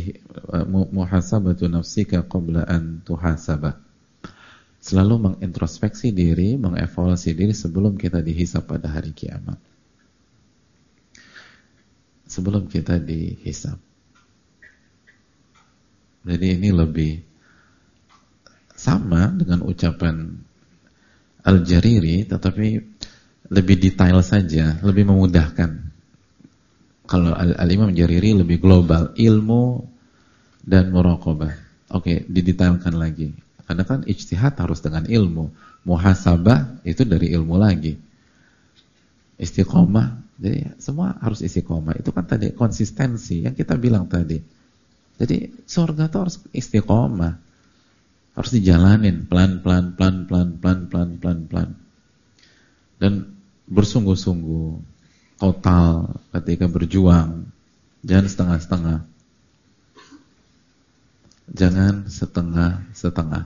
A: nafsika qabla an tuhasabah. Selalu mengintrospeksi diri, mengevaluasi diri sebelum kita dihisab pada hari kiamat. Sebelum kita dihisab. Jadi ini lebih sama dengan ucapan Al-Jariri, tetapi lebih detail saja, lebih memudahkan. Kalau Al-Imam Jariri lebih global, ilmu dan muraqabah. Oke, didetailkan lagi. Karena kan ijtihad harus dengan ilmu. Muhasabah itu dari ilmu lagi. Istiqomah, jadi semua harus istiqomah. Itu kan tadi konsistensi yang kita bilang tadi. Jadi surga itu harus istiqomah. Harus dijalanin pelan-pelan. Dan bersungguh-sungguh, total ketika berjuang. Jangan setengah-setengah. Jangan setengah-setengah.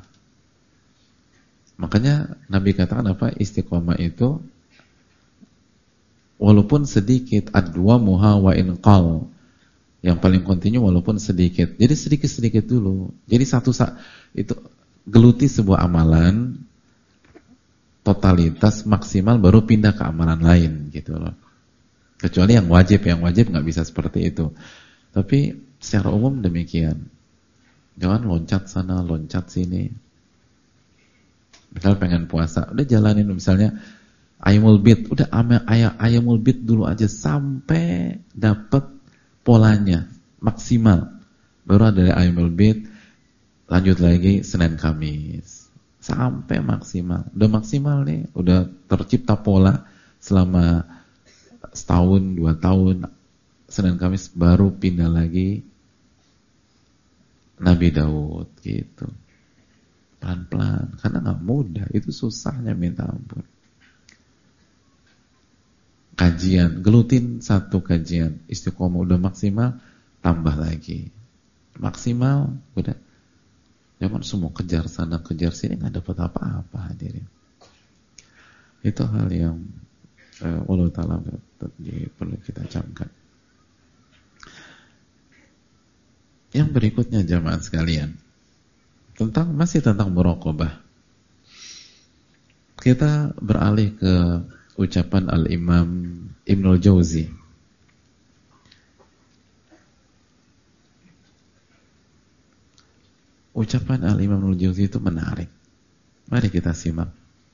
A: Makanya Nabi katakan apa? Istiqomah itu walaupun sedikit, adwamuha wa inqal. Yang paling kontinu walaupun sedikit. Jadi sedikit-sedikit dulu. Jadi satu saat itu geluti sebuah amalan totalitas maksimal baru pindah ke amalan lain gitu loh. Kecuali yang wajib nggak bisa seperti itu. Tapi secara umum demikian. Jangan loncat sana, loncat sini. Misal pengen puasa, udah jalanin misalnya Ayyamul Bid, udah Ayyamul Bid dulu aja sampai dapat polanya maksimal. Baru ada Ayyamul Bid, lanjut lagi Senin Kamis sampai maksimal. Udah maksimal nih, udah tercipta pola selama setahun, 2 tahun. Senin Kamis baru pindah lagi Nabi Daud gitu. Pelan-pelan, karena gak mudah, itu susahnya minta ampun. Kajian, gelutin satu kajian, istiqomah udah maksimal, tambah lagi. Maksimal, udah. Jangan semua kejar sana, kejar sini, gak dapat apa-apa hadirin. Itu hal yang Allah Ta'ala perlu kita camkan. Yang berikutnya jamaah sekalian, masih tentang muraqabah. Kita beralih ke ucapan Al-Imam Ibnul Jauzi. Ucapan Al-Imam Ibnul Jauzi itu menarik. Mari kita simak.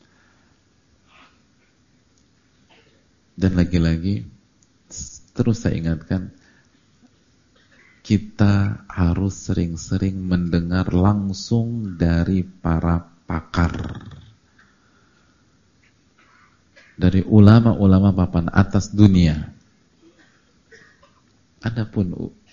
A: Dan lagi-lagi terus saya ingatkan, kita harus sering-sering mendengar langsung dari para pakar, dari ulama-ulama papan atas dunia. Adapun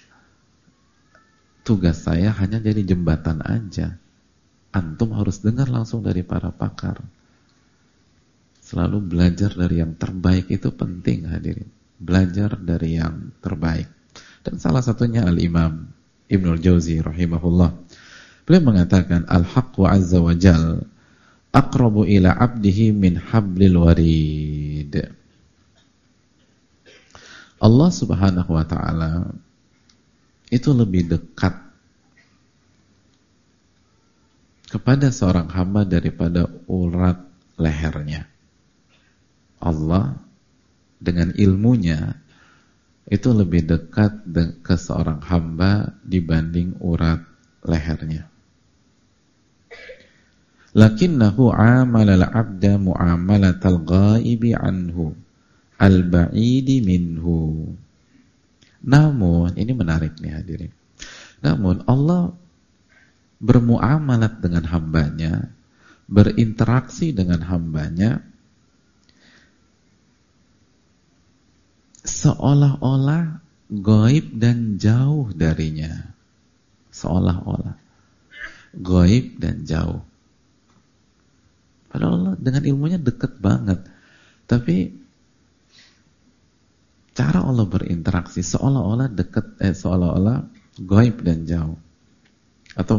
A: tugas saya hanya jadi jembatan aja. Antum harus dengar langsung dari para pakar. Selalu belajar dari yang terbaik itu penting hadirin. Belajar dari yang terbaik. Dan salah satunya Al-Imam Ibnul Jauzi rahimahullah. Beliau mengatakan al-haqqu azza wa jal aqrabu ila abdihi min hablil warid. Allah Subhanahu wa ta'ala itu lebih dekat kepada seorang hamba daripada urat lehernya. Allah dengan ilmunya itu lebih dekat ke seorang hamba dibanding urat lehernya. Lakinnahu amala al-'abda mu'amalatal ghaibi anhu al-ba'idi minhu. Namun, ini menarik nih hadirin. Namun Allah bermuamalat dengan hambanya, berinteraksi dengan hambanya seolah-olah gaib dan jauh darinya. Seolah-olah gaib dan jauh. Padahal Allah dengan ilmunya dekat banget. Tapi cara Allah berinteraksi seolah-olah dekat, seolah-olah gaib dan jauh. Atau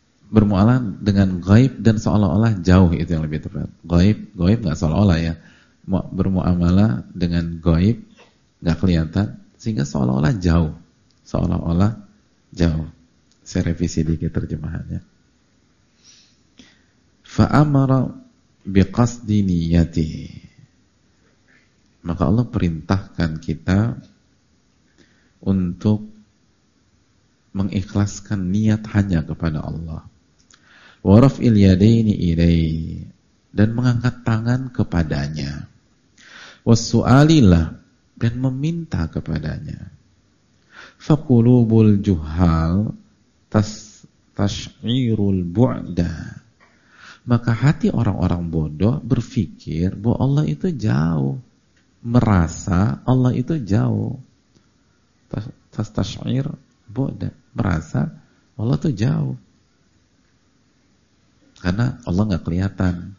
A: bermuamalah dengan gaib dan seolah-olah jauh, itu yang lebih tepat. Gaib nggak seolah-olah ya. bermuamalah dengan gaib, nggak kelihatan, sehingga seolah-olah jauh. Saya revisi dikit terjemahannya. Fa'amara biqasdi niyati. Maka Allah perintahkan kita untuk mengikhlaskan niat hanya kepada Allah. Wa raf'il yadaini ilaihi, dan mengangkat tangan kepadanya. Was-su'alillah, dan meminta kepadanya. Faqulubul juhal tash'irul bu'da. Maka hati orang-orang bodoh berpikir bahwa Allah itu jauh, merasa Allah itu jauh. Tash'ir bu'da, merasa Allah itu jauh. Karena Allah nggak kelihatan.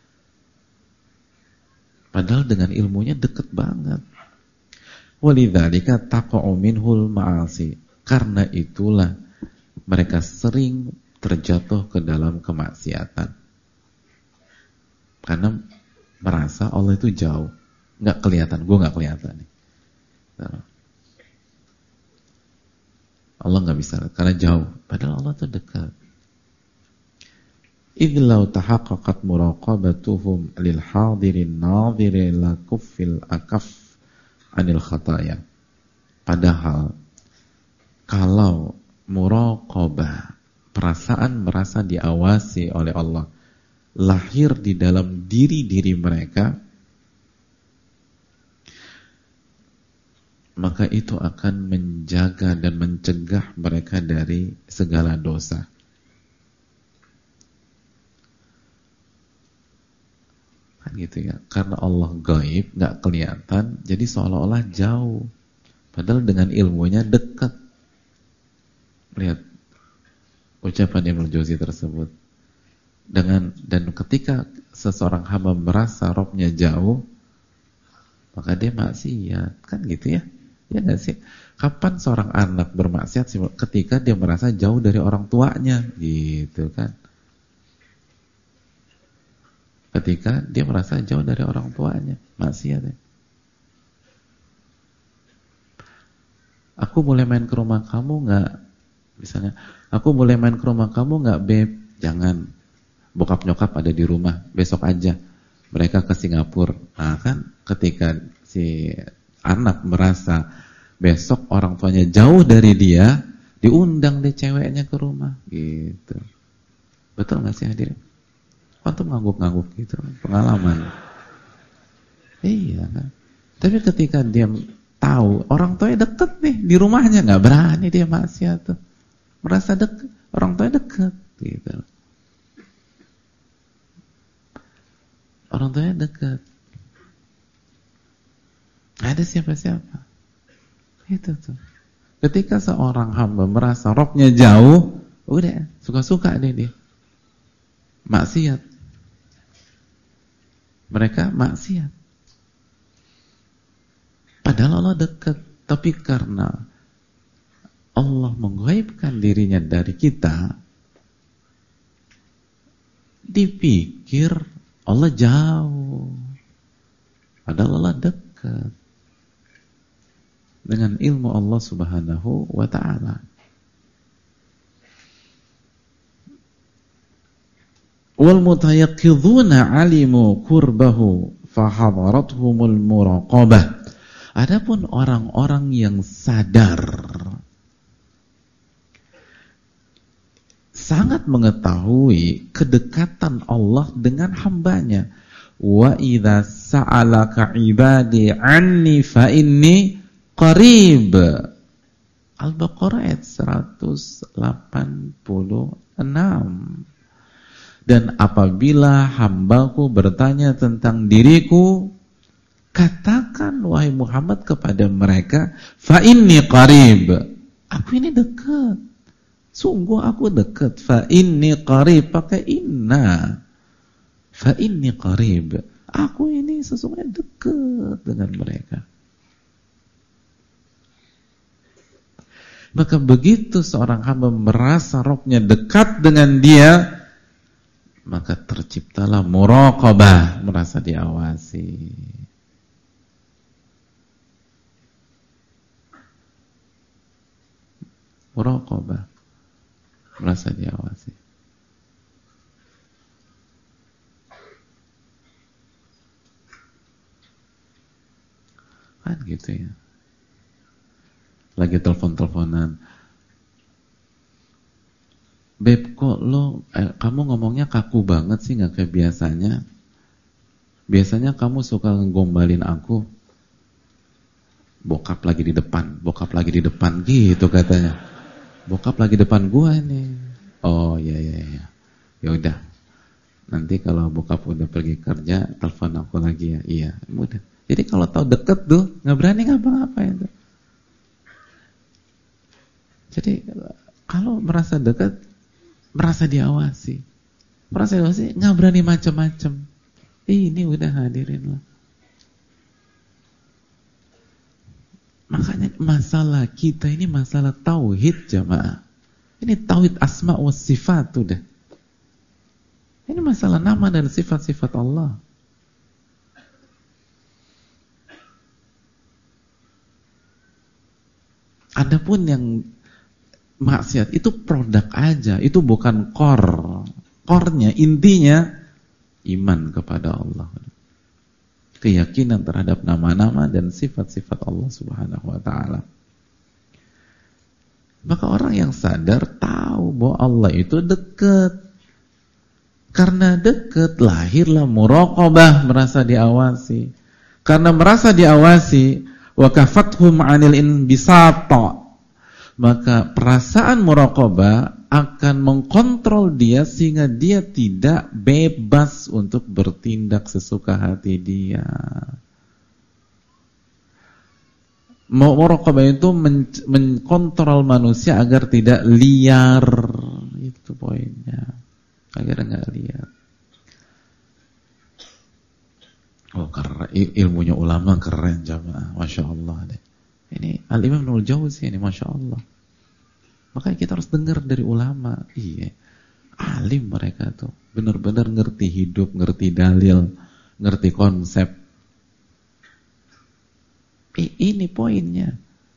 A: Padahal dengan ilmunya dekat banget. Walidzalika taqa'u minhul ma'asi. Karena itulah mereka sering terjatuh ke dalam kemaksiatan. Karena merasa Allah itu jauh, nggak kelihatan. Gue nggak kelihatan nih. Allah nggak bisa karena jauh. Padahal Allah itu dekat. Idlau tahaqqaqat muraqabatuhum lil hadirin nadhiri la kuffil akaf anil khataya. Padahal kalau muraqabah, perasaan merasa diawasi oleh Allah, lahir di dalam diri-diri mereka, maka itu akan menjaga dan mencegah mereka dari segala dosa. Kan gitu ya. Karena Allah gaib, nggak kelihatan, jadi seolah-olah jauh. Padahal dengan ilmunya dekat. Lihat ucapan Ibnu Jauzi tersebut. Dan ketika seseorang hamba merasa Rabbnya jauh, maka dia maksiat. Kan gitu ya. Ya nggak sih? Kapan seorang anak bermaksiat? Ketika dia merasa jauh dari orang tuanya, gitu kan? Ketika dia merasa jauh dari orang tuanya, maksiat ya. Aku boleh main ke rumah kamu nggak? Misalnya, aku boleh main ke rumah kamu nggak, Beb? Jangan. Bokap nyokap ada di rumah, besok aja. Mereka ke Singapura. Nah kan, ketika si anak merasa besok orang tuanya jauh dari dia, diundang deh ceweknya ke rumah, gitu. Betul nggak sih hadirin? Antum ngangguk-ngangguk gitu, pengalaman. Iya kan. Tapi ketika dia tahu orang tuanya deket nih di rumahnya, nggak berani dia maksiat tuh. Merasa deket, orang tuanya deket, gitu. Orang tuanya dekat. Ada siapa-siapa. Itu tuh. Ketika seorang hamba merasa Rabbnya jauh, udah suka-suka dia. Maksiat. Mereka maksiat. Padahal Allah dekat. Tapi karena Allah menggaibkan dirinya dari kita, dipikir Allah jauh. Padahal Allah dekat. Dengan ilmu Allah Subhanahu wa ta'ala. Wal mutayaqqidhuna alimu qurbahu fahadarathumul muraqabah. Adapun orang-orang yang sadar, sangat mengetahui kedekatan Allah dengan hambanya. Wa idza sa'alaka ibadi anni fa inni qarib. Al-Baqarah ayat 186. Dan apabila hambaku bertanya tentang diriku, katakan wahai Muhammad kepada mereka, fa inni qarib. Aku ini dekat. Sungguh aku dekat. Fa inni qarib, pakai inna. Fa inni qarib. Aku ini sesungguhnya dekat dengan mereka. Maka begitu seorang hamba merasa Rabbnya dekat dengan dia, maka terciptalah muraqabah, merasa diawasi. Muraqabah, merasa diawasi. Kan gitu ya. Lagi telepon-teleponan, Beb, kok kamu ngomongnya kaku banget sih, gak kayak biasanya. Biasanya kamu suka ngegombalin aku. Bokap lagi di depan gitu katanya. Bokap lagi depan gua nih. Oh iya. Ya udah. Nanti kalau bokap udah pergi kerja, telepon aku lagi ya. Iya, udah. Jadi kalau tahu deket tuh, nggak berani ngapa-ngapain tuh. Jadi kalau merasa dekat, merasa diawasi, nggak berani macam-macam. Ini udah hadirin lah. Makanya masalah kita ini masalah tauhid jamaah. Ini tauhid asma wa sifat udah. Ini masalah nama dan sifat-sifat Allah. Adapun yang maksiat itu produk aja, itu bukan core. Core-nya, intinya iman kepada Allah. Keyakinan terhadap nama-nama dan sifat-sifat Allah Subhanahu wa taala. Maka orang yang sadar tahu bahwa Allah itu dekat. Karena dekat lahirlah muraqabah, merasa diawasi. Karena merasa diawasi, wa kafathum 'anil inbisata, maka perasaan muraqabah akan mengkontrol dia sehingga dia tidak bebas untuk bertindak sesuka hati dia. Muraqabah itu mengkontrol manusia agar tidak liar. Itu poinnya. Agar enggak liar. Oh, keren. Ilmunya ulama keren jamaah. Masya Allah deh. Ini Al-Imam Ibnul Jauzi ini, Masya Allah. Makanya kita harus dengar dari ulama. Iya, alim mereka tuh. Benar-benar ngerti hidup, ngerti dalil, ngerti konsep. Ini poinnya.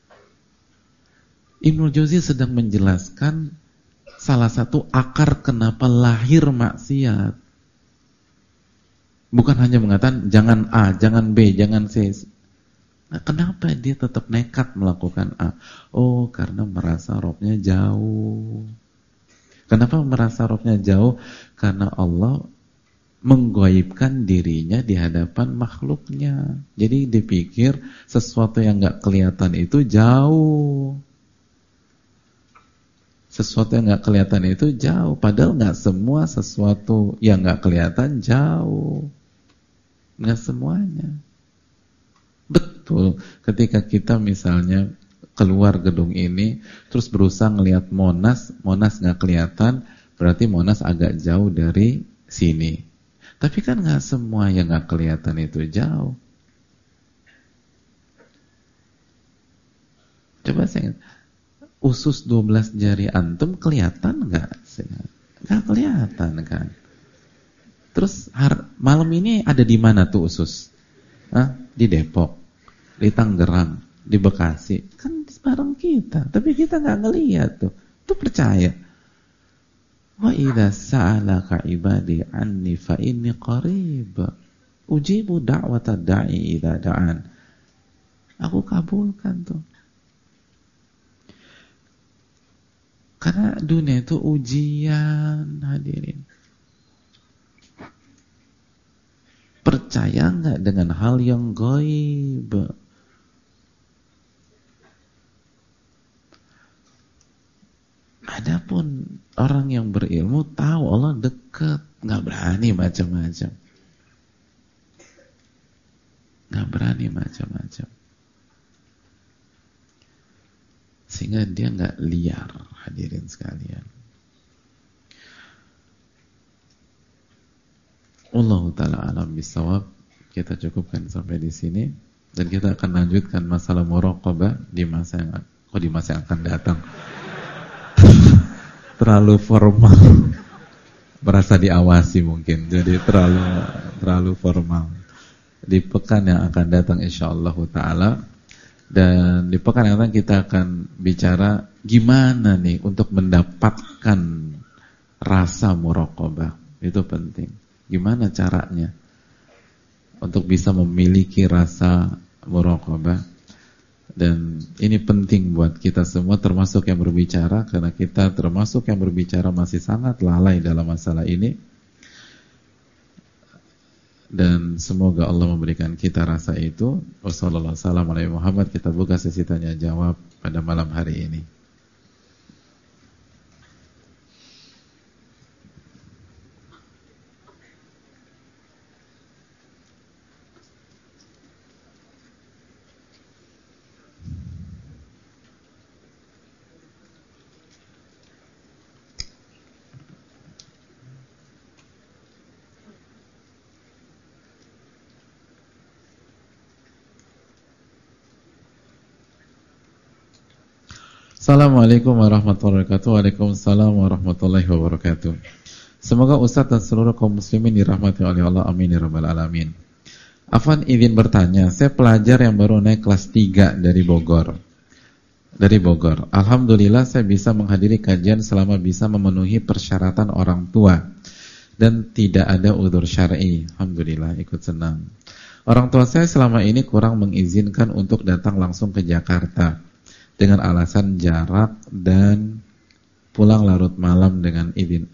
A: Ibnul Jauzi sedang menjelaskan salah satu akar kenapa lahir maksiat. Bukan hanya mengatakan jangan A, jangan B, jangan C. Nah, kenapa dia tetap nekat melakukan A? Oh, karena merasa Robnya jauh. Kenapa merasa Robnya jauh? Karena Allah menggaibkan dirinya di hadapan makhluknya. Jadi dipikir sesuatu yang gak kelihatan itu jauh. Sesuatu yang gak kelihatan itu jauh. Padahal gak semua sesuatu yang gak kelihatan jauh. Gak semuanya. Betul, ketika kita misalnya keluar gedung ini, terus berusaha ngelihat Monas nggak kelihatan, berarti Monas agak jauh dari sini. Tapi kan nggak semua yang nggak kelihatan itu jauh. Coba saya ingat, usus 12 jari antum kelihatan nggak? Nggak kelihatan kan? Terus malam ini ada di mana tuh usus? Di Depok, di Tangerang, di Bekasi, kan bareng kita, tapi kita nggak ngelihat tuh. Itu percaya. Wa idza sa'alaka ibadi anni fa inni qarib ujibu da'wata da'i idza da'an. Aku kabulkan tuh. Karena dunia itu ujian, hadirin. Percaya nggak dengan hal yang gaib? Adapun orang yang berilmu tahu Allah dekat, nggak berani macam-macam, nggak berani macam-macam, sehingga dia nggak liar, hadirin sekalian. Allah Ta'ala alam bisawab. Kita cukupkan sampai di sini dan kita akan lanjutkan masalah muraqabah di masa yang akan datang. Terlalu formal. merasa diawasi mungkin, jadi terlalu formal. Di pekan yang akan datang insyaallah taala, dan di pekan yang datang kita akan bicara gimana nih untuk mendapatkan rasa muraqabah. Itu penting. Gimana caranya untuk bisa memiliki rasa muraqabah? Dan ini penting buat kita semua, termasuk yang berbicara, karena kita termasuk yang berbicara masih sangat lalai dalam masalah ini. Dan semoga Allah memberikan kita rasa itu. Wassalamualaikum warahmatullahi wabarakatuh. Kita buka sesi tanya jawab pada malam hari ini. Assalamualaikum warahmatullahi wabarakatuh. Waalaikumsalam warahmatullahi wabarakatuh. Semoga Ustadz dan seluruh kaum muslimin dirahmati oleh Allah. Amin ya rabbal alamin. Afwan izin bertanya, saya pelajar yang baru naik kelas 3 dari Bogor. Alhamdulillah saya bisa menghadiri kajian selama bisa memenuhi persyaratan orang tua dan tidak ada udzur syar'i. Alhamdulillah, ikut senang. Orang tua saya selama ini kurang mengizinkan untuk datang langsung ke Jakarta dengan alasan jarak dan pulang larut malam. Dengan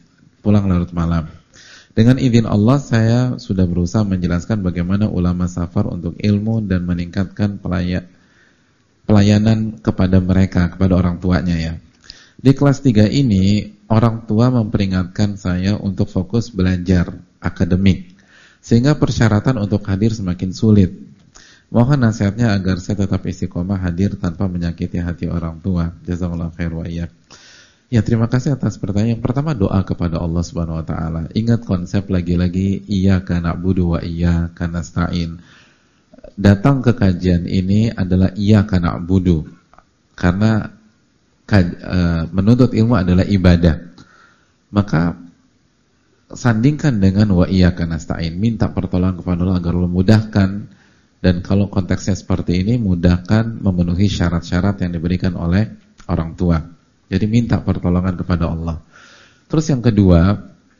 A: izin Allah, saya sudah berusaha menjelaskan bagaimana ulama safar untuk ilmu dan meningkatkan pelayanan kepada mereka, kepada orang tuanya ya. Di kelas 3 ini, orang tua memperingatkan saya untuk fokus belajar akademik, sehingga persyaratan untuk hadir semakin sulit. Mohon nasihatnya agar saya tetap istiqomah hadir tanpa menyakiti hati orang tua. Jazakallahu khair wa iyyak. Ya, terima kasih atas pertanyaan. Yang pertama, doa kepada Allah Subhanahu wa taala. Ingat konsep lagi-lagi iyyaka na'budu wa iyyaka nasta'in. Datang ke kajian ini adalah iyyaka na'budu, karena menuntut ilmu adalah ibadah. Maka sandingkan dengan wa iyyaka nasta'in, minta pertolongan kepada Allah agar Allah mudahkan. Dan kalau konteksnya seperti ini, mudahkan memenuhi syarat-syarat yang diberikan oleh orang tua. Jadi minta pertolongan kepada Allah. Terus yang kedua,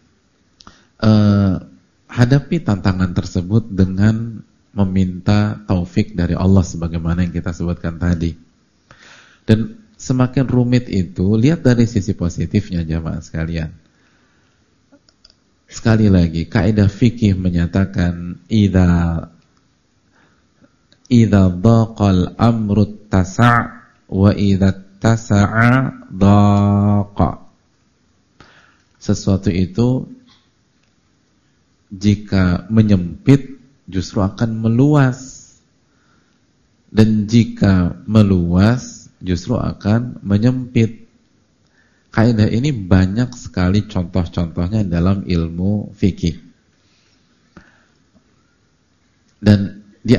A: hadapi tantangan tersebut dengan meminta taufik dari Allah sebagaimana yang kita sebutkan tadi. Dan semakin rumit itu, lihat dari sisi positifnya jamaah sekalian. Sekali lagi, kaidah fikih menyatakan idza dhaqal amru tasa' wa idza tasa'a dhaqa. Sesuatu itu jika menyempit justru akan meluas, dan jika meluas justru akan menyempit. Kaidah ini banyak sekali contoh-contohnya dalam ilmu fikih. Dan di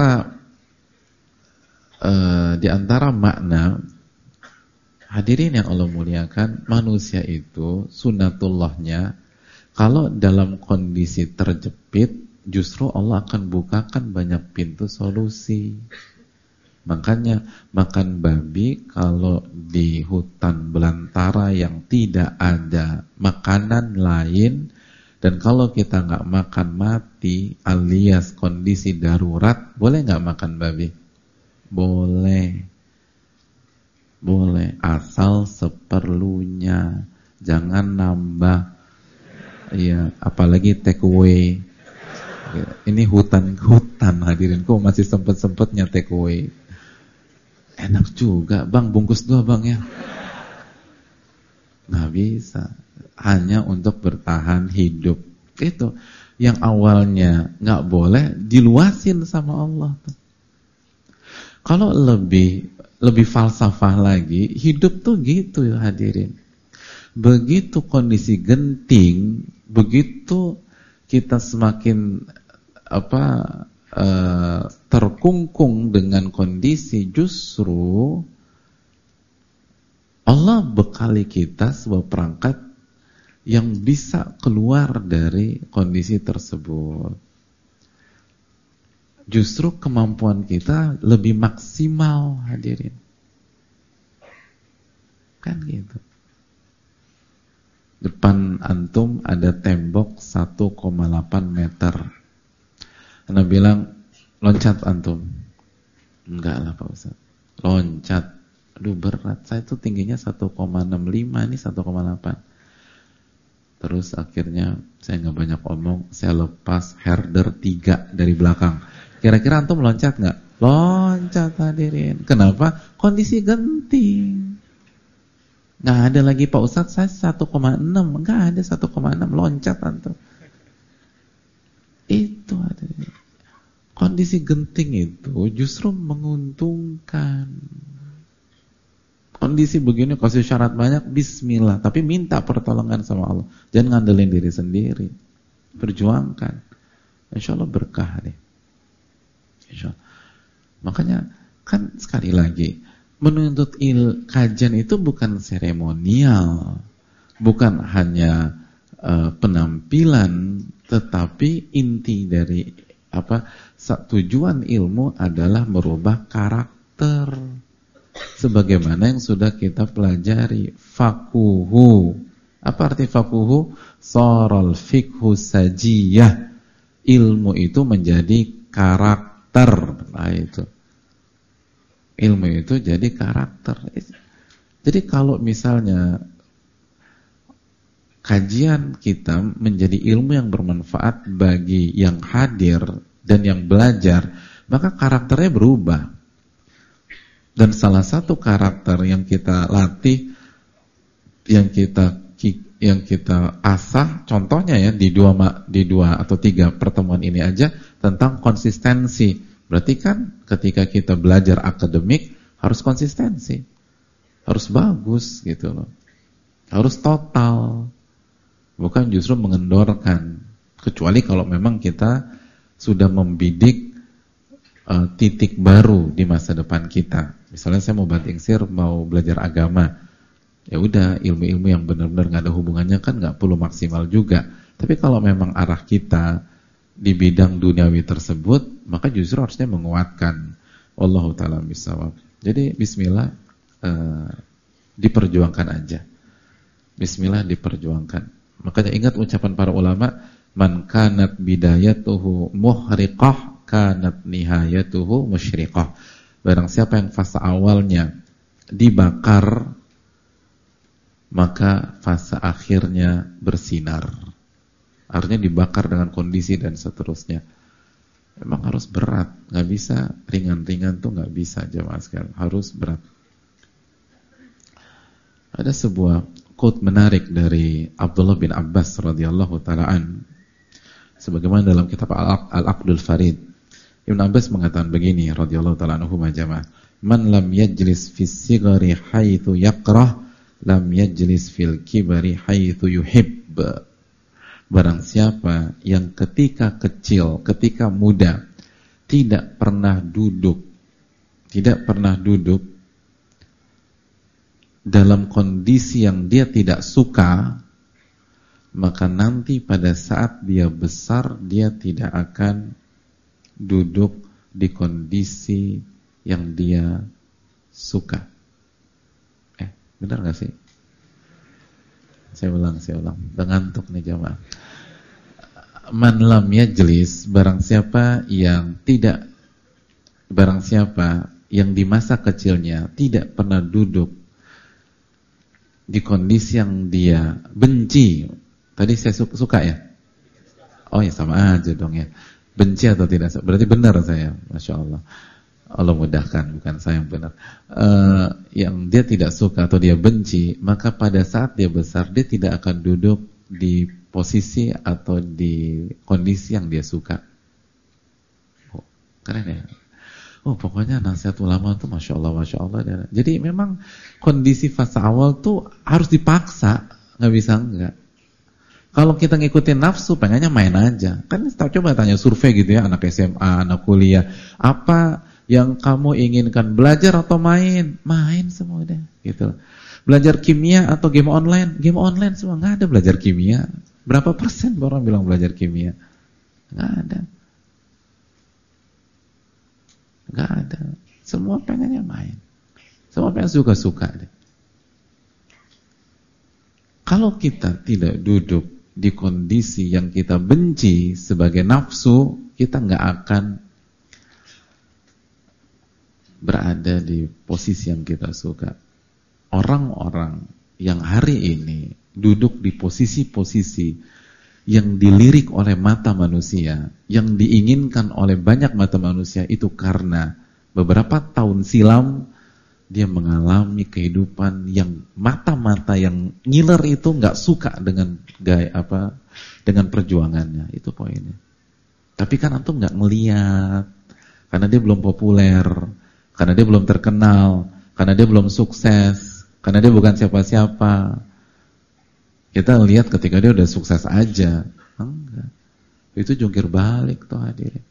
A: antara makna, hadirin yang Allah muliakan, manusia itu sunnatullahnya kalau dalam kondisi terjepit justru Allah akan bukakan banyak pintu solusi. Makanya makan babi kalau di hutan belantara yang tidak ada makanan lain, dan kalau kita nggak makan mati alias kondisi darurat, boleh nggak makan babi? Boleh, asal seperlunya, jangan nambah. Iya, apalagi take away. Ini hutan hadirin, kok masih sempet-sempetnya take away. Enak juga, bang, bungkus 2 bang ya. Nggak bisa, hanya untuk bertahan hidup. Itu yang awalnya nggak boleh, diluasin sama Allah. Kalau lebih falsafah lagi, hidup tuh gitu ya hadirin. Begitu kondisi genting, begitu kita semakin terkungkung dengan kondisi, justru Allah bekali kita sebuah perangkat yang bisa keluar dari kondisi tersebut. Justru kemampuan kita lebih maksimal, hadirin. Kan gitu. Depan antum ada tembok 1,8 meter. Anda bilang, loncat antum. Enggak lah Pak Ustaz. Loncat. Aduh berat. Saya tuh tingginya 1,65, ini 1,8. Terus akhirnya saya nggak banyak omong, saya lepas herder 3 dari belakang. Kira-kira antum loncat nggak? Loncat, hadirin. Kenapa? Kondisi genting. Nggak ada lagi Pak Ustadz, saya 1,6. Nggak ada 1,6, loncat antum. Itu ada. Kondisi genting itu justru menguntungkan. Kondisi begini kasih syarat banyak, bismillah. Tapi minta pertolongan sama Allah. Jangan ngandelin diri sendiri. Perjuangkan. Insya Allah berkah deh. Insya Allah. Makanya kan sekali lagi, menuntut kajian itu bukan seremonial, bukan hanya penampilan, tetapi inti dari tujuan ilmu adalah merubah karakter. Sebagaimana yang sudah kita pelajari, fakuhu. Apa arti fakuhu? Saral fikhu sajiyah. Ilmu itu menjadi karakter. Nah itu. Ilmu itu jadi karakter. Jadi kalau misalnya kajian kita menjadi ilmu yang bermanfaat bagi yang hadir dan yang belajar, maka karakternya berubah. Dan salah satu karakter yang kita latih, yang kita asah, contohnya ya di dua atau 3 pertemuan ini aja tentang konsistensi. Berarti kan ketika kita belajar akademik harus konsistensi, harus bagus gitu loh, harus total, bukan justru mengendorkan. Kecuali kalau memang kita sudah membidik titik baru di masa depan kita. Misalnya saya mau banting sir, mau belajar agama, ya udah ilmu-ilmu yang benar-benar nggak ada hubungannya kan nggak perlu maksimal juga. Tapi kalau memang arah kita di bidang duniawi tersebut, maka justru harusnya menguatkan. Wallahu ta'ala bishawab. Jadi bismillah, diperjuangkan aja. Bismillah diperjuangkan. Makanya ingat ucapan para ulama, man kanat bidayatuhu muhriqah kanat nihayatuhu musyriqah. Barang siapa yang fase awalnya dibakar, maka fase akhirnya bersinar. Artinya dibakar dengan kondisi dan seterusnya. Memang harus berat, nggak bisa ringan-ringan tuh nggak bisa jemaah sekalian, harus berat. Ada sebuah quote menarik dari Abdullah bin Abbas radhiyallahu taala an, sebagaimana dalam kitab Al-Aqdul Farid. Ibn Abbas mengatakan begini radhiyallahu taala anhu jamaah, man lam yajlis fis sigari haitsu yakrah lam yajlis fil kibari haitsu yuhibb. Barang siapa yang ketika kecil, ketika muda tidak pernah duduk dalam kondisi yang dia tidak suka, maka nanti pada saat dia besar dia tidak akan duduk di kondisi yang dia suka. Benar gak sih? Saya ulang. Udah ngantuk nih jamaah. Man lam yajlis, barang siapa yang di masa kecilnya tidak pernah duduk di kondisi yang dia benci. Tadi saya suka ya? Oh ya sama aja dong ya. Benci atau tidak? Berarti benar saya, Masya Allah. Allah mudahkan, bukan saya yang benar. Yang dia tidak suka atau dia benci, maka pada saat dia besar dia tidak akan duduk di posisi atau di kondisi yang dia suka. Oh, keren ya. Oh, pokoknya nasihat ulama tuh Masya Allah. Jadi memang kondisi fase awal tuh harus dipaksa, nggak bisa enggak. Kalau kita ngikutin nafsu, pengennya main aja. Kan coba tanya survei gitu ya, anak SMA, anak kuliah, apa yang kamu inginkan, belajar atau main? Main semua deh gitu. Belajar kimia atau game online? Game online semua, nggak ada belajar kimia. Berapa persen orang bilang belajar kimia? Nggak ada. Nggak ada. Semua pengennya main. Semua pengen suka-suka deh. Kalau kita tidak duduk di kondisi yang kita benci sebagai nafsu, kita nggak akan berada di posisi yang kita suka. Orang-orang yang hari ini duduk di posisi-posisi yang dilirik oleh mata manusia, yang diinginkan oleh banyak mata manusia, itu karena beberapa tahun silam dia mengalami kehidupan yang mata-mata yang ngiler itu nggak suka dengan dengan perjuangannya. Itu poinnya. Tapi kan antum nggak ngeliat, karena dia belum populer, karena dia belum terkenal, karena dia belum sukses, karena dia bukan siapa-siapa. Kita lihat ketika dia udah sukses aja. Enggak. Itu jungkir balik tuh hadirin.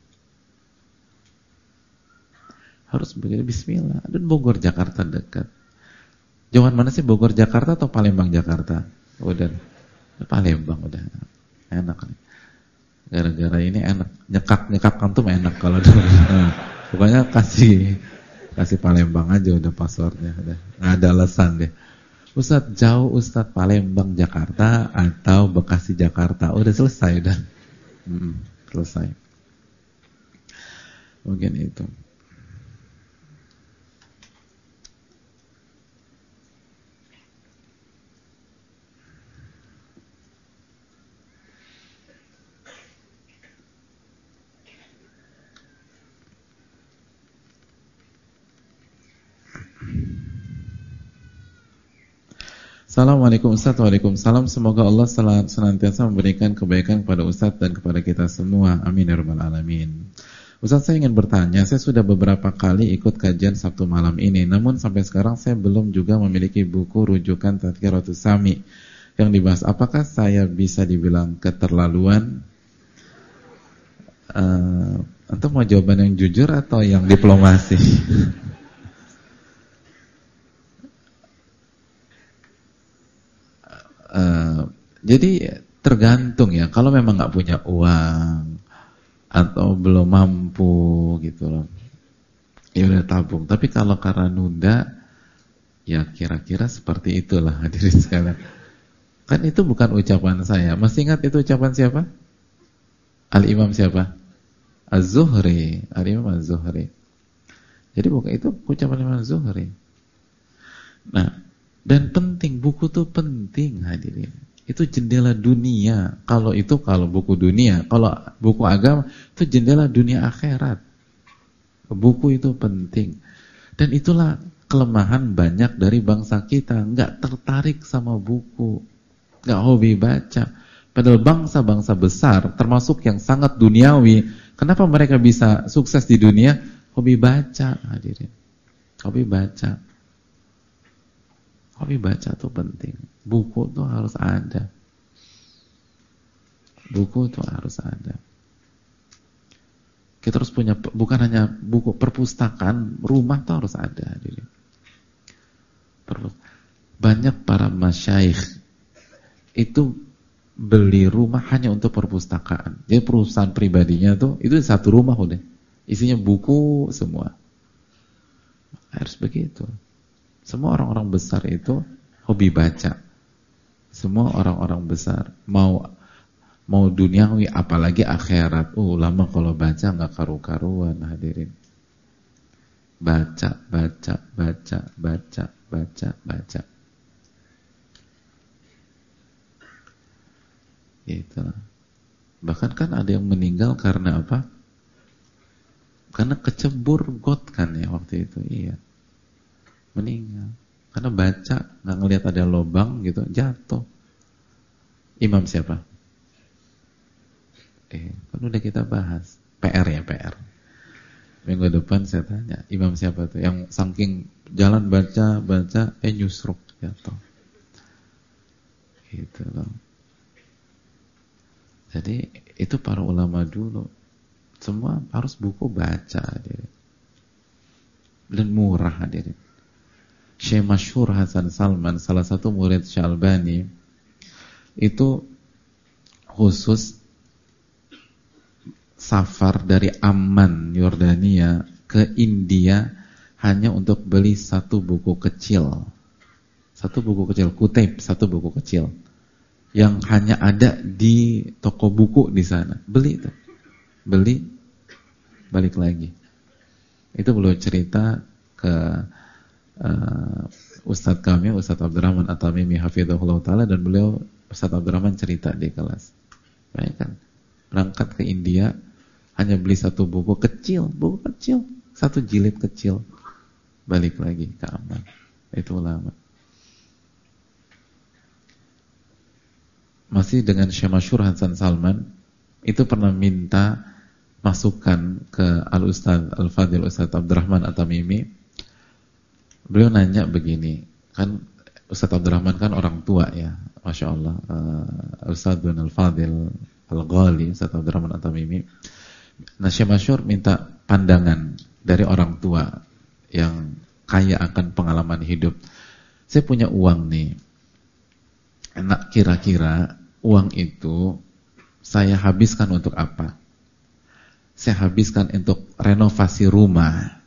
A: Harus begitu, bismillah. Dan Bogor Jakarta dekat. Jauhan mana sih, Bogor Jakarta atau Palembang Jakarta? Udah Palembang udah. Enak nih. Gara-gara ini enak. Nyekak kantum enak kalau dulu. Nah, pokoknya kasih Palembang aja udah passwordnya, udah nggak ada alasan deh. Ustadz jauh, Ustadz Palembang Jakarta atau Bekasi Jakarta, udah selesai udah, selesai. Mungkin itu. Assalamualaikum Ustaz. Waalaikumsalam. Semoga Allah senantiasa memberikan kebaikan kepada Ustaz dan kepada kita semua. Amin ya rabbal alamin. Ustaz, saya ingin bertanya, saya sudah beberapa kali ikut kajian Sabtu malam ini, namun sampai sekarang saya belum juga memiliki buku rujukan Tadhkiratus Sami yang dibahas. Apakah saya bisa dibilang keterlaluan? Antum mau jawaban yang jujur atau yang diplomasi? Jadi tergantung ya. Kalau memang nggak punya uang atau belum mampu gitu loh, ya udah tabung. Tapi kalau karena nunda, ya kira-kira seperti itulah hadirin sekalian. Kan itu bukan ucapan saya. Masih ingat itu ucapan siapa? Al-Imam siapa? Az-Zuhri. Al-Imam Az-Zuhri. Jadi bukan itu ucapan Imam Az-Zuhri. Nah, dan penting, buku itu penting hadirin. Itu jendela dunia. Kalau buku dunia, kalau buku agama itu jendela dunia akhirat. Buku itu penting. Dan itulah kelemahan banyak dari bangsa kita, nggak tertarik sama buku, nggak hobi baca. Padahal bangsa-bangsa besar, termasuk yang sangat duniawi, kenapa mereka bisa sukses di dunia? Hobi baca hadirin. Hobi baca. Hobi baca itu penting. Buku itu harus ada. Buku itu harus ada. Kita harus punya, bukan hanya buku, perpustakaan, rumah itu harus ada. Banyak para masyayikh itu beli rumah hanya untuk perpustakaan. Jadi perusahaan pribadinya itu satu rumah udah. Isinya buku semua. Harus begitu. Semua orang-orang besar itu hobi baca. Semua orang-orang besar mau duniawi apalagi akhirat. Lama kalau baca nggak karu-karuan hadirin. Baca. Gitu. Bahkan kan ada yang meninggal karena apa? Karena kecebur got kan ya waktu itu. Iya. Meninggal karena baca, nggak ngelihat ada lubang gitu, jatuh. Imam siapa? Kan udah kita bahas. PR ya, PR. Minggu depan saya tanya, imam siapa tuh yang saking jalan baca nyusruk jatuh. Gitu loh. Jadi itu para ulama dulu semua harus buku baca hadirin. Dan murah hadirin. Syekh Masyhur Hasan Salman, salah satu murid Syekh Albani, itu khusus safar dari Amman, Yordania ke India hanya untuk beli satu buku kecil. Satu buku kecil, Kutaib, satu buku kecil yang hanya ada di toko buku di sana. Beli itu. Beli, balik lagi. Itu beliau cerita ke Ustadz kami, Ustadz Abdurrahman At-Tamimi hafizahullah ta'ala, dan beliau, Ustadz Abdurrahman, cerita di kelas. Bayangkan, berangkat ke India hanya beli satu buku kecil, satu jilid kecil, balik lagi ke Amman. Itu ulama. Masih dengan Syekh Masyhur Hasan Salman, itu pernah minta masukan ke Al-Ustadz Al-Fadil Ustadz Abdurrahman At-Tamimi. Beliau nanya begini, kan Ustadz Abdurrahman kan orang tua ya, Masya Allah, Ustadz bin Al-Fadil Al-Ghali, Ustadz Abdurrahman At-Tamimi. Nah, Syekh Masyhur minta pandangan dari orang tua yang kaya akan pengalaman hidup. Saya punya uang nih, enak, kira-kira uang itu saya habiskan untuk apa? Saya habiskan untuk renovasi rumah,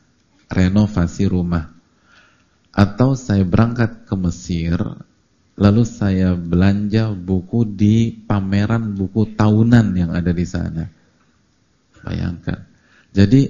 A: atau saya berangkat ke Mesir, lalu saya belanja buku di pameran buku tahunan yang ada di sana. Bayangkan. Jadi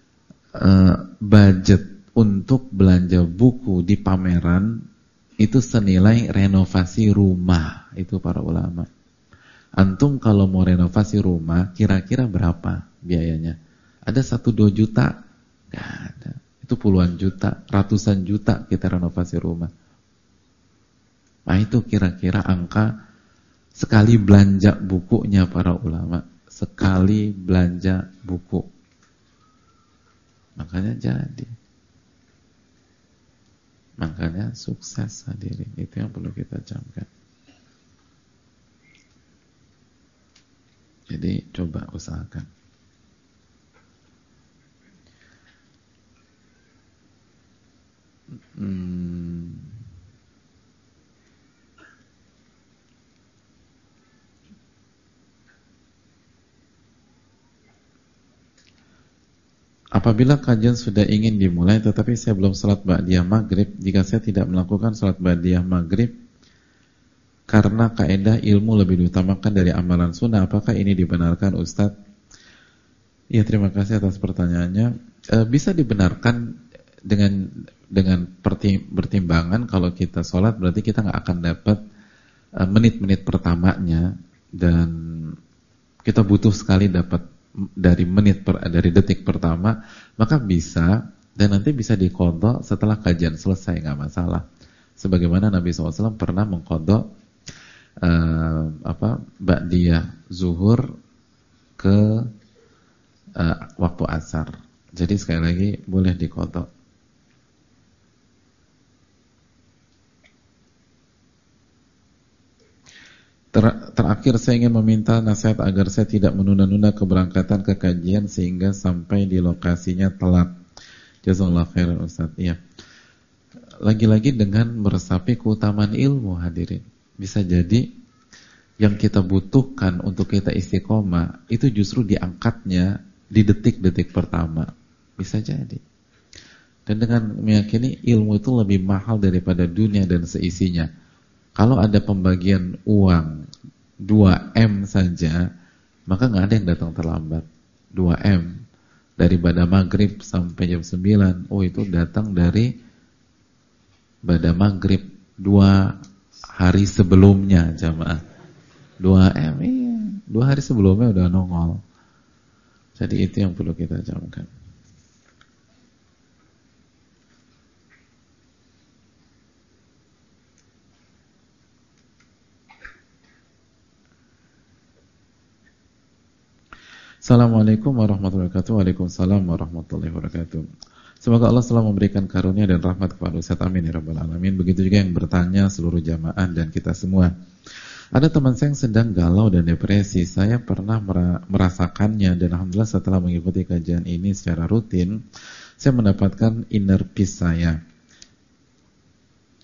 A: budget untuk belanja buku di pameran itu senilai renovasi rumah. Itu para ulama. Antum kalau mau renovasi rumah, kira-kira berapa biayanya? Ada 1-2 juta? Gak ada. Itu puluhan juta, ratusan juta kita renovasi rumah. Nah, itu kira-kira angka sekali belanja bukunya para ulama. Sekali belanja buku. Makanya jadi. Makanya sukses hadirin. Itu yang perlu kita camkan. Jadi coba usahakan. Apabila kajian sudah ingin dimulai tetapi saya belum salat ba'diyah maghrib, jika saya tidak melakukan salat ba'diyah maghrib karena kaidah ilmu lebih diutamakan dari amalan sunnah, apakah ini dibenarkan Ustadz? Ya, terima kasih atas pertanyaannya. Bisa dibenarkan dengan pertimbangan kalau kita sholat berarti kita nggak akan dapat menit-menit pertamanya, dan kita butuh sekali dapat dari detik pertama, maka bisa, dan nanti bisa diqadha setelah kajian selesai, nggak masalah. Sebagaimana Nabi SAW pernah mengqadha ba'diyah zuhur ke waktu asar. Jadi sekali lagi boleh diqadha. Terakhir saya ingin meminta nasihat agar saya tidak menunda-nunda keberangkatan ke kajian sehingga sampai di lokasinya telat. Jazakallahu khairan Ustaz. Iya. Lagi-lagi dengan meresapi keutamaan ilmu hadirin. Bisa jadi yang kita butuhkan untuk kita istiqomah itu justru diangkatnya di detik-detik pertama. Bisa jadi. Dan dengan meyakini ilmu itu lebih mahal daripada dunia dan seisinya. Kalau ada pembagian uang 2M saja, maka nggak ada yang datang terlambat. 2M dari pada maghrib sampai jam 9. Oh, itu datang dari pada maghrib 2 hari sebelumnya, jamaah. 2M, iya. 2 hari sebelumnya udah nongol. Jadi itu yang perlu kita camkan. Assalamualaikum warahmatullahi wabarakatuh. Waalaikumsalam warahmatullahi wabarakatuh. Semoga Allah selalu memberikan karunia dan rahmat kepada Ustaz, amin ya rabbal alamin. Begitu juga yang bertanya, seluruh jamaah dan kita semua. Ada teman saya yang sedang galau dan depresi. Saya pernah merasakannya, dan alhamdulillah setelah mengikuti kajian ini secara rutin, saya mendapatkan inner peace saya.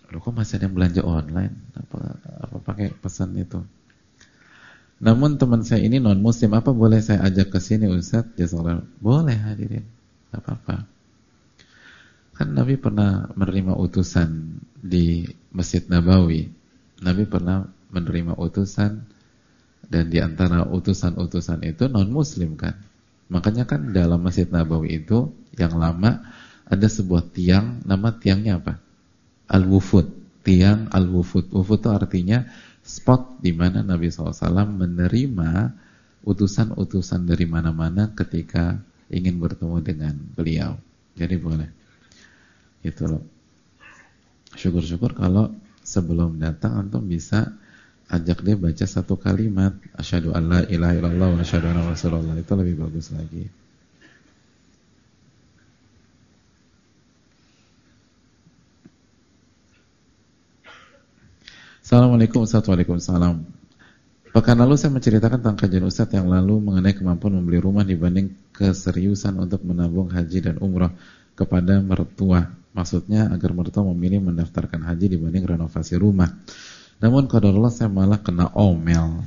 A: Loh, kok masih ada yang belanja online? Apa pakai pesan itu? Namun teman saya ini non muslim, apa boleh saya ajak ke sini Ustaz? Jazakallah. Boleh hadirin, nggak apa-apa. Kan Nabi pernah menerima utusan di Masjid Nabawi. Nabi pernah menerima utusan, dan di antara utusan-utusan itu non muslim kan. Makanya kan dalam Masjid Nabawi itu yang lama ada sebuah tiang, nama tiangnya apa? Al-Wufud, tiang Al-Wufud. Wufud itu artinya spot di mana Nabi SAW menerima utusan-utusan dari mana-mana ketika ingin bertemu dengan beliau. Jadi boleh. Gitu loh. Syukur-syukur kalau sebelum datang antum bisa ajak dia baca satu kalimat asyhadu alla ilaha illallah wa asyhadu anna rasulullah, itu lebih bagus lagi. Assalamualaikum Ustaz. Waalaikumsalam. Pekan lalu saya menceritakan tentang kajian Ustaz yang lalu mengenai kemampuan membeli rumah dibanding keseriusan untuk menabung haji dan umrah kepada mertua. Maksudnya agar mertua memilih mendaftarkan haji dibanding renovasi rumah. Namun qadarullah saya malah kena omel.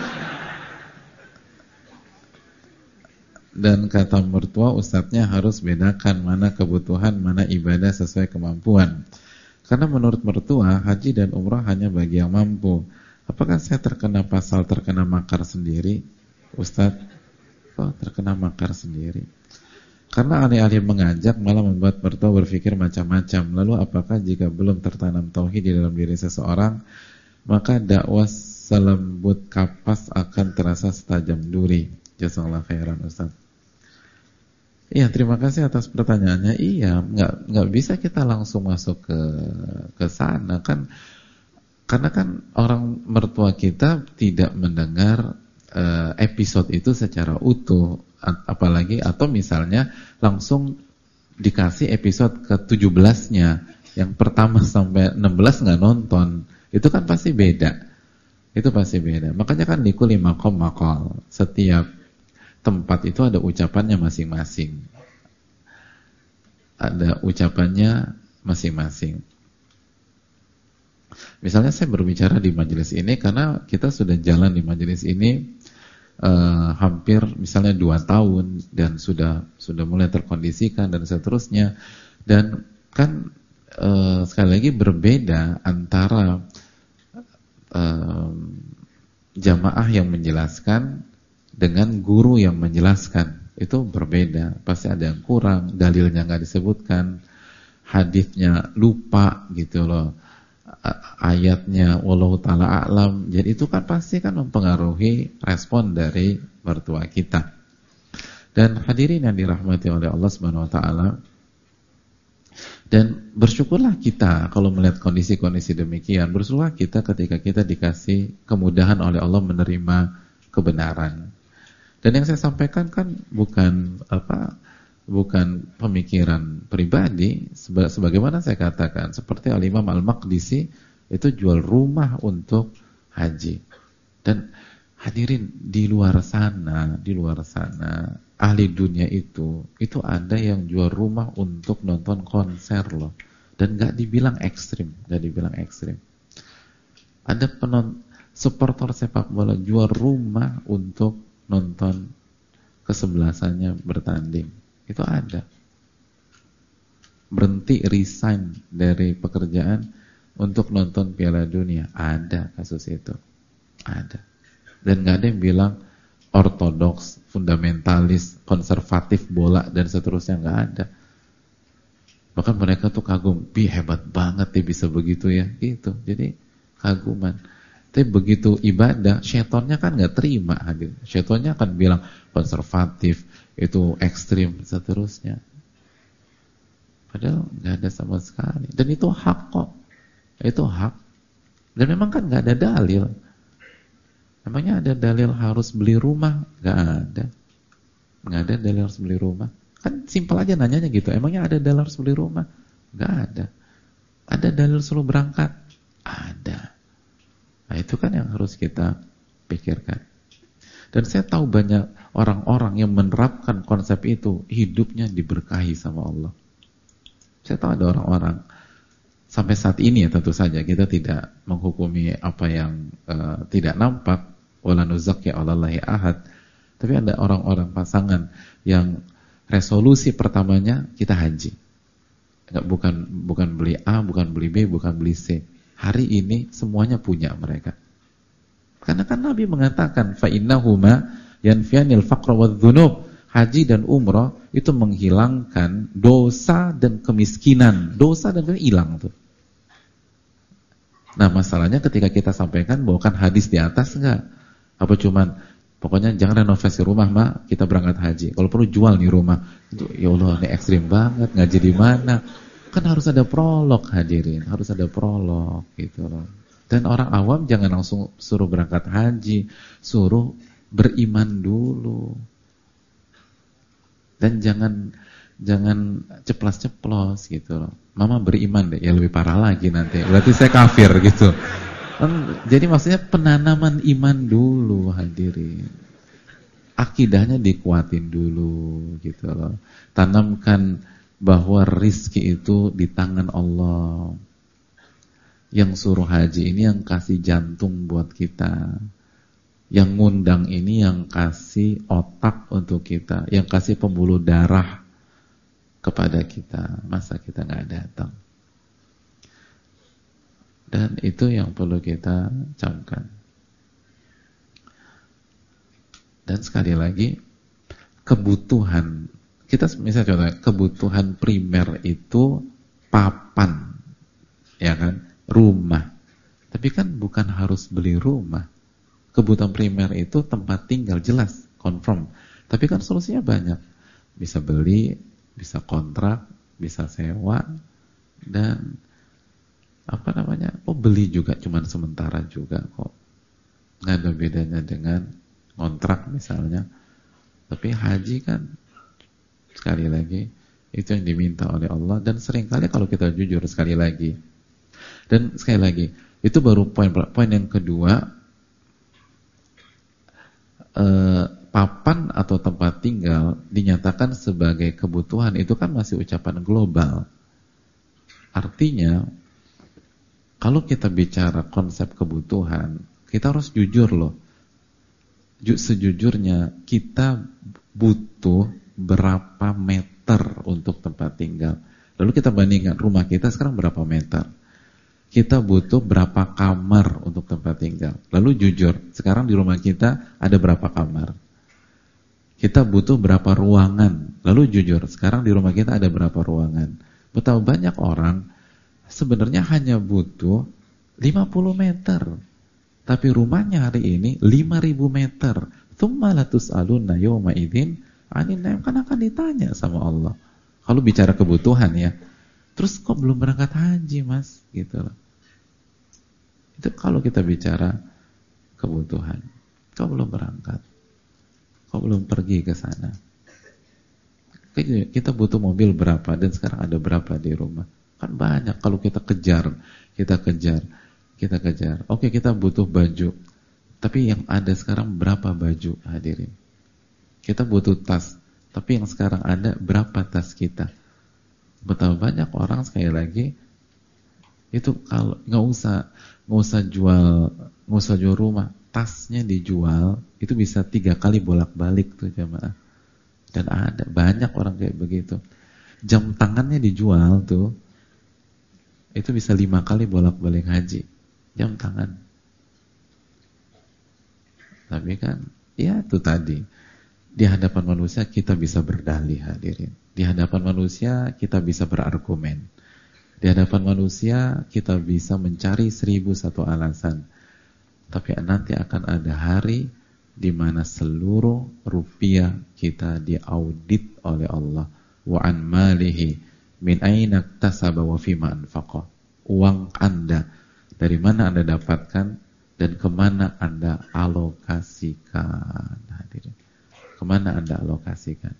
A: Dan kata mertua, ustadznya harus bedakan mana kebutuhan, mana ibadah sesuai kemampuan. Karena menurut mertua, haji dan umrah hanya bagi yang mampu. Apakah saya terkena pasal terkena makar sendiri? Ustadz, kok terkena makar sendiri? Karena alih-alih mengajak malah membuat mertua berpikir macam-macam. Lalu apakah jika belum tertanam tauhid di dalam diri seseorang, maka dakwah selembut kapas akan terasa setajam duri? Jazakallahu khairan Ustaz. Iya, terima kasih atas pertanyaannya. Iya, nggak bisa kita langsung masuk ke sana kan, karena kan orang mertua kita tidak mendengar episode itu secara utuh, apalagi atau misalnya langsung dikasih episode ke-17-nya, yang pertama sampai 16 nggak nonton, itu kan pasti beda. Itu pasti beda. Makanya kan likulli maqam maqal. Setiap tempat itu ada ucapannya masing-masing. Ada ucapannya masing-masing. Misalnya saya berbicara di majelis ini karena kita sudah jalan di majelis ini hampir misalnya 2 tahun dan sudah mulai terkondisikan dan seterusnya. Dan kan sekali lagi berbeda antara jamaah yang menjelaskan dengan guru yang menjelaskan. Itu berbeda, pasti ada yang kurang, dalilnya nggak disebutkan, hadisnya lupa gitu loh, ayatnya wallahu ta'ala a'lam. Jadi itu kan pasti kan mempengaruhi respon dari mertua kita. Dan hadirin yang dirahmati oleh Allah Subhanahu wa taala, dan bersyukurlah kita kalau melihat kondisi-kondisi demikian. Bersyukurlah kita ketika kita dikasih kemudahan oleh Allah menerima kebenaran. Dan yang saya sampaikan kan bukan pemikiran pribadi, sebagaimana saya katakan, seperti Al-Imam Al-Maqdisi itu jual rumah untuk haji. Dan hadirin, di luar sana ahli dunia itu ada yang jual rumah untuk nonton konser loh. Dan gak dibilang ekstrim. Ada supporter sepak bola jual rumah untuk nonton kesebelasannya bertanding. Itu ada. Berhenti, resign dari pekerjaan untuk nonton Piala Dunia. Ada kasus itu. Ada. Dan gak ada yang bilang ortodoks, fundamentalis, konservatif bola dan seterusnya, gak ada. Bahkan mereka tuh kagum, hebat banget dia bisa begitu ya, gitu. Jadi kaguman. Tapi begitu ibadah, syaitonnya kan gak terima hadir. Syaitonnya akan bilang konservatif, itu ekstrim, seterusnya. Padahal gak ada sama sekali. Dan itu hak kok. Itu hak. Dan memang kan gak ada dalil. Emangnya ada dalil harus beli rumah? Gak ada. Gak ada dalil harus beli rumah. Kan simpel aja nanyanya gitu. Emangnya ada dalil harus beli rumah? Gak ada. Ada dalil suruh berangkat? Ada. Nah itu kan yang harus kita pikirkan. Dan saya tahu banyak orang-orang yang menerapkan konsep itu, hidupnya diberkahi sama Allah. Saya tahu ada orang-orang Sampai saat ini ya tentu saja kita tidak menghukumi apa yang tidak nampak, wala nuzakki 'alallahi ahad. Tapi ada orang-orang pasangan yang resolusi pertamanya kita haji. Bukan beli A, bukan beli B, bukan beli C. Hari ini semuanya punya mereka. Karena kan Nabi mengatakan fa innahuma yanfiyanil faqra wadz-dzunub. Haji dan umrah itu menghilangkan dosa dan kemiskinan. Dosa dan kemiskinan hilang tuh. Nah, masalahnya ketika kita sampaikan bawakan hadis di atas enggak? Apa cuman pokoknya jangan renovasi rumah, Mak, kita berangkat haji. Kalau perlu jual nih rumah. Itu ya Allah, ini ekstrim banget, ngaji di mana? Kan harus ada prolog, hadirin, harus ada prolog gitu loh. Dan orang awam jangan langsung suruh berangkat haji, suruh beriman dulu. Dan jangan ceplas-ceplos gitu loh. Mama beriman deh, ya lebih parah lagi nanti. Berarti saya kafir gitu. Jadi maksudnya penanaman iman dulu, hadirin. Akidahnya dikuatin dulu gitu loh. Tanamkan bahwa rizki itu di tangan Allah. Yang suruh haji ini yang kasih jantung buat kita. Yang ngundang ini yang kasih otak untuk kita, yang kasih pembuluh darah kepada kita. Masa kita nggak datang? Dan itu yang perlu kita camkan. Dan sekali lagi, kebutuhan kita, misalnya contohnya, kebutuhan primer itu papan, ya kan, rumah. Tapi kan bukan harus beli rumah. Kebutuhan primer itu tempat tinggal, jelas, confirm. Tapi kan solusinya banyak. Bisa beli, bisa kontrak, bisa sewa, dan beli juga cuman sementara juga kok. Nggak ada bedanya dengan kontrak misalnya. Tapi haji kan, sekali lagi, itu yang diminta oleh Allah. Dan seringkali kalau kita jujur, sekali lagi. Dan sekali lagi, itu baru poin yang kedua. Papan atau tempat tinggal dinyatakan sebagai kebutuhan, itu kan masih ucapan global. Artinya kalau kita bicara konsep kebutuhan, kita harus jujur loh. Sejujurnya kita butuh berapa meter untuk tempat tinggal. Lalu kita bandingkan rumah kita sekarang berapa meter. Kita butuh berapa kamar untuk tempat tinggal. Lalu jujur, sekarang di rumah kita ada berapa kamar? Kita butuh berapa ruangan? Lalu jujur, sekarang di rumah kita ada berapa ruangan? Betapa banyak orang sebenarnya hanya butuh 50 meter. Tapi rumahnya hari ini 5.000 meter. Tsumma latus'aluna yawma idzin 'anil na'im, kan akan ditanya sama Allah. Kalau bicara kebutuhan ya. Terus kok belum berangkat haji, Mas? Gitu loh. Itu kalau kita bicara kebutuhan. Kok belum berangkat? Kok belum pergi ke sana? Kita butuh mobil berapa dan sekarang ada berapa di rumah? Kan banyak. Kalau kita kejar. Oke, kita butuh baju. Tapi yang ada sekarang berapa baju, hadirin? Kita butuh tas. Tapi yang sekarang ada berapa tas kita? Betapa banyak orang, sekali lagi, itu kalau nggak usah jual rumah, tasnya dijual itu bisa 3 kali bolak-balik tuh jamaah. Dan ada banyak orang kayak begitu. Jam tangannya dijual tuh, itu bisa 5 kali bolak-balik haji. Jam tangan. Tapi kan, ya itu tadi, di hadapan manusia kita bisa berdalih, hadirin. Di hadapan manusia kita bisa berargumen. Di hadapan manusia kita bisa mencari 1001 alasan. Tapi nanti akan ada hari di mana seluruh rupiah kita diaudit oleh Allah. Wa an malihi min aina iktasaba wa fima anfaqa. Uang Anda dari mana Anda dapatkan dan kemana Anda alokasikan, hadirin. Kemana Anda alokasikan?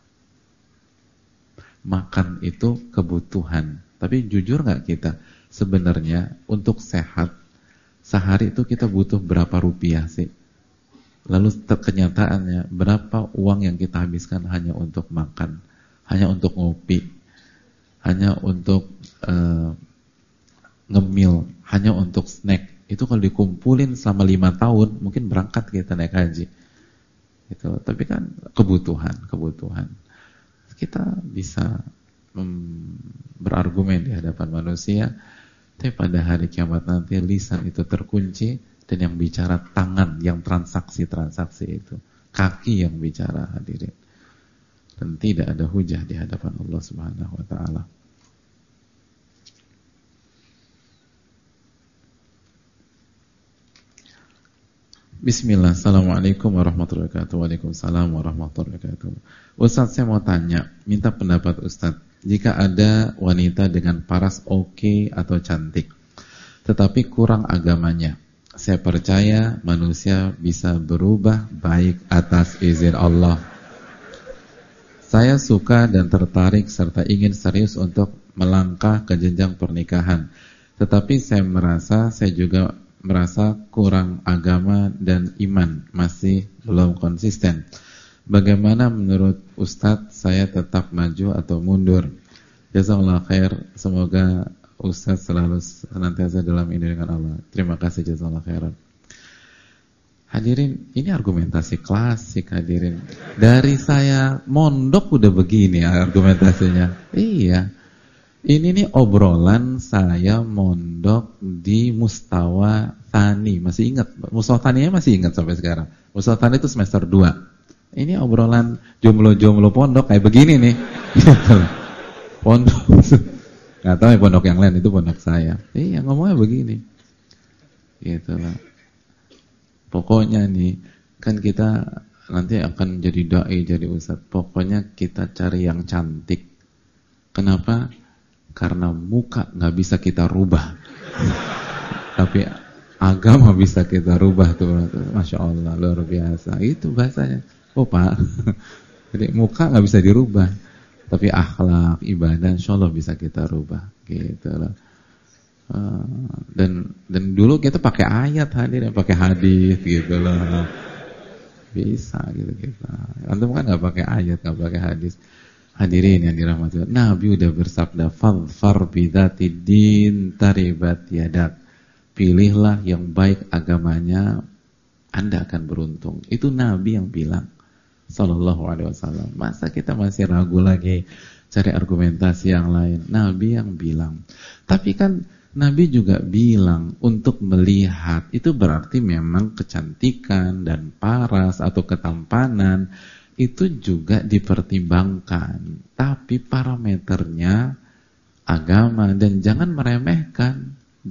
A: Makan itu kebutuhan. Tapi jujur gak kita? Sebenarnya untuk sehat, sehari itu kita butuh berapa rupiah sih? Lalu kenyataannya, berapa uang yang kita habiskan hanya untuk makan, hanya untuk ngopi, hanya untuk ngemil hanya untuk snack, itu kalau dikumpulin selama 5 tahun mungkin berangkat kita naik haji gitu. Tapi kan kebutuhan kita bisa berargumen di hadapan manusia, tapi pada hari kiamat nanti lisan itu terkunci dan yang bicara tangan, yang transaksi itu, kaki yang bicara, hadirin. Dan tidak ada hujah di hadapan Allah Subhanahu wa taala. Bismillah, assalamualaikum warahmatullahi wabarakatuh. Waalaikumsalam warahmatullahi wabarakatuh. Ustaz, saya mau tanya, minta pendapat Ustaz. Jika ada wanita dengan paras oke atau cantik, tetapi kurang agamanya, saya percaya manusia bisa berubah baik atas izin Allah. Saya suka dan tertarik serta ingin serius untuk melangkah ke jenjang pernikahan, tetapi saya juga merasa kurang agama dan iman, masih belum konsisten. Bagaimana menurut Ustadz, saya tetap maju atau mundur? Jazakallah khair. Semoga Ustadz selalu senantiasa dalam lindungan Allah. Terima kasih, jazakallah khairan. Hadirin, ini argumentasi klasik, hadirin. Dari saya mondok udah begini argumentasinya. Iya. Ini nih obrolan saya mondok di Mustawa Tsani. Masih ingat? Mustawa Tsaninya masih ingat sampai sekarang. Mustawa Tsani itu semester 2. Ini obrolan jomblo-jomblo pondok kayak begini nih. Pondok. Nggak tahu ya pondok yang lain, itu pondok saya. Iya, ngomongnya begini. Gitu lah. Pokoknya nih, kan kita nanti akan jadi dai, jadi ustadz. Pokoknya kita cari yang cantik. Kenapa? Karena muka nggak bisa kita rubah, tapi agama bisa kita rubah tuh. Masya Allah, luar biasa. Itu bahasanya. Oh Pak, jadi muka nggak bisa dirubah, tapi akhlak, ibadah, insya Allah bisa kita rubah. Gitu loh. Dan dulu kita pakai ayat, hadir, pakai hadis, gitu loh. Bisa gitu kita. Antum kan nggak pakai ayat, nggak pakai hadis. Hadirin yang dirahmati Allah, Nabi udah bersabda, "Fadfar bidzatid din taribat yadak." Pilihlah yang baik agamanya, Anda akan beruntung. Itu Nabi yang bilang, sallallahu alaihi wasallam. Masa kita masih ragu lagi cari argumentasi yang lain? Nabi yang bilang. Tapi kan Nabi juga bilang untuk melihat, itu berarti memang kecantikan dan paras atau ketampanan itu juga dipertimbangkan, tapi parameternya agama. Dan jangan meremehkan.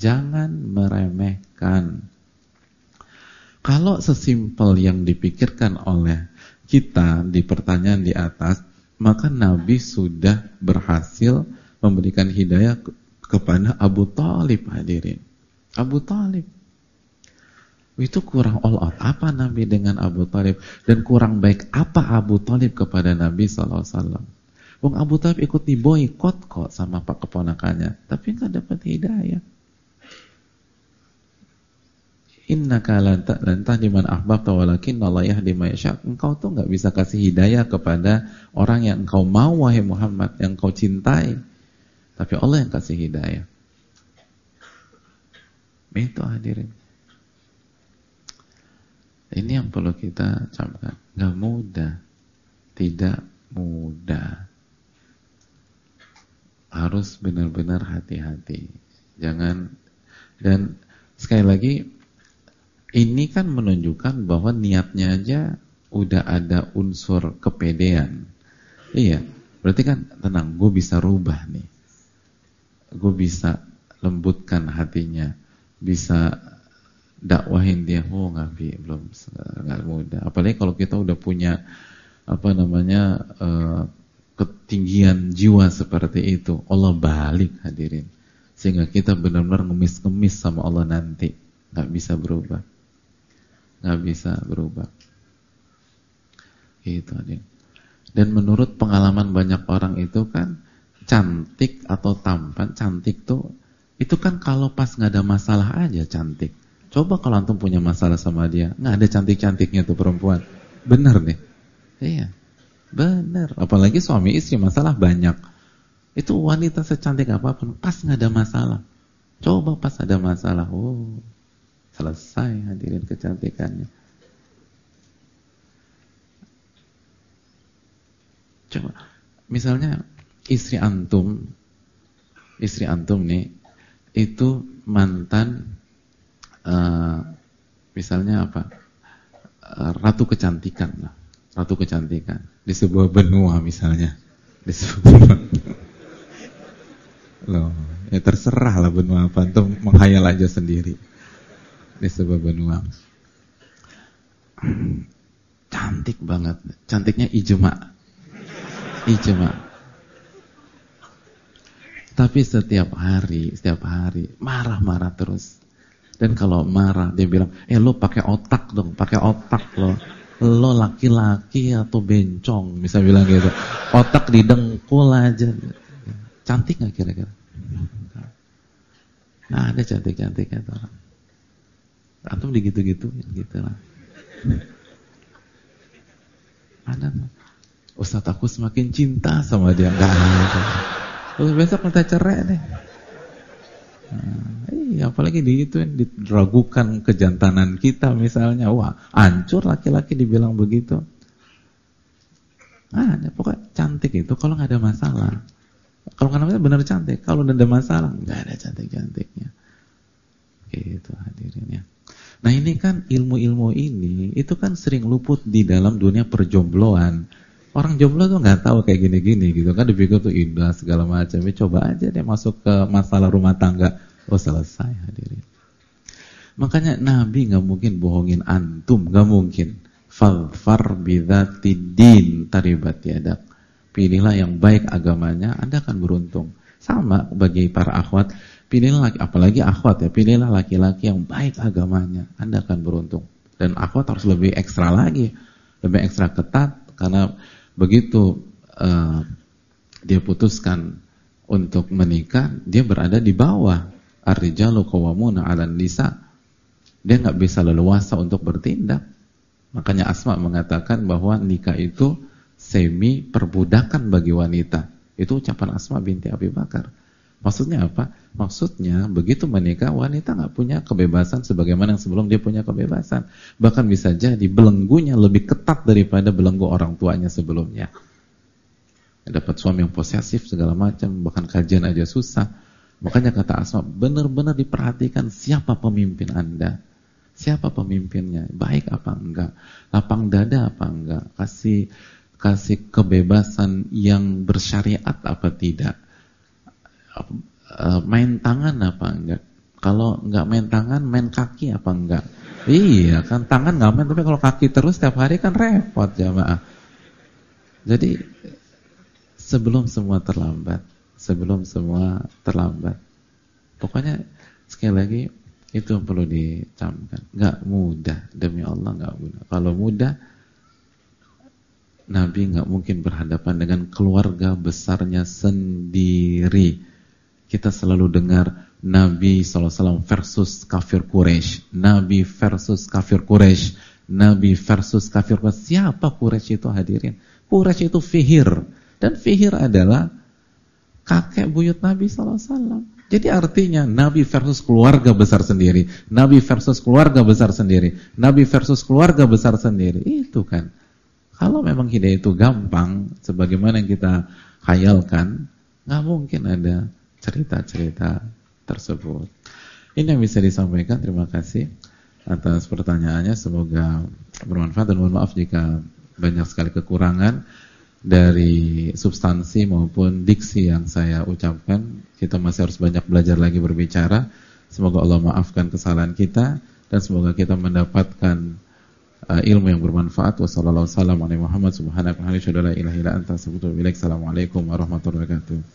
A: Kalau sesimpel yang dipikirkan oleh kita di pertanyaan di atas, maka Nabi sudah berhasil memberikan hidayah kepada Abu Thalib, hadirin. Abu Thalib itu kurang all out apa Nabi dengan Abu Thalib, dan kurang baik apa Abu Thalib kepada Nabi SAW. Wong Abu Thalib ikut diboikot kok sama pak keponakannya, tapi nggak dapat hidayah. Innaka lan tahdi man ahbabta walakinna Allah yahdi man yasha. Engkau tuh nggak bisa kasih hidayah kepada orang yang engkau mau, wahai Muhammad, yang engkau cintai, tapi Allah yang kasih hidayah. Itu hadirin. Ini yang perlu kita camkan. Gak mudah, tidak mudah. Harus benar-benar hati-hati. Jangan. Dan sekali lagi, ini kan menunjukkan bahwa niatnya aja udah ada unsur kepedean. Iya, berarti kan tenang, gue bisa rubah nih. Gue bisa lembutkan hatinya, bisa dakwahin dia. Oh belum, nggak mudah. Apalagi kalau kita udah punya ketinggian jiwa seperti itu, Allah balik, hadirin, sehingga kita benar-benar ngemis-ngemis sama Allah nanti, nggak bisa berubah. Itu, hadirin. Dan menurut pengalaman banyak orang itu kan, cantik atau tampan, cantik tuh itu kan kalau pas nggak ada masalah aja cantik. Coba kalau antum punya masalah sama dia, nggak ada cantik-cantiknya tuh perempuan. Bener nih. Iya, bener. Apalagi suami istri masalah banyak. Itu wanita secantik apapun, pas nggak ada masalah, Coba pas ada masalah, selesai hadirin kecantikannya. Coba, misalnya istri antum nih, itu mantan, misalnya apa, ratu kecantikan lah, ratu kecantikan di sebuah benua misalnya, di sebuah benua. Loh, ya terserah lah benua apa, antum menghayal aja sendiri. Di sebuah benua, cantik banget, cantiknya ijma. Tapi setiap hari marah-marah terus. Dan kalau marah dia bilang, lo pakai otak dong, pakai otak lo laki-laki atau bencong, bisa bilang gitu. Otak didengkul aja. Cantik nggak kira-kira? Nah, ada cantik-cantiknya tuh orang. Antum digitu-gitu, gitu lah. Ada tuh. Ustadz, aku semakin cinta sama dia. Enggak ada. Terus besok minta cerai deh. Iya, apalagi diragukan kejantanan kita misalnya. Wah, hancur laki-laki dibilang begitu. Ada, pokoknya cantik itu kalau nggak ada masalah. Kalau nggak ada masalah benar cantik. Kalau ada masalah nggak ada cantik-cantiknya. Gitu hadirin ya. Nah ini kan ilmu-ilmu ini itu kan sering luput di dalam dunia perjombloan. Orang jomblo tuh nggak tahu kayak gini-gini gitu kan, dipikir tuh indah segala macam. Coba aja deh masuk ke masalah rumah tangga, selesai hadirin. Makanya Nabi nggak mungkin bohongin antum, nggak mungkin. Fadfar bidzatid taribat yadak. Pilihlah yang baik agamanya, Anda akan beruntung. Sama bagi para akhwat, pilihlah apalagi akhwat ya, pilihlah laki-laki yang baik agamanya, Anda akan beruntung. Dan akhwat harus lebih ekstra lagi, lebih ekstra ketat karena begitu dia putuskan untuk menikah, dia berada di bawah ar-rijalu qawwamuna 'alan nisa. Dia nggak bisa leluasa untuk bertindak. Makanya Asma mengatakan bahwa nikah itu semi perbudakan bagi wanita. Itu ucapan Asma binti Abi Bakar. Maksudnya apa? Maksudnya begitu menikah wanita nggak punya kebebasan sebagaimana yang sebelum dia punya kebebasan. Bahkan bisa jadi belenggunya lebih ketat daripada belenggu orang tuanya sebelumnya. Dapat suami yang posesif segala macam, bahkan kajian aja susah. Makanya kata Asma, benar-benar diperhatikan siapa pemimpin Anda. Siapa pemimpinnya? Baik apa enggak? Lapang dada apa enggak? Kasih kebebasan yang bersyariat apa tidak? Main tangan apa enggak? Kalau enggak main tangan, main kaki apa enggak? Iya kan, tangan enggak main, tapi kalau kaki terus setiap hari kan repot jamaah. Jadi sebelum semua terlambat, pokoknya sekali lagi itu yang perlu dicamkan. Enggak mudah, demi Allah enggak mudah. Kalau mudah, Nabi enggak mungkin berhadapan dengan keluarga besarnya sendiri. Kita selalu dengar Nabi SAW versus kafir Quraisy, Nabi versus kafir Quraisy, Nabi versus kafir Quraisy. Siapa Quraisy itu hadirin? Quraisy itu Fihir, dan Fihir adalah kakek buyut Nabi SAW. Jadi artinya Nabi versus keluarga besar sendiri, Nabi versus keluarga besar sendiri, Nabi versus keluarga besar sendiri. Itu kan, kalau memang hidayah itu gampang sebagaimana yang kita khayalkan, nggak mungkin ada cerita-cerita tersebut. Ini yang bisa disampaikan. Terima kasih atas pertanyaannya, semoga bermanfaat, dan mohon maaf jika banyak sekali kekurangan dari substansi maupun diksi yang saya ucapkan. Kita masih harus banyak belajar lagi berbicara. Semoga Allah maafkan kesalahan kita dan semoga kita mendapatkan ilmu yang bermanfaat. Wassalamualaikum warahmatullahi wabarakatuh.